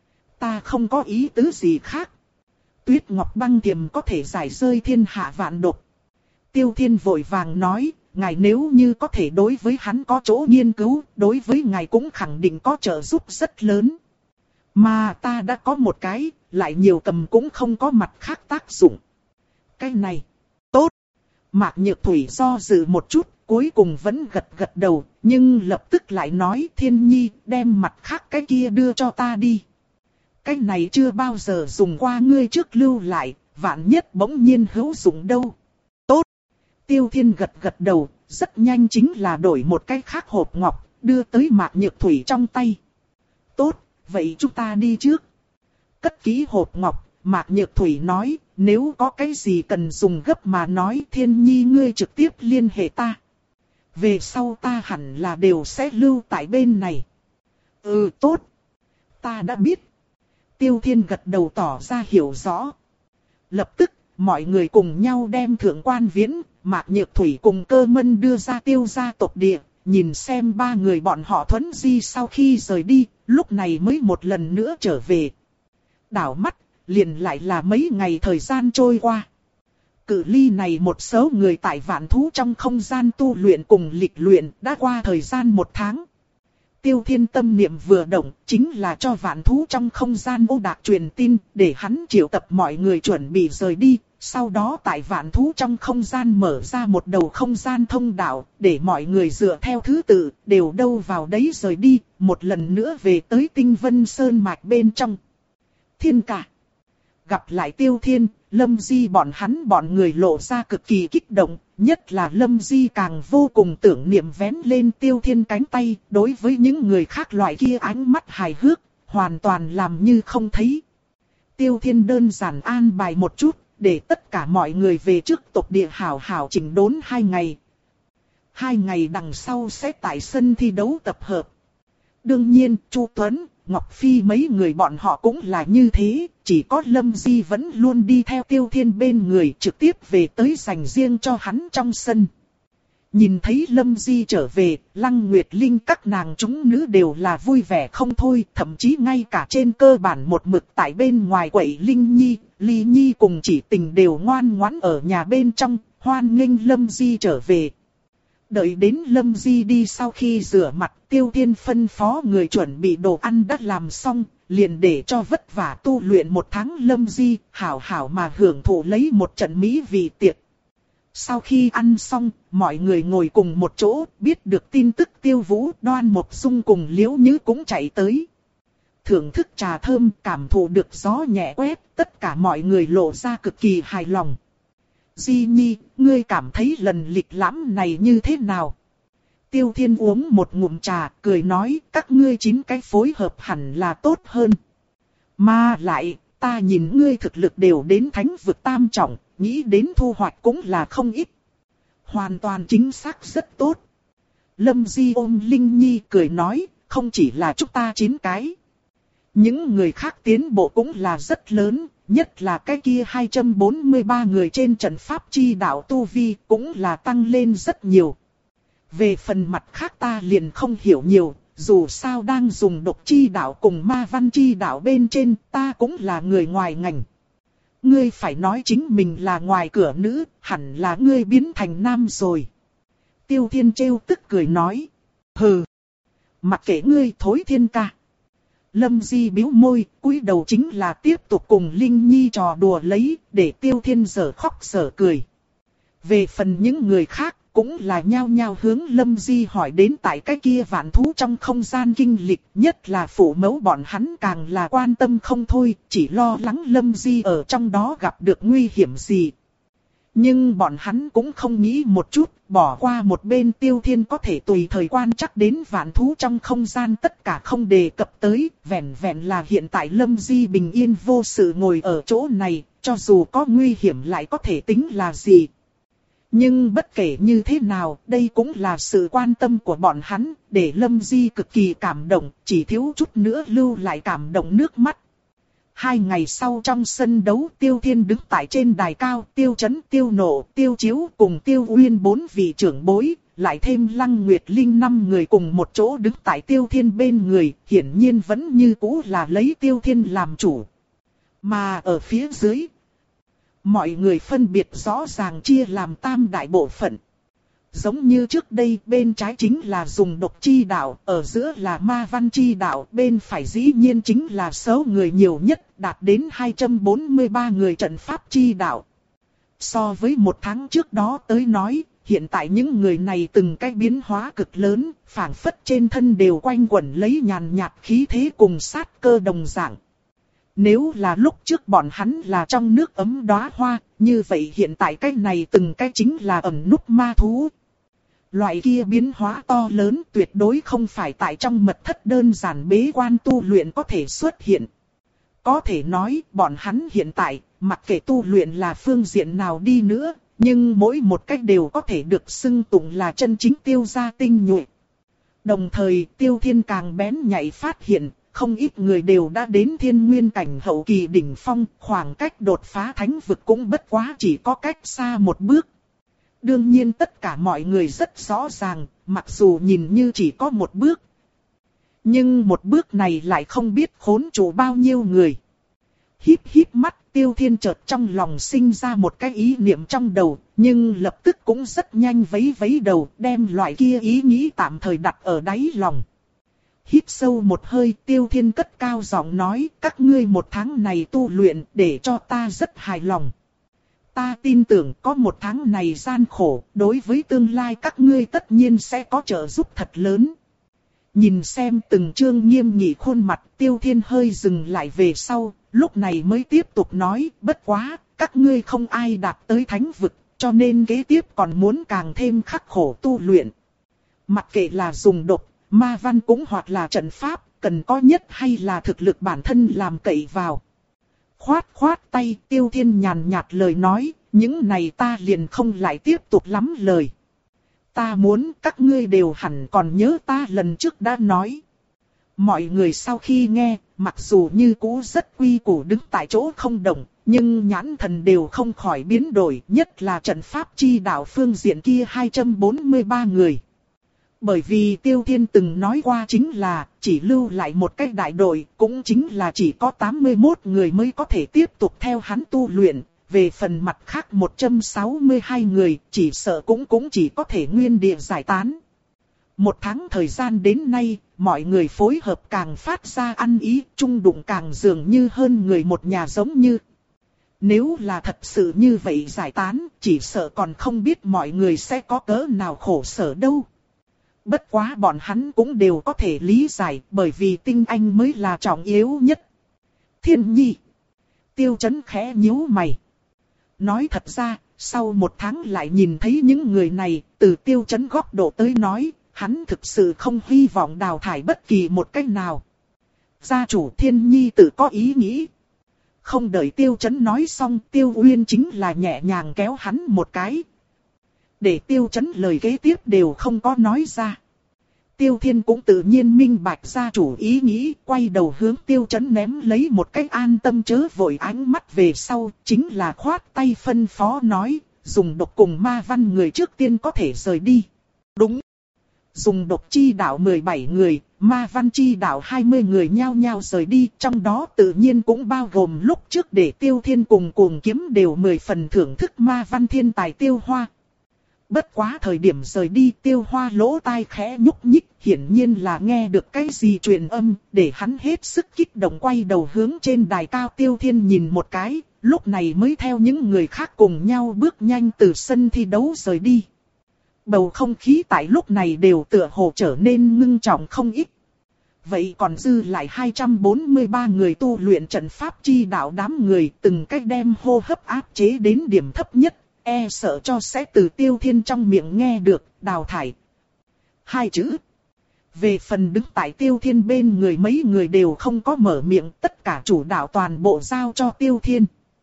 Ta không có ý tứ gì khác. Tuyết Ngọc Băng Thiềm có thể giải rơi thiên hạ vạn độc. Tiêu Thiên vội vàng nói, ngài nếu như có thể đối với hắn có chỗ nghiên cứu, đối với ngài cũng khẳng định có trợ giúp rất lớn. Mà ta đã có một cái, lại nhiều cầm cũng không có mặt khác tác dụng. Cái này, tốt. Mạc Nhược Thủy do dự một chút, cuối cùng vẫn gật gật đầu, nhưng lập tức lại nói Thiên Nhi đem mặt khác cái kia đưa cho ta đi. Cái này chưa bao giờ dùng qua ngươi trước lưu lại, vạn nhất bỗng nhiên hữu dụng đâu. Tốt. Tiêu Thiên gật gật đầu, rất nhanh chính là đổi một cái khác hộp ngọc, đưa tới Mạc Nhược Thủy trong tay. Tốt, vậy chúng ta đi trước. Cất kỹ hộp ngọc, Mạc Nhược Thủy nói, nếu có cái gì cần dùng gấp mà nói Thiên Nhi ngươi trực tiếp liên hệ ta. Về sau ta hẳn là đều sẽ lưu tại bên này. Ừ tốt. Ta đã biết. Tiêu Thiên gật đầu tỏ ra hiểu rõ. Lập tức, mọi người cùng nhau đem thượng quan Viễn, Mạc Nhược Thủy cùng Cơ Mân đưa ra Tiêu gia tộc địa, nhìn xem ba người bọn họ thuấn di sau khi rời đi, lúc này mới một lần nữa trở về. Đảo mắt, liền lại là mấy ngày thời gian trôi qua. cự ly này một số người tại vạn thú trong không gian tu luyện cùng lịch luyện đã qua thời gian một tháng. Tiêu Thiên tâm niệm vừa động, chính là cho vạn thú trong không gian Ô Đạc truyền tin, để hắn triệu tập mọi người chuẩn bị rời đi. Sau đó tại vạn thú trong không gian mở ra một đầu không gian thông đạo, để mọi người dựa theo thứ tự, đều đâu vào đấy rời đi, một lần nữa về tới Tinh Vân Sơn mạch bên trong. Thiên ca. Gặp lại Tiêu Thiên, Lâm Di bọn hắn bọn người lộ ra cực kỳ kích động, nhất là Lâm Di càng vô cùng tưởng niệm vén lên Tiêu Thiên cánh tay, đối với những người khác loại kia ánh mắt hài hước, hoàn toàn làm như không thấy. Tiêu Thiên đơn giản an bài một chút, để tất cả mọi người về trước tộc địa hảo hảo chỉnh đốn hai ngày. Hai ngày đằng sau sẽ tại sân thi đấu tập hợp. Đương nhiên, Chu Tuấn, Ngọc Phi mấy người bọn họ cũng là như thế, chỉ có Lâm Di vẫn luôn đi theo Tiêu Thiên bên người trực tiếp về tới dành riêng cho hắn trong sân. Nhìn thấy Lâm Di trở về, Lăng Nguyệt Linh các nàng chúng nữ đều là vui vẻ không thôi, thậm chí ngay cả trên cơ bản một mực tại bên ngoài quậy Linh Nhi, Ly Nhi cùng Chỉ Tình đều ngoan ngoãn ở nhà bên trong, hoan nghênh Lâm Di trở về. Đợi đến Lâm Di đi sau khi rửa mặt, Tiêu Thiên phân phó người chuẩn bị đồ ăn đã làm xong, liền để cho vất vả tu luyện một tháng Lâm Di, hảo hảo mà hưởng thụ lấy một trận mỹ vị tiệc. Sau khi ăn xong, mọi người ngồi cùng một chỗ, biết được tin tức Tiêu Vũ, Đoan Mộc Dung cùng Liễu Nhứ cũng chạy tới. Thưởng thức trà thơm, cảm thụ được gió nhẹ quét, tất cả mọi người lộ ra cực kỳ hài lòng. Di Nhi, ngươi cảm thấy lần lịch lãm này như thế nào? Tiêu Thiên uống một ngụm trà, cười nói, các ngươi chín cái phối hợp hẳn là tốt hơn. Mà lại, ta nhìn ngươi thực lực đều đến thánh vực tam trọng, nghĩ đến thu hoạch cũng là không ít. Hoàn toàn chính xác rất tốt. Lâm Di ôm Linh Nhi cười nói, không chỉ là chúng ta chín cái. Những người khác tiến bộ cũng là rất lớn, nhất là cái kia hai trăm bốn mươi ba người trên trận pháp chi đạo tu vi cũng là tăng lên rất nhiều. Về phần mặt khác ta liền không hiểu nhiều, dù sao đang dùng độc chi đạo cùng ma văn chi đạo bên trên ta cũng là người ngoài ngành. Ngươi phải nói chính mình là ngoài cửa nữ, hẳn là ngươi biến thành nam rồi. Tiêu Thiên trêu tức cười nói. Hừ, mặc kệ ngươi thối thiên ca. Lâm Di bĩu môi, cúi đầu chính là tiếp tục cùng Linh Nhi trò đùa lấy, để Tiêu Thiên dở khóc dở cười. Về phần những người khác, cũng là nhao nhao hướng Lâm Di hỏi đến tại cái kia vạn thú trong không gian kinh lịch, nhất là phụ mẫu bọn hắn càng là quan tâm không thôi, chỉ lo lắng Lâm Di ở trong đó gặp được nguy hiểm gì. Nhưng bọn hắn cũng không nghĩ một chút, bỏ qua một bên Tiêu Thiên có thể tùy thời quan chắc đến vạn thú trong không gian tất cả không đề cập tới, vẹn vẹn là hiện tại Lâm Di bình yên vô sự ngồi ở chỗ này, cho dù có nguy hiểm lại có thể tính là gì. Nhưng bất kể như thế nào, đây cũng là sự quan tâm của bọn hắn, để Lâm Di cực kỳ cảm động, chỉ thiếu chút nữa lưu lại cảm động nước mắt. Hai ngày sau trong sân đấu, Tiêu Thiên đứng tại trên đài cao, Tiêu Chấn, Tiêu Nộ, Tiêu Chiếu cùng Tiêu Uyên bốn vị trưởng bối, lại thêm Lăng Nguyệt Linh năm người cùng một chỗ đứng tại Tiêu Thiên bên người, hiển nhiên vẫn như cũ là lấy Tiêu Thiên làm chủ. Mà ở phía dưới, mọi người phân biệt rõ ràng chia làm tam đại bộ phận. Giống như trước đây, bên trái chính là dùng độc chi đạo, ở giữa là ma văn chi đạo, bên phải dĩ nhiên chính là số người nhiều nhất, đạt đến hai trăm bốn mươi ba người trận pháp chi đạo. So với một tháng trước đó tới nói, hiện tại những người này từng cái biến hóa cực lớn, phảng phất trên thân đều quanh quẩn lấy nhàn nhạt khí thế cùng sát cơ đồng dạng. Nếu là lúc trước bọn hắn là trong nước ấm đóa hoa, như vậy hiện tại cái này từng cái chính là ẩn núp ma thú. Loại kia biến hóa to lớn tuyệt đối không phải tại trong mật thất đơn giản bế quan tu luyện có thể xuất hiện. Có thể nói bọn hắn hiện tại, mặc kệ tu luyện là phương diện nào đi nữa, nhưng mỗi một cách đều có thể được xưng tụng là chân chính tiêu gia tinh nhuệ. Đồng thời Tiêu Thiên càng bén nhạy phát hiện, không ít người đều đã đến thiên nguyên cảnh hậu kỳ đỉnh phong, khoảng cách đột phá thánh vực cũng bất quá chỉ có cách xa một bước. Đương nhiên tất cả mọi người rất rõ ràng, mặc dù nhìn như chỉ có một bước, nhưng một bước này lại không biết khốn trụ bao nhiêu người. Híp híp mắt, Tiêu Thiên chợt trong lòng sinh ra một cái ý niệm trong đầu, nhưng lập tức cũng rất nhanh vấy vấy đầu, đem loại kia ý nghĩ tạm thời đặt ở đáy lòng. Hít sâu một hơi, Tiêu Thiên cất cao giọng nói, các ngươi một tháng này tu luyện để cho ta rất hài lòng. Ta tin tưởng có một tháng này gian khổ, đối với tương lai các ngươi tất nhiên sẽ có trợ giúp thật lớn. Nhìn xem từng chương nghiêm nghị khuôn mặt, Tiêu Thiên hơi dừng lại về sau, lúc này mới tiếp tục nói, bất quá, các ngươi không ai đạt tới thánh vực, cho nên kế tiếp còn muốn càng thêm khắc khổ tu luyện. Mặc kệ là dùng độc, ma văn cũng hoặc là trận pháp, cần có nhất hay là thực lực bản thân làm cậy vào. Khoát khoát tay, Tiêu Thiên nhàn nhạt lời nói, những này ta liền không lại tiếp tục lắm lời. Ta muốn các ngươi đều hẳn còn nhớ ta lần trước đã nói. Mọi người sau khi nghe, mặc dù như cũ rất quy củ đứng tại chỗ không động, nhưng nhãn thần đều không khỏi biến đổi, nhất là trận pháp chi đạo phương diện kia hai trăm bốn mươi ba người. Bởi vì Tiêu Thiên từng nói qua chính là, chỉ lưu lại một cái đại đội, cũng chính là chỉ có tám mươi mốt người mới có thể tiếp tục theo hắn tu luyện. Về phần mặt khác một trăm sáu mươi hai người, chỉ sợ cũng cũng chỉ có thể nguyên địa giải tán. Một tháng thời gian đến nay, mọi người phối hợp càng phát ra ăn ý, chung đụng càng dường như hơn người một nhà giống như. Nếu là thật sự như vậy giải tán, chỉ sợ còn không biết mọi người sẽ có cỡ nào khổ sở đâu. Bất quá bọn hắn cũng đều có thể lý giải, bởi vì tinh anh mới là trọng yếu nhất. Thiên Nhi. Tiêu Chấn khẽ nhíu mày. Nói thật ra, sau một tháng lại nhìn thấy những người này, từ Tiêu Chấn góc độ tới nói, hắn thực sự không hy vọng đào thải bất kỳ một cách nào. Gia chủ Thiên Nhi tự có ý nghĩ. Không đợi Tiêu Chấn nói xong, Tiêu Uyên chính là nhẹ nhàng kéo hắn một cái. Để Tiêu Chấn lời kế tiếp đều không có nói ra. Tiêu Thiên cũng tự nhiên minh bạch gia chủ ý nghĩ, quay đầu hướng Tiêu Chấn ném lấy một cái an tâm chớ vội ánh mắt về sau, chính là khoát tay phân phó nói, dùng độc cùng ma văn người trước tiên có thể rời đi. Đúng. Dùng độc chi đạo mười bảy người, ma văn chi đạo hai mươi người nhao nhao rời đi, trong đó tự nhiên cũng bao gồm lúc trước để Tiêu Thiên cùng Cuồng Kiếm đều mười phần thưởng thức ma văn thiên tài Tiêu Hoa. Bất quá thời điểm rời đi, Tiêu Hoa lỗ tai khẽ nhúc nhích, hiển nhiên là nghe được cái gì truyền âm, để hắn hết sức kích động quay đầu hướng trên đài cao Tiêu Thiên nhìn một cái, lúc này mới theo những người khác cùng nhau bước nhanh từ sân thi đấu rời đi. Bầu không khí tại lúc này đều tựa hồ trở nên ngưng trọng không ít. Vậy còn dư lại hai trăm bốn mươi ba người tu luyện trận pháp chi đạo đám người, từng cách đem hô hấp áp chế đến điểm thấp nhất. E sợ cho sẽ từ Tiêu Thiên trong miệng nghe được, đào thải. Hai chữ. Về phần đứng tại Tiêu Thiên bên người mấy người đều không có mở miệng, tất cả chủ đạo toàn bộ giao cho Tiêu Thiên.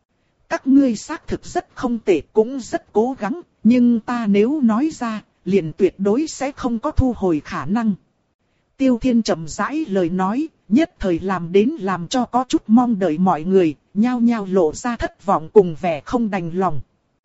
Các ngươi xác thực rất không tệ, cũng rất cố gắng, nhưng ta nếu nói ra, liền tuyệt đối sẽ không có thu hồi khả năng. Tiêu Thiên chậm rãi lời nói, nhất thời làm đến làm cho có chút mong đợi mọi người, nhao nhao lộ ra thất vọng cùng vẻ không đành lòng.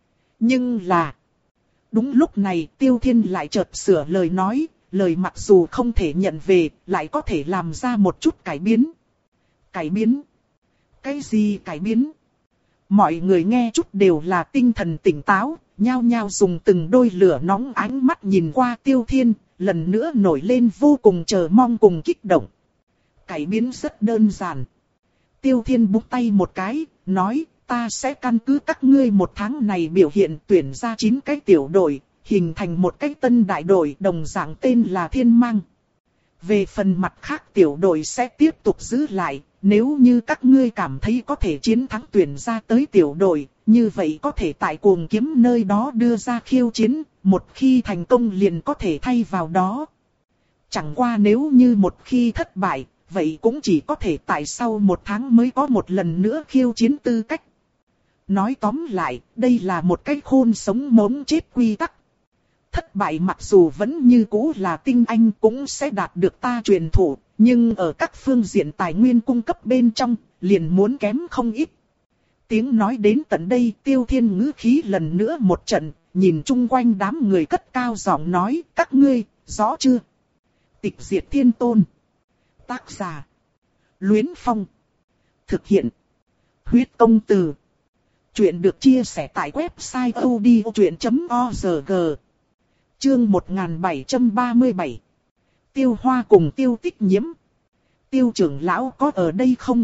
Nhưng là, đúng lúc này Tiêu Thiên lại chợt sửa lời nói, lời mặc dù không thể nhận về, lại có thể làm ra một chút cải biến. Cải biến? Cái gì cải biến? Mọi người nghe chút đều là tinh thần tỉnh táo, nhao nhao dùng từng đôi lửa nóng ánh mắt nhìn qua Tiêu Thiên, lần nữa nổi lên vô cùng chờ mong cùng kích động. Cải biến rất đơn giản. Tiêu Thiên búng tay một cái, nói, ta sẽ căn cứ các ngươi một tháng này biểu hiện tuyển ra chín cái tiểu đội, hình thành một cái tân đại đội đồng dạng tên là Thiên Mang. Về phần mặt khác tiểu đội sẽ tiếp tục giữ lại, nếu như các ngươi cảm thấy có thể chiến thắng tuyển ra tới tiểu đội, như vậy có thể tại Cuồng Kiếm nơi đó đưa ra khiêu chiến, một khi thành công liền có thể thay vào đó. Chẳng qua nếu như một khi thất bại, vậy cũng chỉ có thể tại sau một tháng mới có một lần nữa khiêu chiến tư cách. Nói tóm lại, đây là một cái khôn sống mống chết quy tắc. Thất bại mặc dù vẫn như cũ là tinh anh cũng sẽ đạt được ta truyền thụ, nhưng ở các phương diện tài nguyên cung cấp bên trong, liền muốn kém không ít. Tiếng nói đến tận đây, Tiêu Thiên ngữ khí lần nữa một trận, nhìn chung quanh đám người cất cao giọng nói, các ngươi, rõ chưa? Tịch diệt thiên tôn. Tác giả. Luyến Phong. Thực hiện. Huyết công từ. Chuyện được chia sẻ tại website audiochuyện chấm org. Chương một nghìn bảy trăm ba mươi bảy. Tiêu Hoa cùng Tiêu Tích Nhiễm. Tiêu trưởng lão có ở đây không?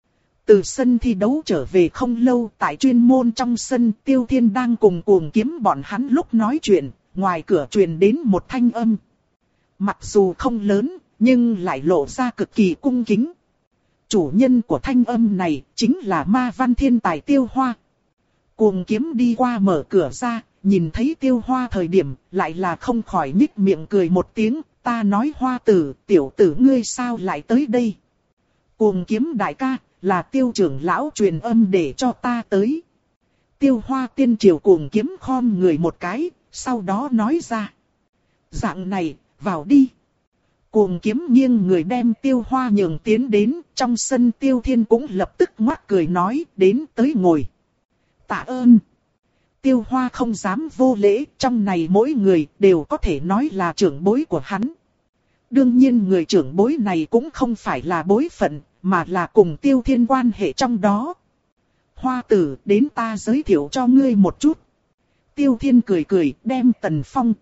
Từ sân thi đấu trở về không lâu, tại chuyên môn trong sân, Tiêu Thiên đang cùng Cuồng Kiếm bọn hắn lúc nói chuyện, ngoài cửa truyền đến một thanh âm. Mặc dù không lớn, nhưng lại lộ ra cực kỳ cung kính. Chủ nhân của thanh âm này chính là ma văn thiên tài Tiêu Hoa. Cuồng Kiếm đi qua mở cửa ra, nhìn thấy Tiêu Hoa thời điểm, lại là không khỏi nhích miệng cười một tiếng. Ta nói Hoa tử, tiểu tử ngươi sao lại tới đây? Cuồng Kiếm đại ca, là Tiêu trưởng lão truyền âm để cho ta tới. Tiêu Hoa tiên triều Cuồng Kiếm khom người một cái, sau đó nói ra. Dạng này, vào đi. Cuồng Kiếm nghiêng người đem Tiêu Hoa nhường tiến đến, trong sân Tiêu Thiên cũng lập tức ngoác cười nói, đến tới ngồi. Tạ ơn. Tiêu Hoa không dám vô lễ, trong này mỗi người đều có thể nói là trưởng bối của hắn. Đương nhiên người trưởng bối này cũng không phải là bối phận, mà là cùng Tiêu Thiên quan hệ trong đó. Hoa tử, đến ta giới thiệu cho ngươi một chút. Tiêu Thiên cười cười, đem Tần Phong,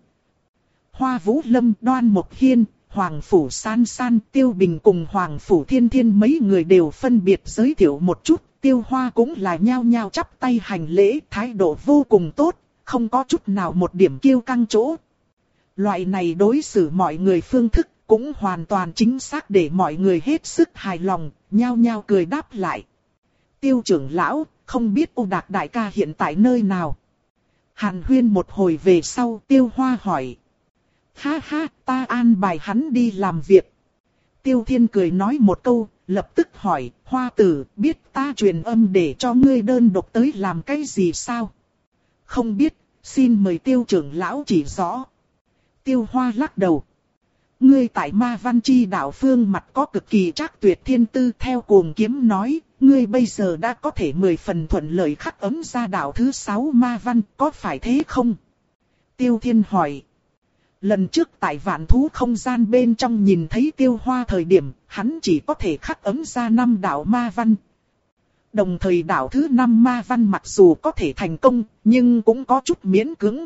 Hoa Vũ Lâm, Đoan Mộc Hiên, Hoàng Phủ San San, Tiêu Bình cùng Hoàng Phủ Thiên Thiên mấy người đều phân biệt giới thiệu một chút. Tiêu Hoa cũng là nhao nhao chắp tay hành lễ, thái độ vô cùng tốt, không có chút nào một điểm kiêu căng chỗ. Loại này đối xử mọi người phương thức cũng hoàn toàn chính xác để mọi người hết sức hài lòng, nhao nhao cười đáp lại. Tiêu trưởng lão, không biết U Đạc đại ca hiện tại nơi nào? Hàn huyên một hồi về sau, Tiêu Hoa hỏi. Ha ha, ta an bài hắn đi làm việc. Tiêu Thiên cười nói một câu, lập tức hỏi, Hoa tử, biết ta truyền âm để cho ngươi đơn độc tới làm cái gì sao? Không biết, xin mời Tiêu trưởng lão chỉ rõ. Tiêu Hoa lắc đầu. Ngươi tại Ma Văn Chi đạo phương mặt có cực kỳ trác tuyệt thiên tư, theo Cuồng Kiếm nói, ngươi bây giờ đã có thể mười phần thuận lợi khắc ấm ra đạo thứ sáu Ma Văn, có phải thế không? Tiêu Thiên hỏi. Lần trước tại Vạn Thú không gian bên trong nhìn thấy Tiêu Hoa thời điểm, hắn chỉ có thể khắc ấm ra năm đạo Ma Văn. Đồng thời đạo thứ năm Ma Văn mặc dù có thể thành công, nhưng cũng có chút miễn cưỡng.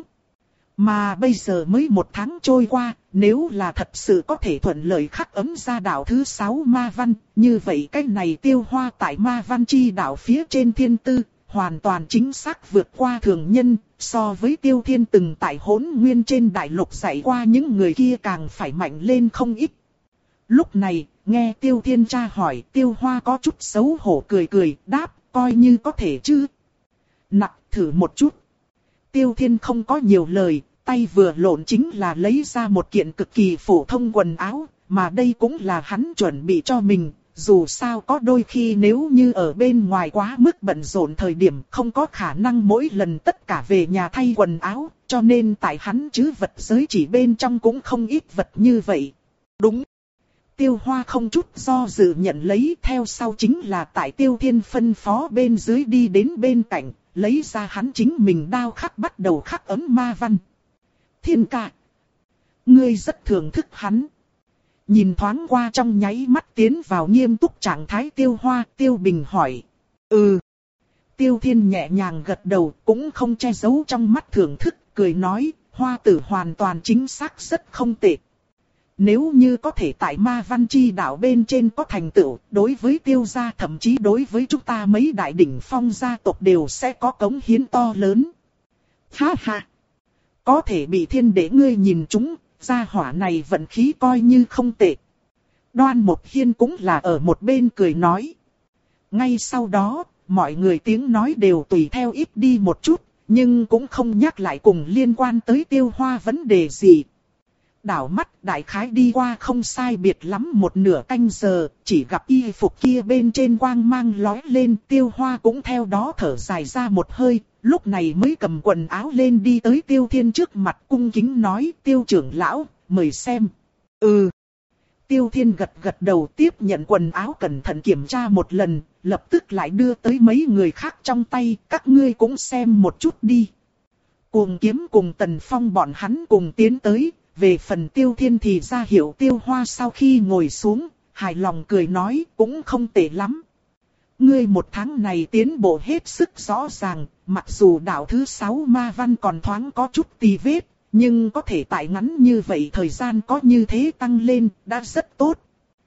Mà bây giờ mới một tháng trôi qua, nếu là thật sự có thể thuận lợi khắc ấm ra đạo thứ sáu Ma Văn, như vậy cái này Tiêu Hoa tại Ma Văn Chi đạo phía trên thiên tư, hoàn toàn chính xác vượt qua thường nhân, so với Tiêu Thiên từng tại Hỗn Nguyên trên đại lục dạy qua những người kia càng phải mạnh lên không ít. Lúc này, nghe Tiêu Thiên tra hỏi, Tiêu Hoa có chút xấu hổ cười cười, đáp, coi như có thể chứ. Nặng, thử một chút. Tiêu Thiên không có nhiều lời, tay vừa lộn chính là lấy ra một kiện cực kỳ phổ thông quần áo, mà đây cũng là hắn chuẩn bị cho mình. Dù sao có đôi khi nếu như ở bên ngoài quá mức bận rộn thời điểm không có khả năng mỗi lần tất cả về nhà thay quần áo, cho nên tại hắn chứ vật giới chỉ bên trong cũng không ít vật như vậy. Đúng. Tiêu Hoa không chút do dự nhận lấy, theo sau chính là tại Tiêu Thiên phân phó bên dưới đi đến bên cạnh, lấy ra hắn chính mình đao khắc bắt đầu khắc ấm Ma Văn. Thiên ca, ngươi rất thưởng thức hắn. Nhìn thoáng qua trong nháy mắt tiến vào nghiêm túc trạng thái Tiêu Hoa, Tiêu Bình hỏi. Ừ. Tiêu Thiên nhẹ nhàng gật đầu, cũng không che giấu trong mắt thưởng thức, cười nói, Hoa tử hoàn toàn chính xác rất không tệ. Nếu như có thể tại Ma Văn Chi đạo bên trên có thành tựu, đối với Tiêu gia thậm chí đối với chúng ta mấy đại đỉnh phong gia tộc đều sẽ có cống hiến to lớn. Ha ha. Có thể bị thiên đế ngươi nhìn chúng. Gia hỏa này vận khí coi như không tệ. Đoan Mộc Hiên cũng là ở một bên cười nói. Ngay sau đó, mọi người tiếng nói đều tùy theo ít đi một chút, nhưng cũng không nhắc lại cùng liên quan tới Tiêu Hoa vấn đề gì. Đảo mắt đại khái đi qua không sai biệt lắm một nửa canh giờ, chỉ gặp y phục kia bên trên quang mang lóe lên, Tiêu Hoa cũng theo đó thở dài ra một hơi, lúc này mới cầm quần áo lên đi tới Tiêu Thiên trước mặt cung kính nói, Tiêu trưởng lão, mời xem. Ừ. Tiêu Thiên gật gật đầu tiếp nhận quần áo cẩn thận kiểm tra một lần, lập tức lại đưa tới mấy người khác trong tay, các ngươi cũng xem một chút đi. Cuồng Kiếm cùng Tần Phong bọn hắn cùng tiến tới. Về phần Tiêu Thiên thì ra hiệu Tiêu Hoa sau khi ngồi xuống, hài lòng cười nói cũng không tệ lắm. Ngươi một tháng này tiến bộ hết sức rõ ràng, mặc dù đạo thứ sáu ma văn còn thoáng có chút tì vết, nhưng có thể tại ngắn như vậy thời gian có như thế tăng lên, đã rất tốt.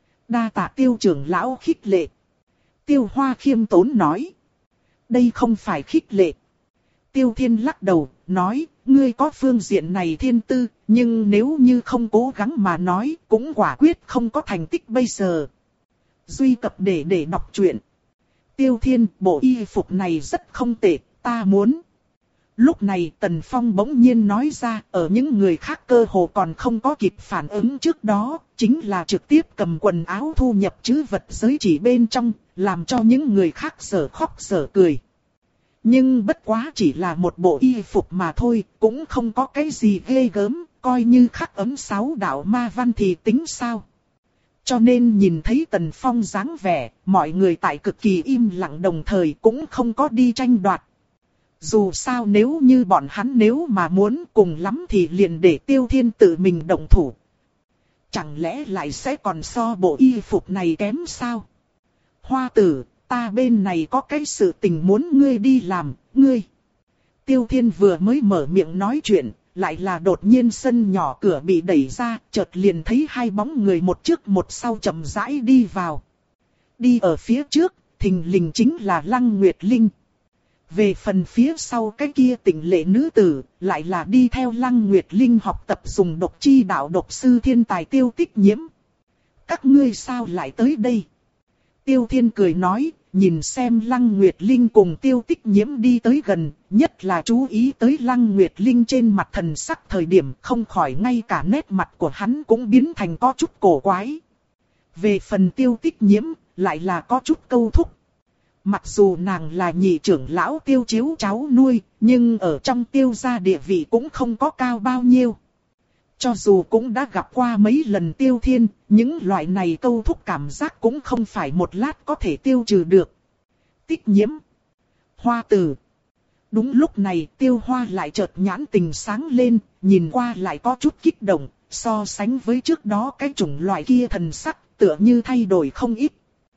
Đa tạ Tiêu trưởng lão khích lệ. Tiêu Hoa khiêm tốn nói. Đây không phải khích lệ. Tiêu Thiên lắc đầu, nói, ngươi có phương diện này thiên tư, nhưng nếu như không cố gắng mà nói, cũng quả quyết không có thành tích bây giờ. Duy cập để để đọc truyện. Tiêu Thiên, bộ y phục này rất không tệ, ta muốn. Lúc này Tần Phong bỗng nhiên nói ra, ở những người khác cơ hồ còn không có kịp phản ứng trước đó, chính là trực tiếp cầm quần áo thu nhập trữ vật giới chỉ bên trong, làm cho những người khác sở khóc sở cười. Nhưng bất quá chỉ là một bộ y phục mà thôi, cũng không có cái gì ghê gớm, coi như khắc ấm sáu đạo ma văn thì tính sao. Cho nên nhìn thấy Tần Phong dáng vẻ, mọi người tại cực kỳ im lặng đồng thời cũng không có đi tranh đoạt. Dù sao nếu như bọn hắn nếu mà muốn cùng lắm thì liền để Tiêu Thiên tự mình động thủ. Chẳng lẽ lại sẽ còn so bộ y phục này kém sao? Hoa tử, ta bên này có cái sự tình muốn ngươi đi làm, ngươi. Tiêu Thiên vừa mới mở miệng nói chuyện, lại là đột nhiên sân nhỏ cửa bị đẩy ra, chợt liền thấy hai bóng người một trước một sau chậm rãi đi vào. Đi ở phía trước, thình lình chính là Lăng Nguyệt Linh. Về phần phía sau cái kia tỉnh lệ nữ tử, lại là đi theo Lăng Nguyệt Linh học tập dùng độc chi đạo độc sư thiên tài Tiêu Tích Nhiễm. Các ngươi sao lại tới đây? Tiêu Thiên cười nói, nhìn xem Lăng Nguyệt Linh cùng Tiêu Tích Nhiễm đi tới gần, nhất là chú ý tới Lăng Nguyệt Linh trên mặt thần sắc thời điểm không khỏi ngay cả nét mặt của hắn cũng biến thành có chút cổ quái. Về phần Tiêu Tích Nhiễm, lại là có chút câu thúc. Mặc dù nàng là nhị trưởng lão Tiêu Chiếu cháu nuôi, nhưng ở trong Tiêu gia địa vị cũng không có cao bao nhiêu. Cho dù cũng đã gặp qua mấy lần Tiêu Thiên, những loại này câu thúc cảm giác cũng không phải một lát có thể tiêu trừ được. Tích Nhiễm, Hoa tử. Đúng lúc này Tiêu Hoa lại chợt nhãn tình sáng lên, nhìn qua lại có chút kích động, so sánh với trước đó cái chủng loại kia thần sắc tựa như thay đổi không ít.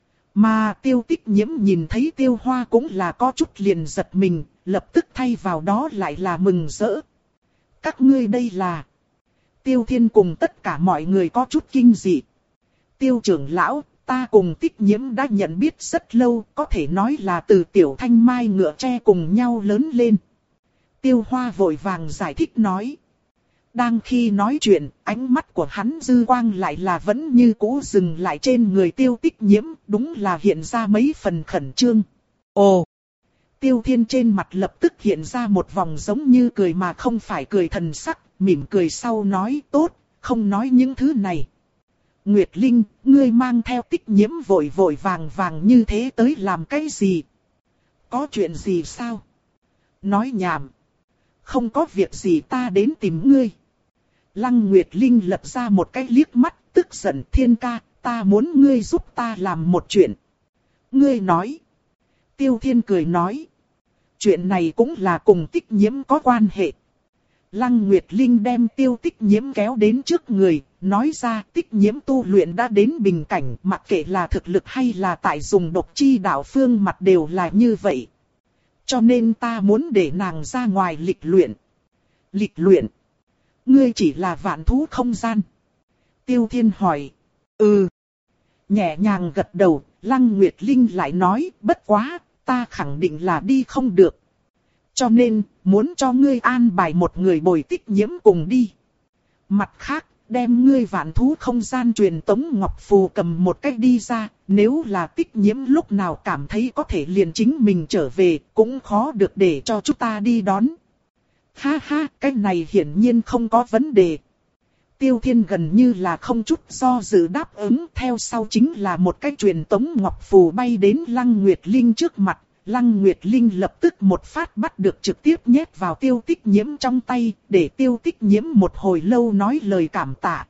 Mà Tiêu Tích Nhiễm nhìn thấy Tiêu Hoa cũng là có chút liền giật mình, lập tức thay vào đó lại là mừng rỡ. Các ngươi đây là... Tiêu Thiên cùng tất cả mọi người có chút kinh dị. Tiêu trưởng lão, ta cùng Tích Nhiễm đã nhận biết rất lâu, có thể nói là từ tiểu thanh mai ngựa tre cùng nhau lớn lên. Tiêu Hoa vội vàng giải thích nói. Đang khi nói chuyện, ánh mắt của hắn dư quang lại là vẫn như cũ dừng lại trên người Tiêu Tích Nhiễm, đúng là hiện ra mấy phần khẩn trương. Ồ! Tiêu Thiên trên mặt lập tức hiện ra một vòng giống như cười mà không phải cười thần sắc, mỉm cười sau nói tốt, không nói những thứ này. Nguyệt Linh, ngươi mang theo Tích Nhiễm vội vội vàng vàng như thế tới làm cái gì? Có chuyện gì sao? Nói nhảm. Không có việc gì ta đến tìm ngươi. Lăng Nguyệt Linh lập ra một cái liếc mắt, tức giận Thiên ca, ta muốn ngươi giúp ta làm một chuyện. Ngươi nói. Tiêu Thiên cười nói. Chuyện này cũng là cùng Tích Nhiễm có quan hệ. Lăng Nguyệt Linh đem Tiêu Tích Nhiễm kéo đến trước người, nói ra Tích Nhiễm tu luyện đã đến bình cảnh, mặc kệ là thực lực hay là tại dùng độc chi đạo phương mặt đều là như vậy. Cho nên ta muốn để nàng ra ngoài lịch luyện. Lịch luyện? Ngươi chỉ là vạn thú không gian. Tiêu Thiên hỏi. Ừ. Nhẹ nhàng gật đầu, Lăng Nguyệt Linh lại nói, bất quá, ta khẳng định là đi không được. Cho nên, muốn cho ngươi an bài một người bồi Tích Nhiễm cùng đi. Mặt khác, đem ngươi vạn thú không gian truyền tống ngọc phù cầm một cách đi ra, nếu là Tích Nhiễm lúc nào cảm thấy có thể liền chính mình trở về, cũng khó được để cho chúng ta đi đón. Ha ha, cái này hiển nhiên không có vấn đề. Tiêu Thiên gần như là không chút do dự đáp ứng, theo sau chính là một cái truyền tống ngọc phù bay đến Lăng Nguyệt Linh trước mặt. Lăng Nguyệt Linh lập tức một phát bắt được trực tiếp nhét vào Tiêu Tích Nhiễm trong tay, để Tiêu Tích Nhiễm một hồi lâu nói lời cảm tạ.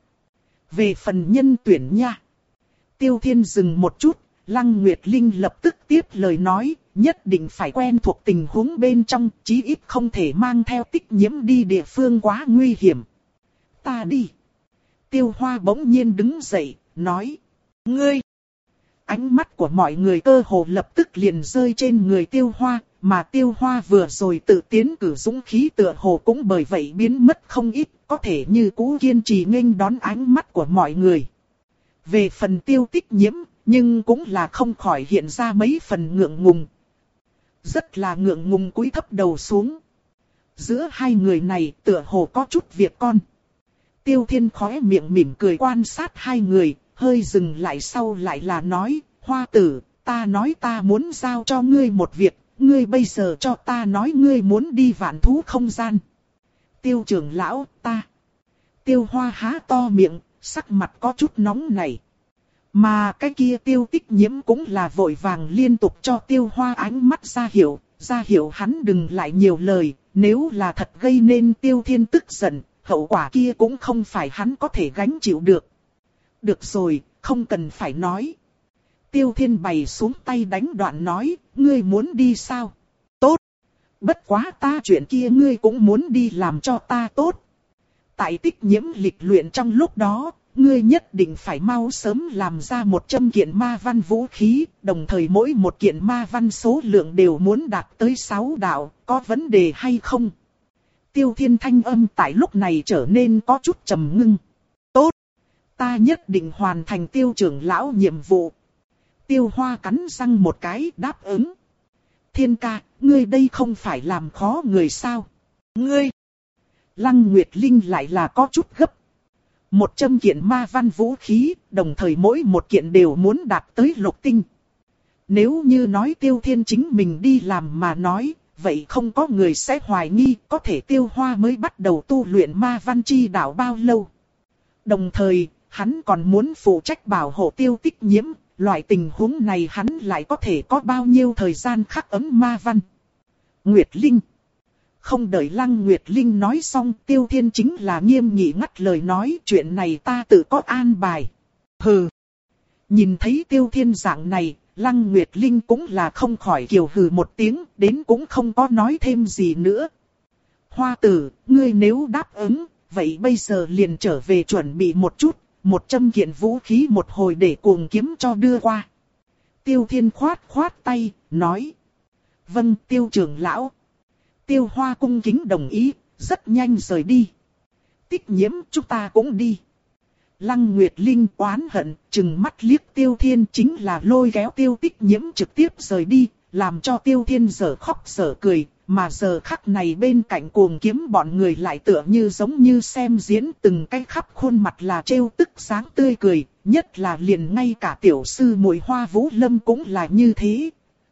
Về phần nhân tuyển nha. Tiêu Thiên dừng một chút, Lăng Nguyệt Linh lập tức tiếp lời nói, nhất định phải quen thuộc tình huống bên trong, chí ít không thể mang theo Tích Nhiễm đi địa phương quá nguy hiểm. Ta đi. Tiêu Hoa bỗng nhiên đứng dậy, nói. Ngươi! ánh mắt của mọi người cơ hồ lập tức liền rơi trên người Tiêu Hoa, mà Tiêu Hoa vừa rồi tự tiến cử dũng khí tựa hồ cũng bởi vậy biến mất không ít, có thể như cũ kiên trì nghênh đón ánh mắt của mọi người. Về phần Tiêu Tích Nhiễm, nhưng cũng là không khỏi hiện ra mấy phần ngượng ngùng. Rất là ngượng ngùng cúi thấp đầu xuống. Giữa hai người này tựa hồ có chút việc con. Tiêu Thiên khóe miệng mỉm cười quan sát hai người, hơi dừng lại sau lại là nói, Hoa tử, ta nói ta muốn giao cho ngươi một việc, ngươi bây giờ cho ta nói ngươi muốn đi vạn thú không gian. Tiêu trưởng lão, ta. Tiêu Hoa há to miệng, sắc mặt có chút nóng nảy. Mà cái kia Tiêu Tích Nhiễm cũng là vội vàng liên tục cho Tiêu Hoa ánh mắt ra hiệu, ra hiệu hắn đừng lại nhiều lời, nếu là thật gây nên Tiêu Thiên tức giận, hậu quả kia cũng không phải hắn có thể gánh chịu được. Được rồi, không cần phải nói. Tiêu Thiên bày xuống tay đánh đoạn nói, ngươi muốn đi sao? Tốt. Bất quá ta chuyện kia ngươi cũng muốn đi làm cho ta tốt. Tại Tích Nhiễm lịch luyện trong lúc đó, ngươi nhất định phải mau sớm làm ra một trăm kiện ma văn vũ khí, đồng thời mỗi một kiện ma văn số lượng đều muốn đạt tới sáu đạo, có vấn đề hay không? Tiêu Thiên thanh âm tại lúc này trở nên có chút trầm ngưng. Tốt, ta nhất định hoàn thành Tiêu trưởng lão nhiệm vụ. Tiêu Hoa cắn răng một cái đáp ứng. Thiên ca, ngươi đây không phải làm khó người sao? Ngươi! Lăng Nguyệt Linh lại là có chút gấp. Một trăm kiện ma văn vũ khí, đồng thời mỗi một kiện đều muốn đạt tới lục tinh. Nếu như nói Tiêu Thiên chính mình đi làm mà nói, vậy không có người sẽ hoài nghi có thể Tiêu Hoa mới bắt đầu tu luyện ma văn chi đạo bao lâu. Đồng thời, hắn còn muốn phụ trách bảo hộ Tiêu Tích Nhiễm, loại tình huống này hắn lại có thể có bao nhiêu thời gian khắc ấm ma văn. Nguyệt Linh. Không đợi Lăng Nguyệt Linh nói xong, Tiêu Thiên chính là nghiêm nghị ngắt lời nói, chuyện này ta tự có an bài. Hừ. Nhìn thấy Tiêu Thiên dạng này, Lăng Nguyệt Linh cũng là không khỏi kiều hừ một tiếng, đến cũng không có nói thêm gì nữa. Hoa tử, ngươi nếu đáp ứng, vậy bây giờ liền trở về chuẩn bị một chút, một trăm kiện vũ khí một hồi để cuồng kiếm cho đưa qua. Tiêu Thiên khoát khoát tay, nói. Vâng, Tiêu trưởng lão. Tiêu Hoa cung kính đồng ý, rất nhanh rời đi. Tích Nhiễm, chúng ta cũng đi. Lăng Nguyệt Linh oán hận, trừng mắt liếc Tiêu Thiên, chính là lôi kéo Tiêu Tích Nhiễm trực tiếp rời đi, làm cho Tiêu Thiên dở khóc dở cười, mà giờ khắc này bên cạnh cuồng kiếm bọn người lại tựa như giống như xem diễn, từng cái khắp khuôn mặt là trêu tức sáng tươi cười, nhất là liền ngay cả tiểu sư muội Hoa Vũ Lâm cũng là như thế.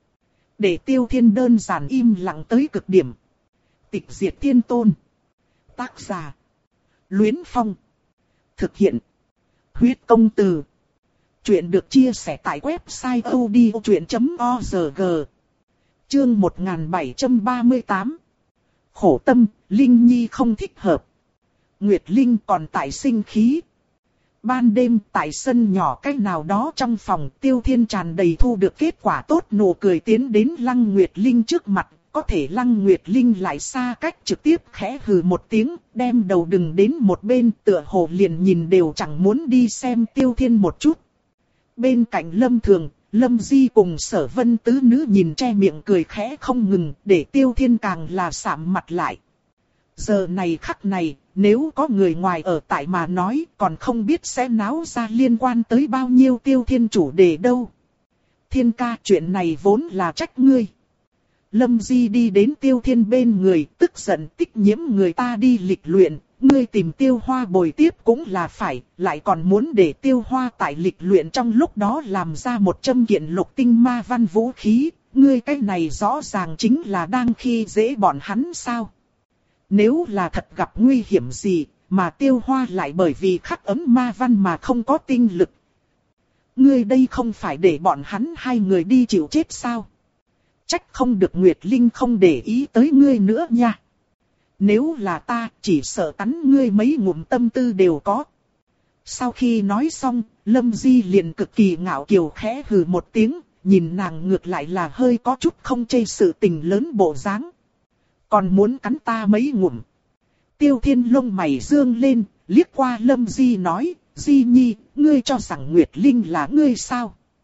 Để Tiêu Thiên đơn giản im lặng tới cực điểm. Tịch Diệt Thiên Tôn. Tác giả. Luyến Phong. Thực hiện. Huyết Công Từ. Chuyện được chia sẻ tại website odchuyện chấm org. Chương một nghìn bảy trăm ba mươi tám. Khổ tâm, Linh Nhi không thích hợp. Nguyệt Linh còn tại sinh khí. Ban đêm tại sân nhỏ cách nào đó trong phòng, Tiêu Thiên tràn đầy thu được kết quả tốt nụ cười tiến đến Lăng Nguyệt Linh trước mặt. Có thể Lăng Nguyệt Linh lại xa cách trực tiếp khẽ hừ một tiếng, đem đầu đừng đến một bên, tựa hồ liền nhìn đều chẳng muốn đi xem Tiêu Thiên một chút. Bên cạnh Lâm Thường, Lâm Di cùng Sở Vân tứ nữ nhìn che miệng cười khẽ không ngừng, để Tiêu Thiên càng là sạm mặt lại. Giờ này khắc này, nếu có người ngoài ở tại mà nói, còn không biết sẽ náo ra liên quan tới bao nhiêu Tiêu Thiên chủ đề đâu. Thiên ca, chuyện này vốn là trách ngươi. Lâm Di đi đến Tiêu Thiên bên người, tức giận Tích Nhiễm người ta đi lịch luyện, ngươi tìm Tiêu Hoa bồi tiếp cũng là phải, lại còn muốn để Tiêu Hoa tại lịch luyện trong lúc đó làm ra một trăm kiện lục tinh ma văn vũ khí, ngươi cái này rõ ràng chính là đang khi dễ bọn hắn sao. Nếu là thật gặp nguy hiểm gì, mà Tiêu Hoa lại bởi vì khắc ấm ma văn mà không có tinh lực. Ngươi đây không phải để bọn hắn hai người đi chịu chết sao? Trách không được Nguyệt Linh không để ý tới ngươi nữa nha. Nếu là ta, chỉ sợ cắn ngươi mấy ngụm tâm tư đều có. Sau khi nói xong, Lâm Di liền cực kỳ ngạo kiều khẽ hừ một tiếng, nhìn nàng ngược lại là hơi có chút không chê sự tình lớn bộ dáng. Còn muốn cắn ta mấy ngụm. Tiêu Thiên lông mày dương lên, liếc qua Lâm Di nói, Di Nhi, ngươi cho rằng Nguyệt Linh là ngươi sao?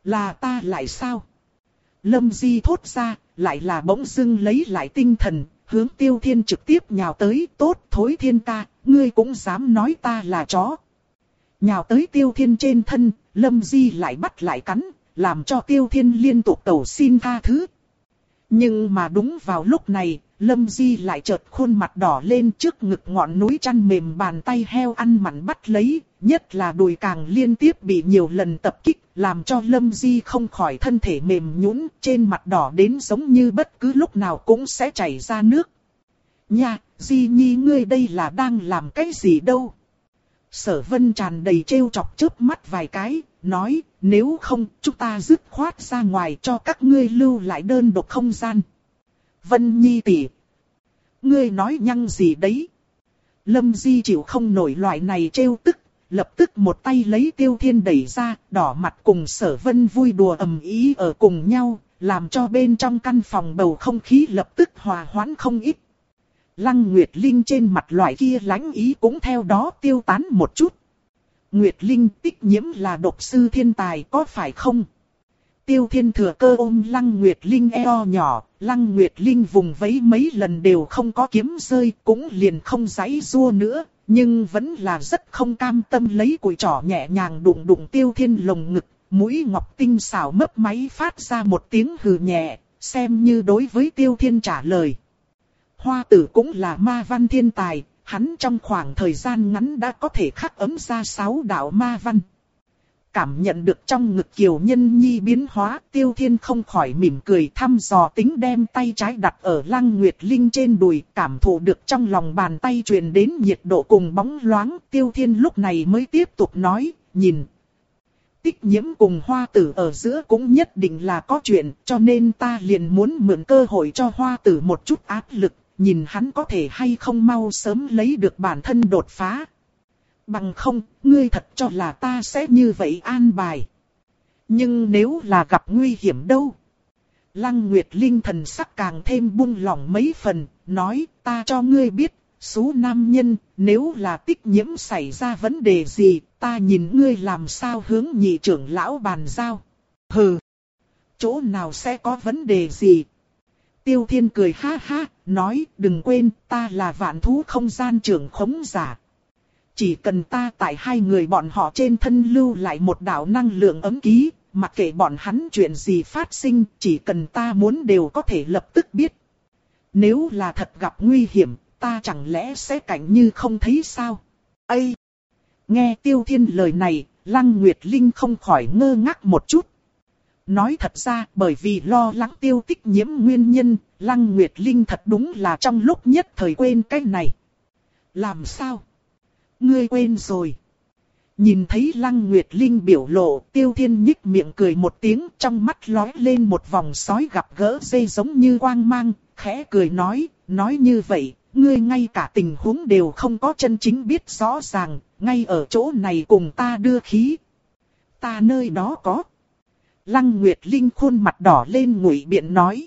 Là ta lại sao? Lâm Di thốt ra, lại là bỗng dưng lấy lại tinh thần, hướng Tiêu Thiên trực tiếp nhào tới. Tốt thối Thiên ca, ngươi cũng dám nói ta là chó. Nhào tới Tiêu Thiên trên thân, Lâm Di lại bắt lại cắn, làm cho Tiêu Thiên liên tục cầu xin tha thứ. Nhưng mà đúng vào lúc này, Lâm Di lại chợt khuôn mặt đỏ lên, trước ngực ngọn núi chăn mềm, bàn tay heo ăn mặn bắt lấy, nhất là đùi càng liên tiếp bị nhiều lần tập kích, làm cho Lâm Di không khỏi thân thể mềm nhũn, trên mặt đỏ đến giống như bất cứ lúc nào cũng sẽ chảy ra nước. Nha, Di Nhi ngươi đây là đang làm cái gì đâu? Sở Vân tràn đầy trêu chọc, chớp mắt vài cái, nói, nếu không, chúng ta dứt khoát ra ngoài cho các ngươi lưu lại đơn độc không gian. Vân Nhi tỷ, ngươi nói nhăng gì đấy? Lâm Di chịu không nổi loại này trêu tức, lập tức một tay lấy Tiêu Thiên đẩy ra, đỏ mặt cùng Sở Vân vui đùa ầm ĩ ở cùng nhau, làm cho bên trong căn phòng bầu không khí lập tức hòa hoãn không ít. Lăng Nguyệt Linh trên mặt loại kia lãnh ý cũng theo đó tiêu tán một chút. Nguyệt Linh, Tích Nhiễm là độc sư thiên tài có phải không? Tiêu Thiên thừa cơ ôm Lăng Nguyệt Linh eo nhỏ, Lăng Nguyệt Linh vùng vẫy mấy lần đều không có kiếm rơi, cũng liền không giãy giụa nữa, nhưng vẫn là rất không cam tâm lấy cùi trỏ nhẹ nhàng đụng đụng Tiêu Thiên lồng ngực, mũi ngọc tinh xảo mấp máy phát ra một tiếng hừ nhẹ, xem như đối với Tiêu Thiên trả lời. Hoa tử cũng là ma văn thiên tài, hắn trong khoảng thời gian ngắn đã có thể khắc ấm ra sáu đạo ma văn. Cảm nhận được trong ngực Kiều Nhân Nhi biến hóa, Tiêu Thiên không khỏi mỉm cười thăm dò tính, đem tay trái đặt ở Lăng Nguyệt Linh trên đùi, cảm thụ được trong lòng bàn tay truyền đến nhiệt độ cùng bóng loáng. Tiêu Thiên lúc này mới tiếp tục nói, nhìn. Tích Nhiễm cùng Hoa tử ở giữa cũng nhất định là có chuyện, cho nên ta liền muốn mượn cơ hội cho Hoa tử một chút áp lực, nhìn hắn có thể hay không mau sớm lấy được bản thân đột phá. Bằng không, ngươi thật cho là ta sẽ như vậy an bài. Nhưng nếu là gặp nguy hiểm đâu? Lăng Nguyệt Linh thần sắc càng thêm buông lỏng mấy phần, nói, ta cho ngươi biết, số nam nhân, nếu là Tích Nhiễm xảy ra vấn đề gì, ta nhìn ngươi làm sao hướng nhị trưởng lão bàn giao. Hừ, chỗ nào sẽ có vấn đề gì? Tiêu Thiên cười ha ha, nói, đừng quên, ta là vạn thú không gian trưởng khống giả. Chỉ cần ta tại hai người bọn họ trên thân lưu lại một đạo năng lượng ấm ký, mặc kệ bọn hắn chuyện gì phát sinh, chỉ cần ta muốn đều có thể lập tức biết. Nếu là thật gặp nguy hiểm, ta chẳng lẽ sẽ cảnh như không thấy sao? Ây! Nghe Tiêu Thiên lời này, Lăng Nguyệt Linh không khỏi ngơ ngác một chút. Nói thật ra, bởi vì lo lắng Tiêu Tích Nhiễm nguyên nhân, Lăng Nguyệt Linh thật đúng là trong lúc nhất thời quên cái này. Làm sao? Ngươi quên rồi. Nhìn thấy Lăng Nguyệt Linh biểu lộ, Tiêu Thiên nhích miệng cười một tiếng, trong mắt lóe lên một vòng sói gặp gỡ dây giống như quang mang, khẽ cười nói, nói như vậy, ngươi ngay cả tình huống đều không có chân chính biết rõ ràng, ngay ở chỗ này cùng ta đưa khí. Ta nơi đó có. Lăng Nguyệt Linh khuôn mặt đỏ lên ngụy biện nói.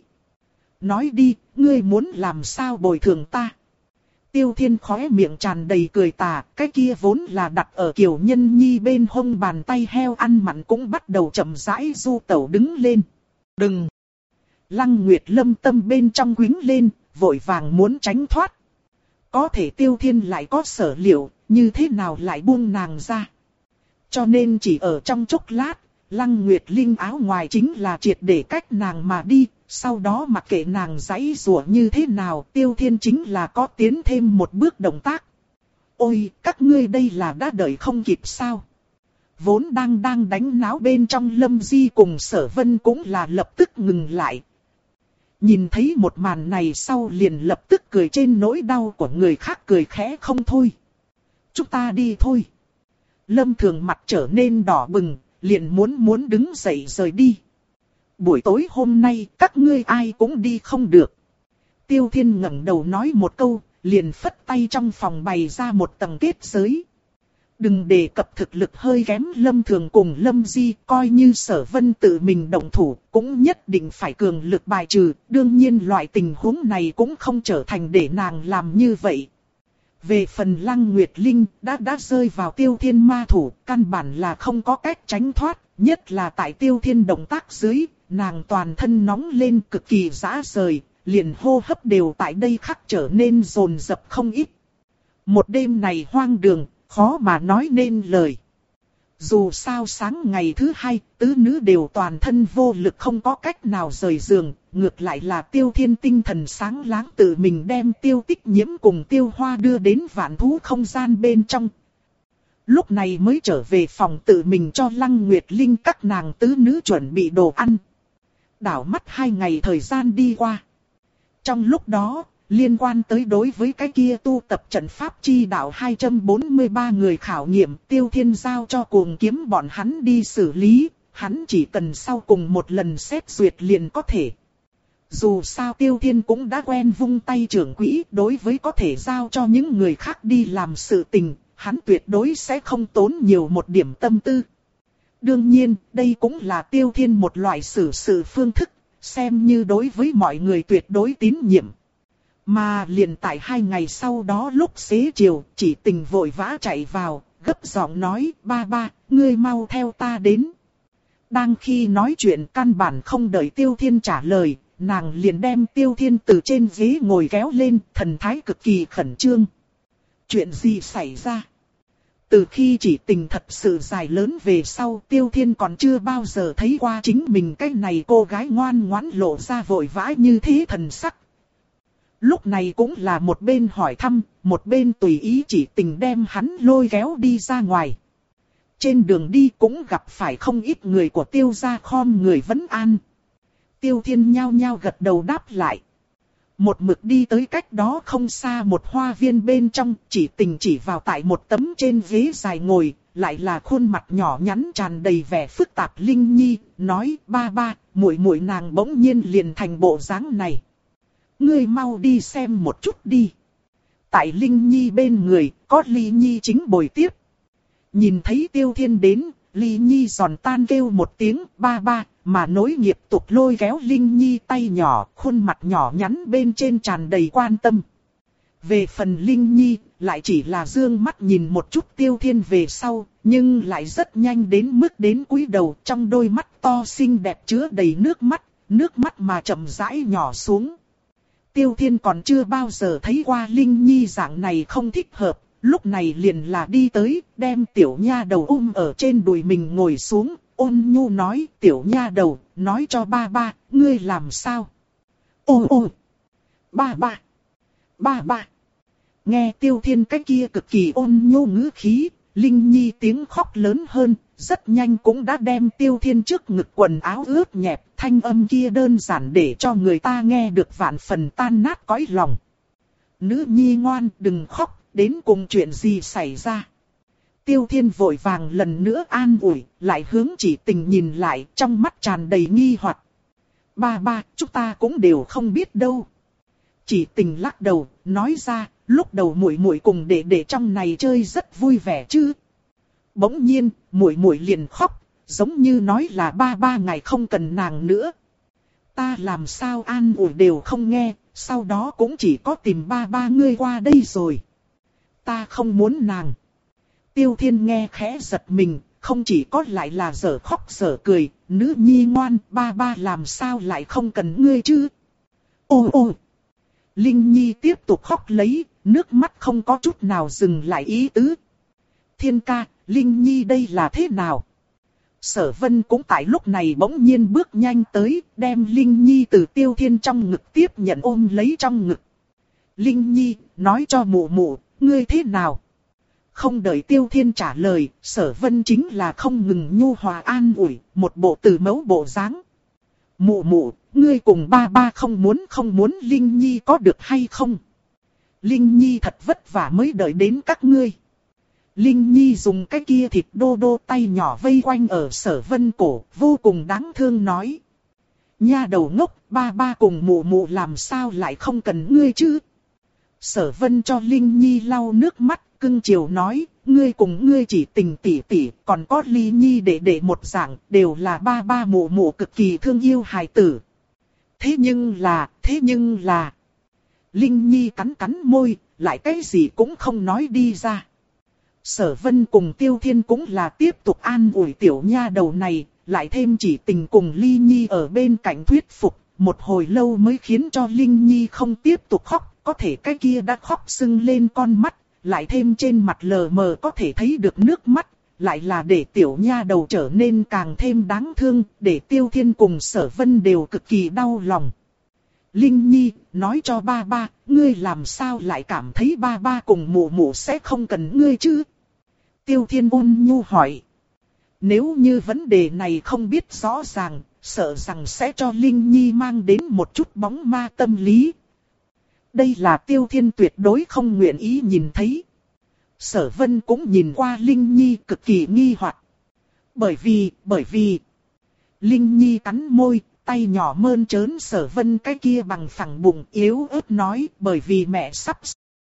Nói đi, ngươi muốn làm sao bồi thường ta? Tiêu Thiên khóe miệng tràn đầy cười tà, cái kia vốn là đặt ở Kiều Nhân Nhi bên hông bàn tay heo ăn mặn cũng bắt đầu chậm rãi du tẩu đứng lên. Đừng! Lăng Nguyệt Lâm tâm bên trong quính lên, vội vàng muốn tránh thoát. Có thể Tiêu Thiên lại có sở liệu, như thế nào lại buông nàng ra? Cho nên chỉ ở trong chốc lát, Lăng Nguyệt Linh áo ngoài chính là triệt để cách nàng mà đi, sau đó mặc kệ nàng giãy giụa như thế nào, Tiêu Thiên chính là có tiến thêm một bước động tác. Ôi, các ngươi đây là đã đợi không kịp sao? Vốn đang đang đánh náo bên trong Lâm Di cùng Sở Vân cũng là lập tức ngừng lại. Nhìn thấy một màn này sau liền lập tức cười trên nỗi đau của người khác, cười khẽ không thôi. Chúng ta đi thôi. Lâm Thường mặt trở nên đỏ bừng, liền muốn muốn đứng dậy rời đi. Buổi tối hôm nay các ngươi ai cũng đi không được. Tiêu Thiên ngẩng đầu nói một câu, liền phất tay trong phòng bày ra một tầng kết giới. Đừng đề cập thực lực hơi kém Lâm Thường cùng Lâm Di, coi như Sở Vân tự mình động thủ, cũng nhất định phải cường lực bài trừ. Đương nhiên loại tình huống này cũng không trở thành để nàng làm như vậy. Về phần Lăng Nguyệt Linh đã đã rơi vào Tiêu Thiên ma thủ, căn bản là không có cách tránh thoát, nhất là tại Tiêu Thiên động tác dưới, nàng toàn thân nóng lên cực kỳ rã rời, liền hô hấp đều tại đây khắc trở nên dồn dập không ít. Một đêm này hoang đường, khó mà nói nên lời. Dù sao sáng ngày thứ hai, tứ nữ đều toàn thân vô lực không có cách nào rời giường, ngược lại là Tiêu Thiên tinh thần sáng láng tự mình đem Tiêu Tích Nhiễm cùng Tiêu Hoa đưa đến vạn thú không gian bên trong. Lúc này mới trở về phòng tự mình cho Lăng Nguyệt Linh các nàng tứ nữ chuẩn bị đồ ăn. Đảo mắt hai ngày thời gian đi qua. Trong lúc đó, liên quan tới đối với cái kia tu tập trận pháp chi đạo hai trăm bốn mươi ba người khảo nghiệm, Tiêu Thiên giao cho Cuồng Kiếm bọn hắn đi xử lý, hắn chỉ cần sau cùng một lần xét duyệt liền có thể. Dù sao Tiêu Thiên cũng đã quen vung tay trưởng quỹ, đối với có thể giao cho những người khác đi làm sự tình, hắn tuyệt đối sẽ không tốn nhiều một điểm tâm tư. Đương nhiên, đây cũng là Tiêu Thiên một loại xử sự phương thức, xem như đối với mọi người tuyệt đối tín nhiệm. Mà liền tại hai ngày sau đó lúc xế chiều, Chỉ Tình vội vã chạy vào, gấp giọng nói, ba ba, ngươi mau theo ta đến. Đang khi nói chuyện căn bản không đợi Tiêu Thiên trả lời, nàng liền đem Tiêu Thiên từ trên ghế ngồi kéo lên, thần thái cực kỳ khẩn trương. Chuyện gì xảy ra? Từ khi Chỉ Tình thật sự dài lớn về sau, Tiêu Thiên còn chưa bao giờ thấy qua chính mình cái này cô gái ngoan ngoãn lộ ra vội vã như thế thần sắc. Lúc này cũng là một bên hỏi thăm, một bên tùy ý Chỉ Tình đem hắn lôi kéo đi ra ngoài. Trên đường đi cũng gặp phải không ít người của Tiêu gia khom người vấn an. Tiêu Thiên nhao nhao gật đầu đáp lại. Một mực đi tới cách đó không xa một hoa viên bên trong, Chỉ Tình chỉ vào tại một tấm trên ghế dài ngồi, lại là khuôn mặt nhỏ nhắn tràn đầy vẻ phức tạp Linh Nhi, nói, ba ba, muội muội nàng bỗng nhiên liền thành bộ dáng này. Ngươi mau đi xem một chút đi. Tại Linh Nhi bên người, có Ly Nhi chính bồi tiếp. Nhìn thấy Tiêu Thiên đến, Ly Nhi giòn tan kêu một tiếng, ba ba, mà nối nghiệp tục lôi kéo Linh Nhi tay nhỏ, khuôn mặt nhỏ nhắn bên trên tràn đầy quan tâm. Về phần Linh Nhi, lại chỉ là dương mắt nhìn một chút Tiêu Thiên về sau, nhưng lại rất nhanh đến mức đến cúi đầu, trong đôi mắt to xinh đẹp chứa đầy nước mắt, nước mắt mà chậm rãi nhỏ xuống. Tiêu Thiên còn chưa bao giờ thấy qua Linh Nhi dạng này không thích hợp, lúc này liền là đi tới, đem tiểu nha đầu ôm ở trên đùi mình ngồi xuống, ôn nhu nói, tiểu nha đầu, nói cho ba ba, ngươi làm sao? Ô ô, ba ba, ba ba. Nghe Tiêu Thiên cái kia cực kỳ ôn nhu ngữ khí, Linh Nhi tiếng khóc lớn hơn, rất nhanh cũng đã đem Tiêu Thiên trước ngực quần áo ướt nhẹp, thanh âm kia đơn giản để cho người ta nghe được vạn phần tan nát cõi lòng. Nữ nhi ngoan, đừng khóc, đến cùng chuyện gì xảy ra? Tiêu Thiên vội vàng lần nữa an ủi, lại hướng Chỉ Tình nhìn lại, trong mắt tràn đầy nghi hoặc. Ba ba, chúng ta cũng đều không biết đâu. Chỉ Tình lắc đầu, nói ra, lúc đầu muội muội cùng đệ đệ trong này chơi rất vui vẻ chứ. Bỗng nhiên, muội muội liền khóc, giống như nói là ba ba ngày không cần nàng nữa. Ta làm sao an ủi đều không nghe, sau đó cũng chỉ có tìm ba ba ngươi qua đây rồi. Ta không muốn nàng. Tiêu Thiên nghe khẽ giật mình, không chỉ có lại là giở khóc giở cười, nữ nhi ngoan, ba ba làm sao lại không cần ngươi chứ. Ô ô. Linh Nhi tiếp tục khóc lấy, nước mắt không có chút nào dừng lại ý tứ. Thiên ca, Linh Nhi đây là thế nào? Sở Vân cũng tại lúc này bỗng nhiên bước nhanh tới, đem Linh Nhi từ Tiêu Thiên trong ngực tiếp nhận ôm lấy trong ngực. Linh Nhi, nói cho mụ mụ, ngươi thế nào? Không đợi Tiêu Thiên trả lời, Sở Vân chính là không ngừng nhu hòa an ủi, một bộ từ mẫu bộ dáng. Mụ mụ, ngươi cùng ba ba không muốn không muốn Linh Nhi có được hay không? Linh Nhi thật vất vả mới đợi đến các ngươi. Linh Nhi dùng cái kia thịt đô đô tay nhỏ vây quanh ở Sở Vân cổ, vô cùng đáng thương nói. Nha đầu ngốc, ba ba cùng mụ mụ làm sao lại không cần ngươi chứ? Sở Vân cho Linh Nhi lau nước mắt, cưng chiều nói, ngươi cùng ngươi Chỉ Tình tỉ tỉ, còn có Ly Nhi để để một dạng, đều là ba ba mụ mụ cực kỳ thương yêu hài tử. Thế nhưng là, thế nhưng là... Linh Nhi cắn cắn môi, lại cái gì cũng không nói đi ra. Sở Vân cùng Tiêu Thiên cũng là tiếp tục an ủi tiểu nha đầu này, lại thêm chỉ tình cùng Ly Nhi ở bên cạnh thuyết phục, một hồi lâu mới khiến cho Linh Nhi không tiếp tục khóc, có thể cái kia đã khóc sưng lên con mắt, lại thêm trên mặt lờ mờ có thể thấy được nước mắt, lại là để tiểu nha đầu trở nên càng thêm đáng thương, để Tiêu Thiên cùng Sở Vân đều cực kỳ đau lòng. Linh Nhi, nói cho ba ba, ngươi làm sao lại cảm thấy ba ba cùng mụ mụ sẽ không cần ngươi chứ? Tiêu Thiên ôn nhu hỏi. Nếu như vấn đề này không biết rõ ràng, sợ rằng sẽ cho Linh Nhi mang đến một chút bóng ma tâm lý. Đây là Tiêu Thiên tuyệt đối không nguyện ý nhìn thấy. Sở Vân cũng nhìn qua Linh Nhi cực kỳ nghi hoặc. Bởi vì, bởi vì... Linh Nhi cắn môi, tay nhỏ mơn trớn Sở Vân cái kia bằng phẳng bụng yếu ớt nói, bởi vì mẹ sắp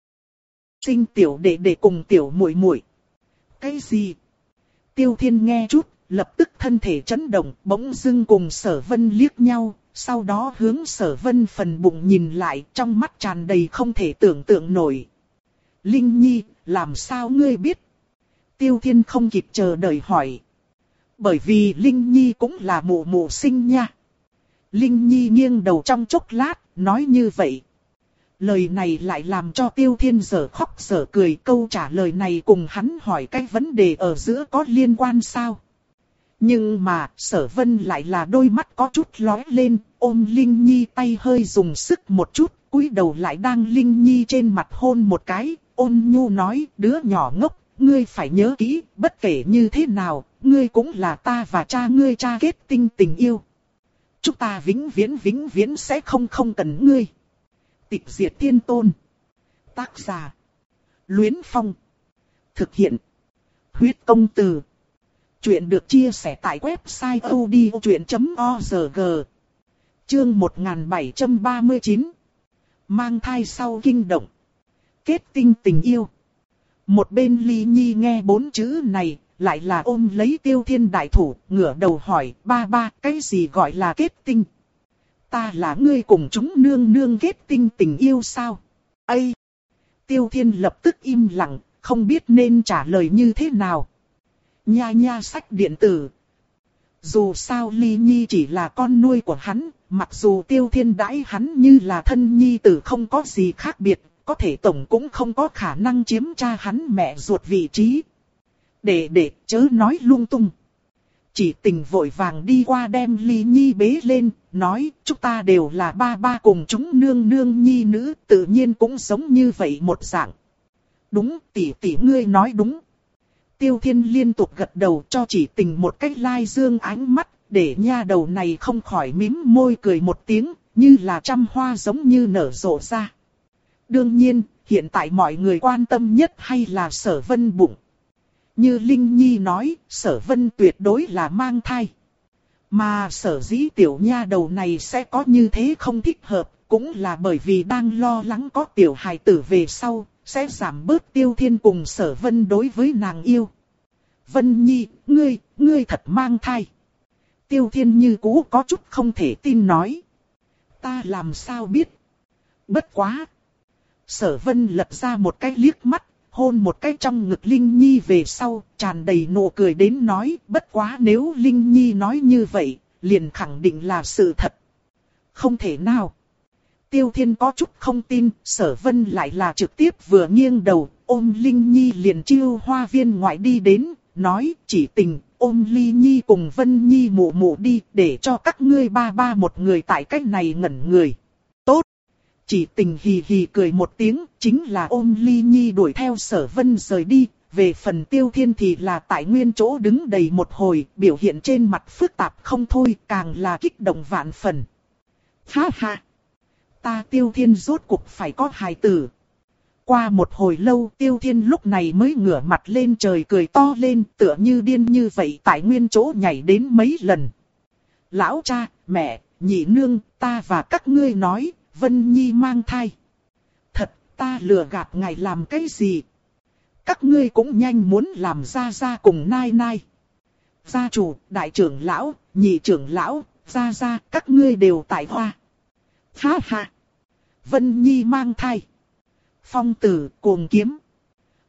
sinh tiểu đệ đệ cùng tiểu muội muội. Cái gì? Tiêu Thiên nghe chút, lập tức thân thể chấn động, bỗng dưng cùng Sở Vân liếc nhau, sau đó hướng Sở Vân phần bụng nhìn lại, trong mắt tràn đầy không thể tưởng tượng nổi. Linh Nhi, làm sao ngươi biết? Tiêu Thiên không kịp chờ đợi hỏi. Bởi vì Linh Nhi cũng là mụ mụ sinh nha. Linh Nhi nghiêng đầu trong chốc lát, nói như vậy. Lời này lại làm cho Tiêu Thiên dở khóc dở cười, câu trả lời này cùng hắn hỏi cái vấn đề ở giữa có liên quan sao? Nhưng mà, Sở Vân lại là đôi mắt có chút lóe lên, ôm Linh Nhi tay hơi dùng sức một chút, cúi đầu lại đang Linh Nhi trên mặt hôn một cái, ôn nhu nói, đứa nhỏ ngốc, ngươi phải nhớ kỹ, bất kể như thế nào, ngươi cũng là ta và cha ngươi cha kết tinh tình yêu. Chúng ta vĩnh viễn vĩnh viễn sẽ không không cần ngươi. Tịch diệt tiên tôn. Tác giả. Luyến Phong. Thực hiện. Huyết công từ. Chuyện được chia sẻ tại website odchuyện chấm org. Chương một nghìn bảy trăm ba mươi chín. Mang thai sau kinh động. Kết tinh tình yêu. Một bên Ly Nhi nghe bốn chữ này, lại là ôm lấy Tiêu Thiên đại thủ, ngửa đầu hỏi, ba ba, cái gì gọi là kết tinh? Ta là ngươi cùng chúng nương nương kết tinh tình yêu sao? Ây! Tiêu Thiên lập tức im lặng, không biết nên trả lời như thế nào. Nha nha sách điện tử. Dù sao Ly Nhi chỉ là con nuôi của hắn, mặc dù Tiêu Thiên đãi hắn như là thân nhi tử không có gì khác biệt, có thể tổng cũng không có khả năng chiếm cha hắn mẹ ruột vị trí. Để để chớ nói lung tung. Chỉ tình vội vàng đi qua đem Ly Nhi bế lên, nói chúng ta đều là ba ba cùng chúng nương nương nhi nữ, tự nhiên cũng giống như vậy một dạng. Đúng, tỷ tỷ ngươi nói đúng. Tiêu Thiên liên tục gật đầu cho chỉ tình một cách lai dương ánh mắt, để nha đầu này không khỏi mím môi cười một tiếng, như là trăm hoa giống như nở rộ ra. Đương nhiên, hiện tại mọi người quan tâm nhất hay là Sở Vân bụng. Như Linh Nhi nói, Sở Vân tuyệt đối là mang thai. Mà sở dĩ tiểu nha đầu này sẽ có như thế không thích hợp, cũng là bởi vì đang lo lắng có tiểu hài tử về sau, sẽ giảm bớt Tiêu Thiên cùng Sở Vân đối với nàng yêu. Vân Nhi, ngươi, ngươi thật mang thai. Tiêu Thiên như cũ có chút không thể tin nói. Ta làm sao biết? Bất quá. Sở Vân lật ra một cái liếc mắt, hôn một cái trong ngực Linh Nhi về sau, tràn đầy nụ cười đến nói, bất quá nếu Linh Nhi nói như vậy, liền khẳng định là sự thật. Không thể nào. Tiêu Thiên có chút không tin, Sở Vân lại là trực tiếp vừa nghiêng đầu, ôm Linh Nhi liền chiêu hoa viên ngoại đi đến, nói chỉ tình, ôm Ly Nhi cùng Vân Nhi mụ mụ đi, để cho các ngươi ba ba một người tại cách này ngẩn người. Tốt. Chỉ tình hì hì cười một tiếng, chính là ôm Ly Nhi đuổi theo Sở Vân rời đi, về phần Tiêu Thiên thì là tại nguyên chỗ đứng đầy một hồi, biểu hiện trên mặt phức tạp không thôi, càng là kích động vạn phần. Ha ha! Ta Tiêu Thiên rốt cuộc phải có hài tử. Qua một hồi lâu Tiêu Thiên lúc này mới ngửa mặt lên trời cười to lên, tựa như điên như vậy tại nguyên chỗ nhảy đến mấy lần. Lão cha, mẹ, nhị nương, ta và các ngươi nói, Vân Nhi mang thai. Thật, ta lừa gạt ngài làm cái gì? Các ngươi cũng nhanh muốn làm gia gia cùng nai nai. Gia chủ, đại trưởng lão, nhị trưởng lão, gia gia, các ngươi đều tại hoa. Ha ha! Vân Nhi mang thai. Phong tử, cuồng kiếm.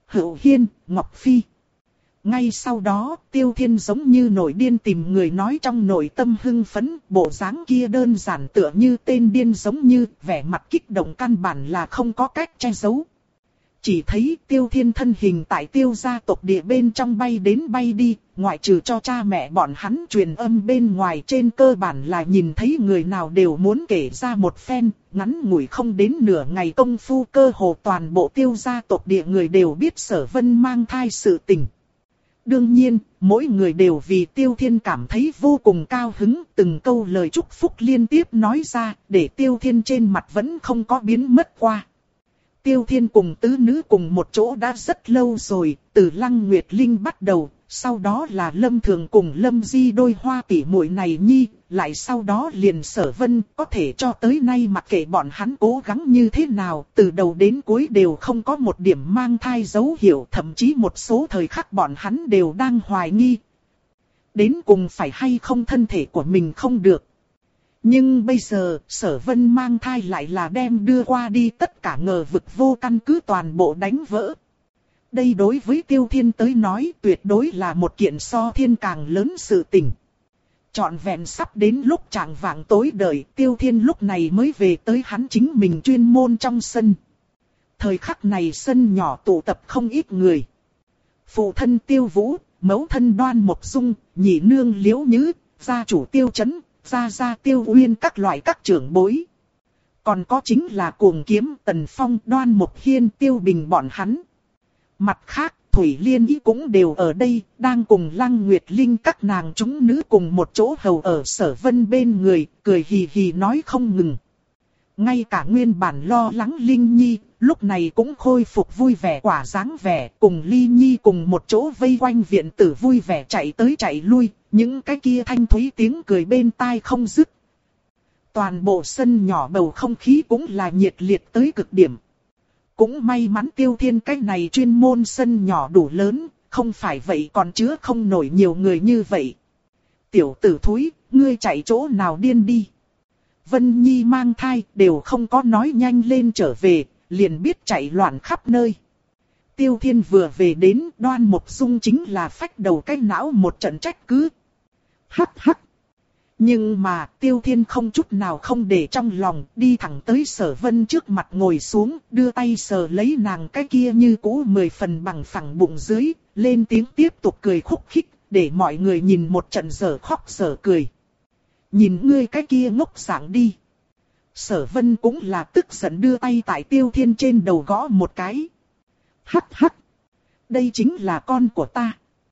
Hữu Hiên, Ngọc Phi. Ngay sau đó, Tiêu Thiên giống như nổi điên tìm người nói trong nội tâm hưng phấn, bộ dáng kia đơn giản tựa như tên điên giống như, vẻ mặt kích động căn bản là không có cách che giấu. Chỉ thấy Tiêu Thiên thân hình tại Tiêu gia tộc địa bên trong bay đến bay đi, ngoại trừ cho cha mẹ bọn hắn truyền âm bên ngoài, trên cơ bản là nhìn thấy người nào đều muốn kể ra một phen, ngắn ngủi không đến nửa ngày công phu cơ hồ toàn bộ Tiêu gia tộc địa người đều biết Sở Vân mang thai sự tình. Đương nhiên, mỗi người đều vì Tiêu Thiên cảm thấy vô cùng cao hứng, từng câu lời chúc phúc liên tiếp nói ra, để Tiêu Thiên trên mặt vẫn không có biến mất qua. Tiêu Thiên cùng tứ nữ cùng một chỗ đã rất lâu rồi, từ Lăng Nguyệt Linh bắt đầu, sau đó là Lâm Thường cùng Lâm Di đôi hoa tỷ muội này nhi, lại sau đó liền Sở Vân, có thể cho tới nay mặc kệ bọn hắn cố gắng như thế nào, từ đầu đến cuối đều không có một điểm mang thai dấu hiệu, thậm chí một số thời khắc bọn hắn đều đang hoài nghi. Đến cùng phải hay không thân thể của mình không được. Nhưng bây giờ, Sở Vân mang thai lại là đem đưa qua đi tất cả ngờ vực vô căn cứ toàn bộ đánh vỡ. Đây đối với Tiêu Thiên tới nói tuyệt đối là một kiện so thiên càng lớn sự tình. Trọn vẹn sắp đến lúc chạng vạng tối đợi, Tiêu Thiên lúc này mới về tới hắn chính mình chuyên môn trong sân. Thời khắc này sân nhỏ tụ tập không ít người. Phụ thân Tiêu Vũ, mẫu thân Đoan Mộc Dung, nhị nương Liễu Nhứ, gia chủ Tiêu Chấn, gia gia Tiêu Uyên các loại các trưởng bối. Còn có chính là Cuồng Kiếm, Tần Phong, Đoan Mộc Hiên, Tiêu Bình bọn hắn. Mặt khác, Thủy Liên Ý cũng đều ở đây, đang cùng Lăng Nguyệt Linh các nàng chúng nữ cùng một chỗ hầu ở Sở Vân bên người, cười hì hì nói không ngừng. Ngay cả nguyên bản lo lắng Linh Nhi, lúc này cũng khôi phục vui vẻ quả dáng vẻ, cùng Ly Nhi cùng một chỗ vây quanh viện tử vui vẻ chạy tới chạy lui, những cái kia thanh thúy tiếng cười bên tai không dứt. Toàn bộ sân nhỏ bầu không khí cũng là nhiệt liệt tới cực điểm. Cũng may mắn Tiêu Thiên cái này chuyên môn sân nhỏ đủ lớn, không phải vậy còn chứa không nổi nhiều người như vậy. Tiểu tử thúi, ngươi chạy chỗ nào điên đi. Vân Nhi mang thai đều không có nói nhanh lên trở về, liền biết chạy loạn khắp nơi. Tiêu Thiên vừa về đến, Đoan Mộc Dung chính là phách đầu cái não một trận trách cứ. Hắc hắc. Nhưng mà Tiêu Thiên không chút nào không để trong lòng, đi thẳng tới Sở Vân trước mặt ngồi xuống, đưa tay sờ lấy nàng cái kia như cũ mười phần bằng phẳng bụng dưới, lên tiếng tiếp tục cười khúc khích, để mọi người nhìn một trận dở khóc dở cười. Nhìn ngươi cái kia ngốc dạng đi. Sở Vân cũng là tức giận đưa tay tại Tiêu Thiên trên đầu gõ một cái. Hắc hắc. Đây chính là con của ta.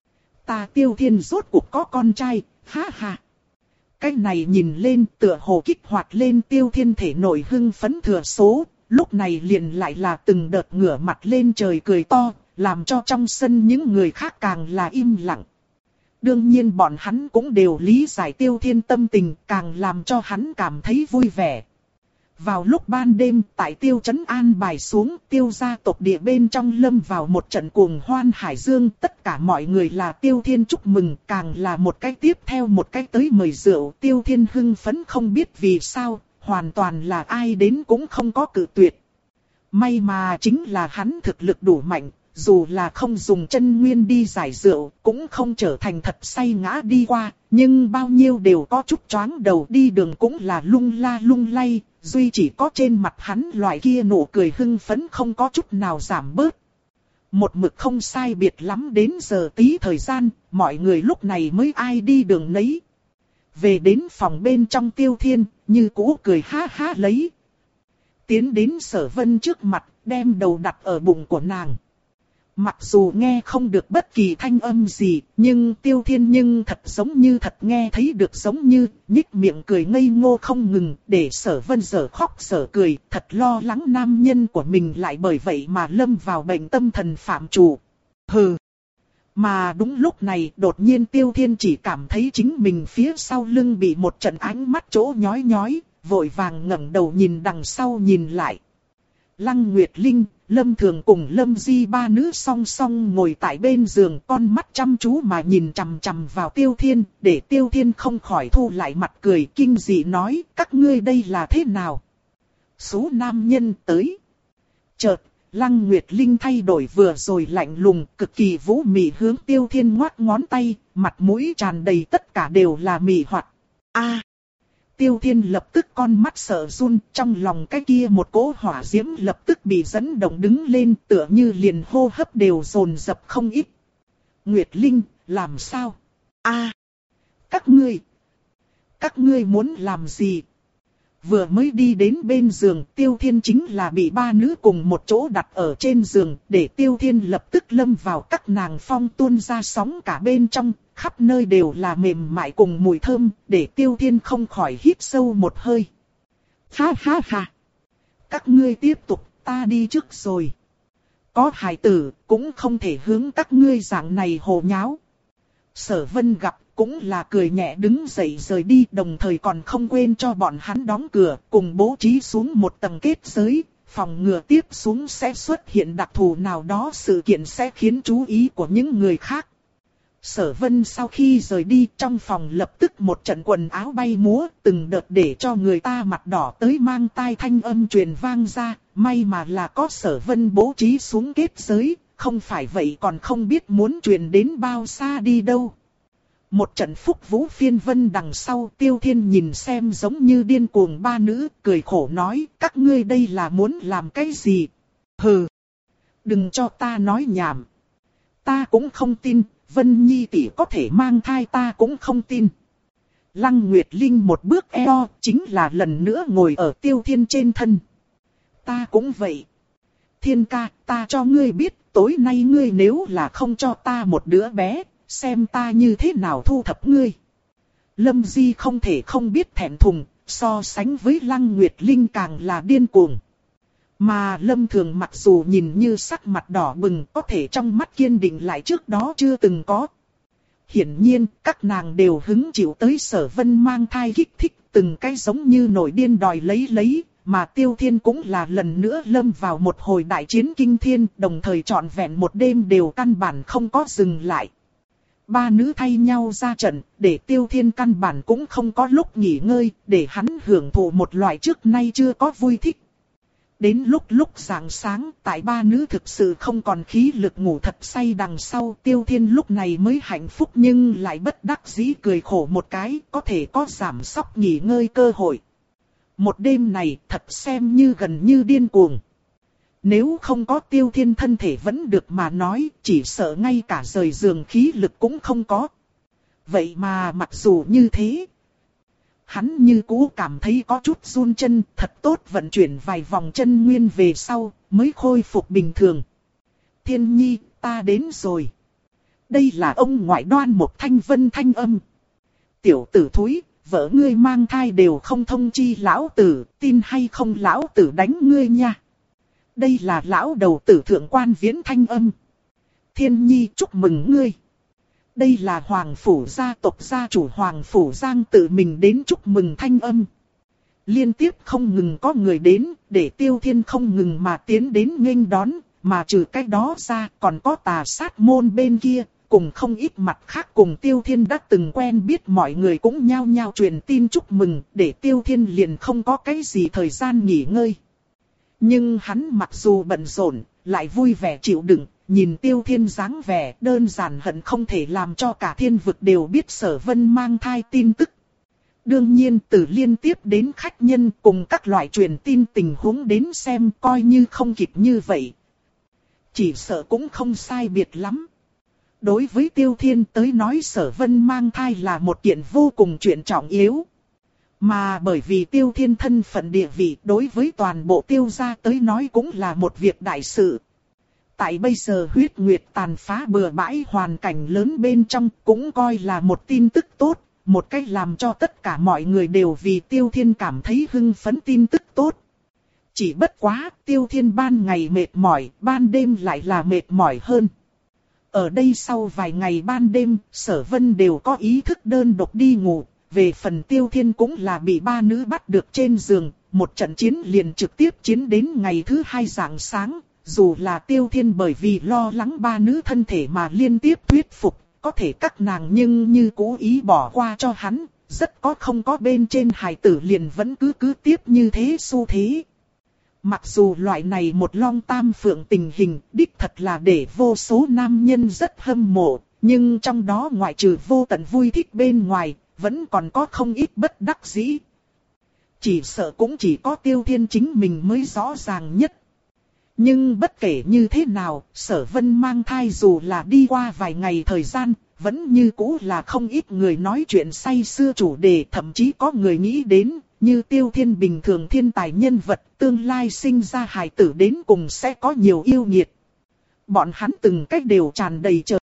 Ta Tiêu Thiên rốt cuộc có con trai, ha ha. Cái này nhìn lên tựa hồ kích hoạt lên Tiêu Thiên thể nội hưng phấn thừa số, lúc này liền lại là từng đợt ngửa mặt lên trời cười to, làm cho trong sân những người khác càng là im lặng. Đương nhiên bọn hắn cũng đều lý giải Tiêu Thiên tâm tình, càng làm cho hắn cảm thấy vui vẻ. Vào lúc ban đêm, tại Tiêu Trấn an bài xuống, Tiêu gia tộc địa bên trong lâm vào một trận cuồng hoan hải dương, tất cả mọi người là Tiêu Thiên chúc mừng, càng là một cái tiếp theo một cái tới mời rượu. Tiêu Thiên hưng phấn không biết vì sao, hoàn toàn là ai đến cũng không có cự tuyệt. May mà chính là hắn thực lực đủ mạnh, dù là không dùng chân nguyên đi giải rượu, cũng không trở thành thật say ngã đi qua, nhưng bao nhiêu đều có chút choáng đầu, đi đường cũng là lung la lung lay, duy chỉ có trên mặt hắn loại kia nụ cười hưng phấn không có chút nào giảm bớt. Một mực không sai biệt lắm đến giờ tí thời gian, mọi người lúc này mới ai đi đường nấy. Về đến phòng bên trong Tiêu Thiên, như cũ cười ha ha lấy. Tiến đến Sở Vân trước mặt, đem đầu đặt ở bụng của nàng. Mặc dù nghe không được bất kỳ thanh âm gì, nhưng Tiêu Thiên nhưng thật giống như thật nghe thấy được giống như, nhích miệng cười ngây ngô không ngừng, để Sở Vân dở khóc dở cười, thật lo lắng nam nhân của mình lại bởi vậy mà lâm vào bệnh tâm thần phạm chủ. Hừ. Mà đúng lúc này, đột nhiên Tiêu Thiên chỉ cảm thấy chính mình phía sau lưng bị một trận ánh mắt chỗ nhói nhói, vội vàng ngẩng đầu nhìn đằng sau nhìn lại. Lăng Nguyệt Linh, Lâm Thường cùng Lâm Di ba nữ song song ngồi tại bên giường, con mắt chăm chú mà nhìn chằm chằm vào Tiêu Thiên, để Tiêu Thiên không khỏi thu lại mặt cười kinh dị nói, các ngươi đây là thế nào? Số nam nhân tới. Chợt, Lăng Nguyệt Linh thay đổi vừa rồi lạnh lùng, cực kỳ vũ mị hướng Tiêu Thiên ngoắc ngón tay, mặt mũi tràn đầy tất cả đều là mị hoặc. A! Tiêu Thiên lập tức con mắt sợ run, trong lòng cái kia một cỗ hỏa diễm lập tức bị dẫn động đứng lên, tựa như liền hô hấp đều dồn dập không ít. Nguyệt Linh, làm sao? A! Các ngươi! Các ngươi muốn làm gì? Vừa mới đi đến bên giường, Tiêu Thiên chính là bị ba nữ cùng một chỗ đặt ở trên giường, để Tiêu Thiên lập tức lâm vào các nàng phong tuôn ra sóng cả bên trong, khắp nơi đều là mềm mại cùng mùi thơm, để Tiêu Thiên không khỏi hít sâu một hơi. Ha ha ha! Các ngươi tiếp tục, ta đi trước rồi. Có hài tử, cũng không thể hướng các ngươi dạng này hồ nháo. Sở Vân gặp, cũng là cười nhẹ đứng dậy rời đi, đồng thời còn không quên cho bọn hắn đóng cửa, cùng bố trí xuống một tầng kết giới, phòng ngừa tiếp xuống sẽ xuất hiện đặc thù nào đó sự kiện sẽ khiến chú ý của những người khác. Sở Vân sau khi rời đi, trong phòng lập tức một trận quần áo bay múa, từng đợt để cho người ta mặt đỏ tới mang tai thanh âm truyền vang ra, may mà là có Sở Vân bố trí xuống kết giới, không phải vậy còn không biết muốn truyền đến bao xa đi đâu. Một trận phúc vũ phiên vân đằng sau, Tiêu Thiên nhìn xem giống như điên cuồng ba nữ, cười khổ nói, các ngươi đây là muốn làm cái gì? Hừ! Đừng cho ta nói nhảm. Ta cũng không tin, Vân Nhi tỷ có thể mang thai, ta cũng không tin. Lăng Nguyệt Linh một bước eo, chính là lần nữa ngồi ở Tiêu Thiên trên thân. Ta cũng vậy. Thiên ca, ta cho ngươi biết, tối nay ngươi nếu là không cho ta một đứa bé, xem ta như thế nào thu thập ngươi. Lâm Di không thể không biết thẹn thùng, so sánh với Lăng Nguyệt Linh càng là điên cuồng. Mà Lâm Thường mặc dù nhìn như sắc mặt đỏ bừng, có thể trong mắt kiên định lại trước đó chưa từng có. Hiển nhiên, các nàng đều hứng chịu tới Sở Vân mang thai kích thích, từng cái giống như nổi điên đòi lấy lấy, mà Tiêu Thiên cũng là lần nữa lâm vào một hồi đại chiến kinh thiên, đồng thời trọn vẹn một đêm đều căn bản không có dừng lại. Ba nữ thay nhau ra trận, để Tiêu Thiên căn bản cũng không có lúc nghỉ ngơi, để hắn hưởng thụ một loại trước nay chưa có vui thích. Đến lúc lúc rạng sáng, tại ba nữ thực sự không còn khí lực ngủ thật say đằng sau, Tiêu Thiên lúc này mới hạnh phúc nhưng lại bất đắc dĩ cười khổ một cái, có thể có giảm sóc nghỉ ngơi cơ hội. Một đêm này thật xem như gần như điên cuồng. Nếu không có Tiêu Thiên thân thể vẫn được mà nói, chỉ sợ ngay cả rời giường khí lực cũng không có. Vậy mà mặc dù như thế, hắn như cũ cảm thấy có chút run chân, thật tốt vận chuyển vài vòng chân nguyên về sau, mới khôi phục bình thường. Thiên Nhi, ta đến rồi. Đây là ông ngoại Đoan một thanh vân thanh âm. Tiểu tử thúi, vợ ngươi mang thai đều không thông chi lão tử, tin hay không lão tử đánh ngươi nha. Đây là lão đầu tử thượng quan viễn thanh âm. Thiên Nhi chúc mừng ngươi. Đây là Hoàng Phủ gia tộc gia chủ Hoàng Phủ Giang tự mình đến chúc mừng thanh âm. Liên tiếp không ngừng có người đến, để Tiêu Thiên không ngừng mà tiến đến nghênh đón, mà trừ cái đó ra còn có Tà Sát môn bên kia, cùng không ít mặt khác cùng Tiêu Thiên đã từng quen biết mọi người cũng nhao nhao truyền tin chúc mừng, để Tiêu Thiên liền không có cái gì thời gian nghỉ ngơi. Nhưng hắn mặc dù bận rộn, lại vui vẻ chịu đựng, nhìn Tiêu Thiên dáng vẻ đơn giản hận không thể làm cho cả thiên vực đều biết Sở Vân mang thai tin tức. Đương nhiên từ liên tiếp đến khách nhân cùng các loại truyền tin tình huống đến xem coi như không kịp như vậy. Chỉ sợ cũng không sai biệt lắm. Đối với Tiêu Thiên tới nói Sở Vân mang thai là một kiện vô cùng chuyện trọng yếu. Mà bởi vì Tiêu Thiên thân phận địa vị đối với toàn bộ Tiêu gia tới nói cũng là một việc đại sự. Tại bây giờ huyết nguyệt tàn phá bừa bãi hoàn cảnh lớn bên trong cũng coi là một tin tức tốt, một cách làm cho tất cả mọi người đều vì Tiêu Thiên cảm thấy hưng phấn tin tức tốt. Chỉ bất quá Tiêu Thiên ban ngày mệt mỏi, ban đêm lại là mệt mỏi hơn. Ở đây sau vài ngày ban đêm, Sở Vân đều có ý thức đơn độc đi ngủ. Về phần Tiêu Thiên cũng là bị ba nữ bắt được trên giường, một trận chiến liền trực tiếp chiến đến ngày thứ hai rạng sáng. Dù là Tiêu Thiên bởi vì lo lắng ba nữ thân thể mà liên tiếp thuyết phục, có thể các nàng nhưng như cố ý bỏ qua cho hắn, rất có không có bên trên hài tử liền vẫn cứ cứ tiếp như thế xu thế. Mặc dù loại này một long tam phượng tình hình đích thật là để vô số nam nhân rất hâm mộ, nhưng trong đó ngoại trừ vô tận vui thích bên ngoài, vẫn còn có không ít bất đắc dĩ. Chỉ sợ cũng chỉ có Tiêu Thiên chính mình mới rõ ràng nhất. Nhưng bất kể như thế nào, Sở Vân mang thai dù là đi qua vài ngày thời gian, vẫn như cũ là không ít người nói chuyện say sưa chủ đề, thậm chí có người nghĩ đến, như Tiêu Thiên bình thường thiên tài nhân vật, tương lai sinh ra hài tử đến cùng sẽ có nhiều yêu nghiệt. Bọn hắn từng cách đều tràn đầy chờ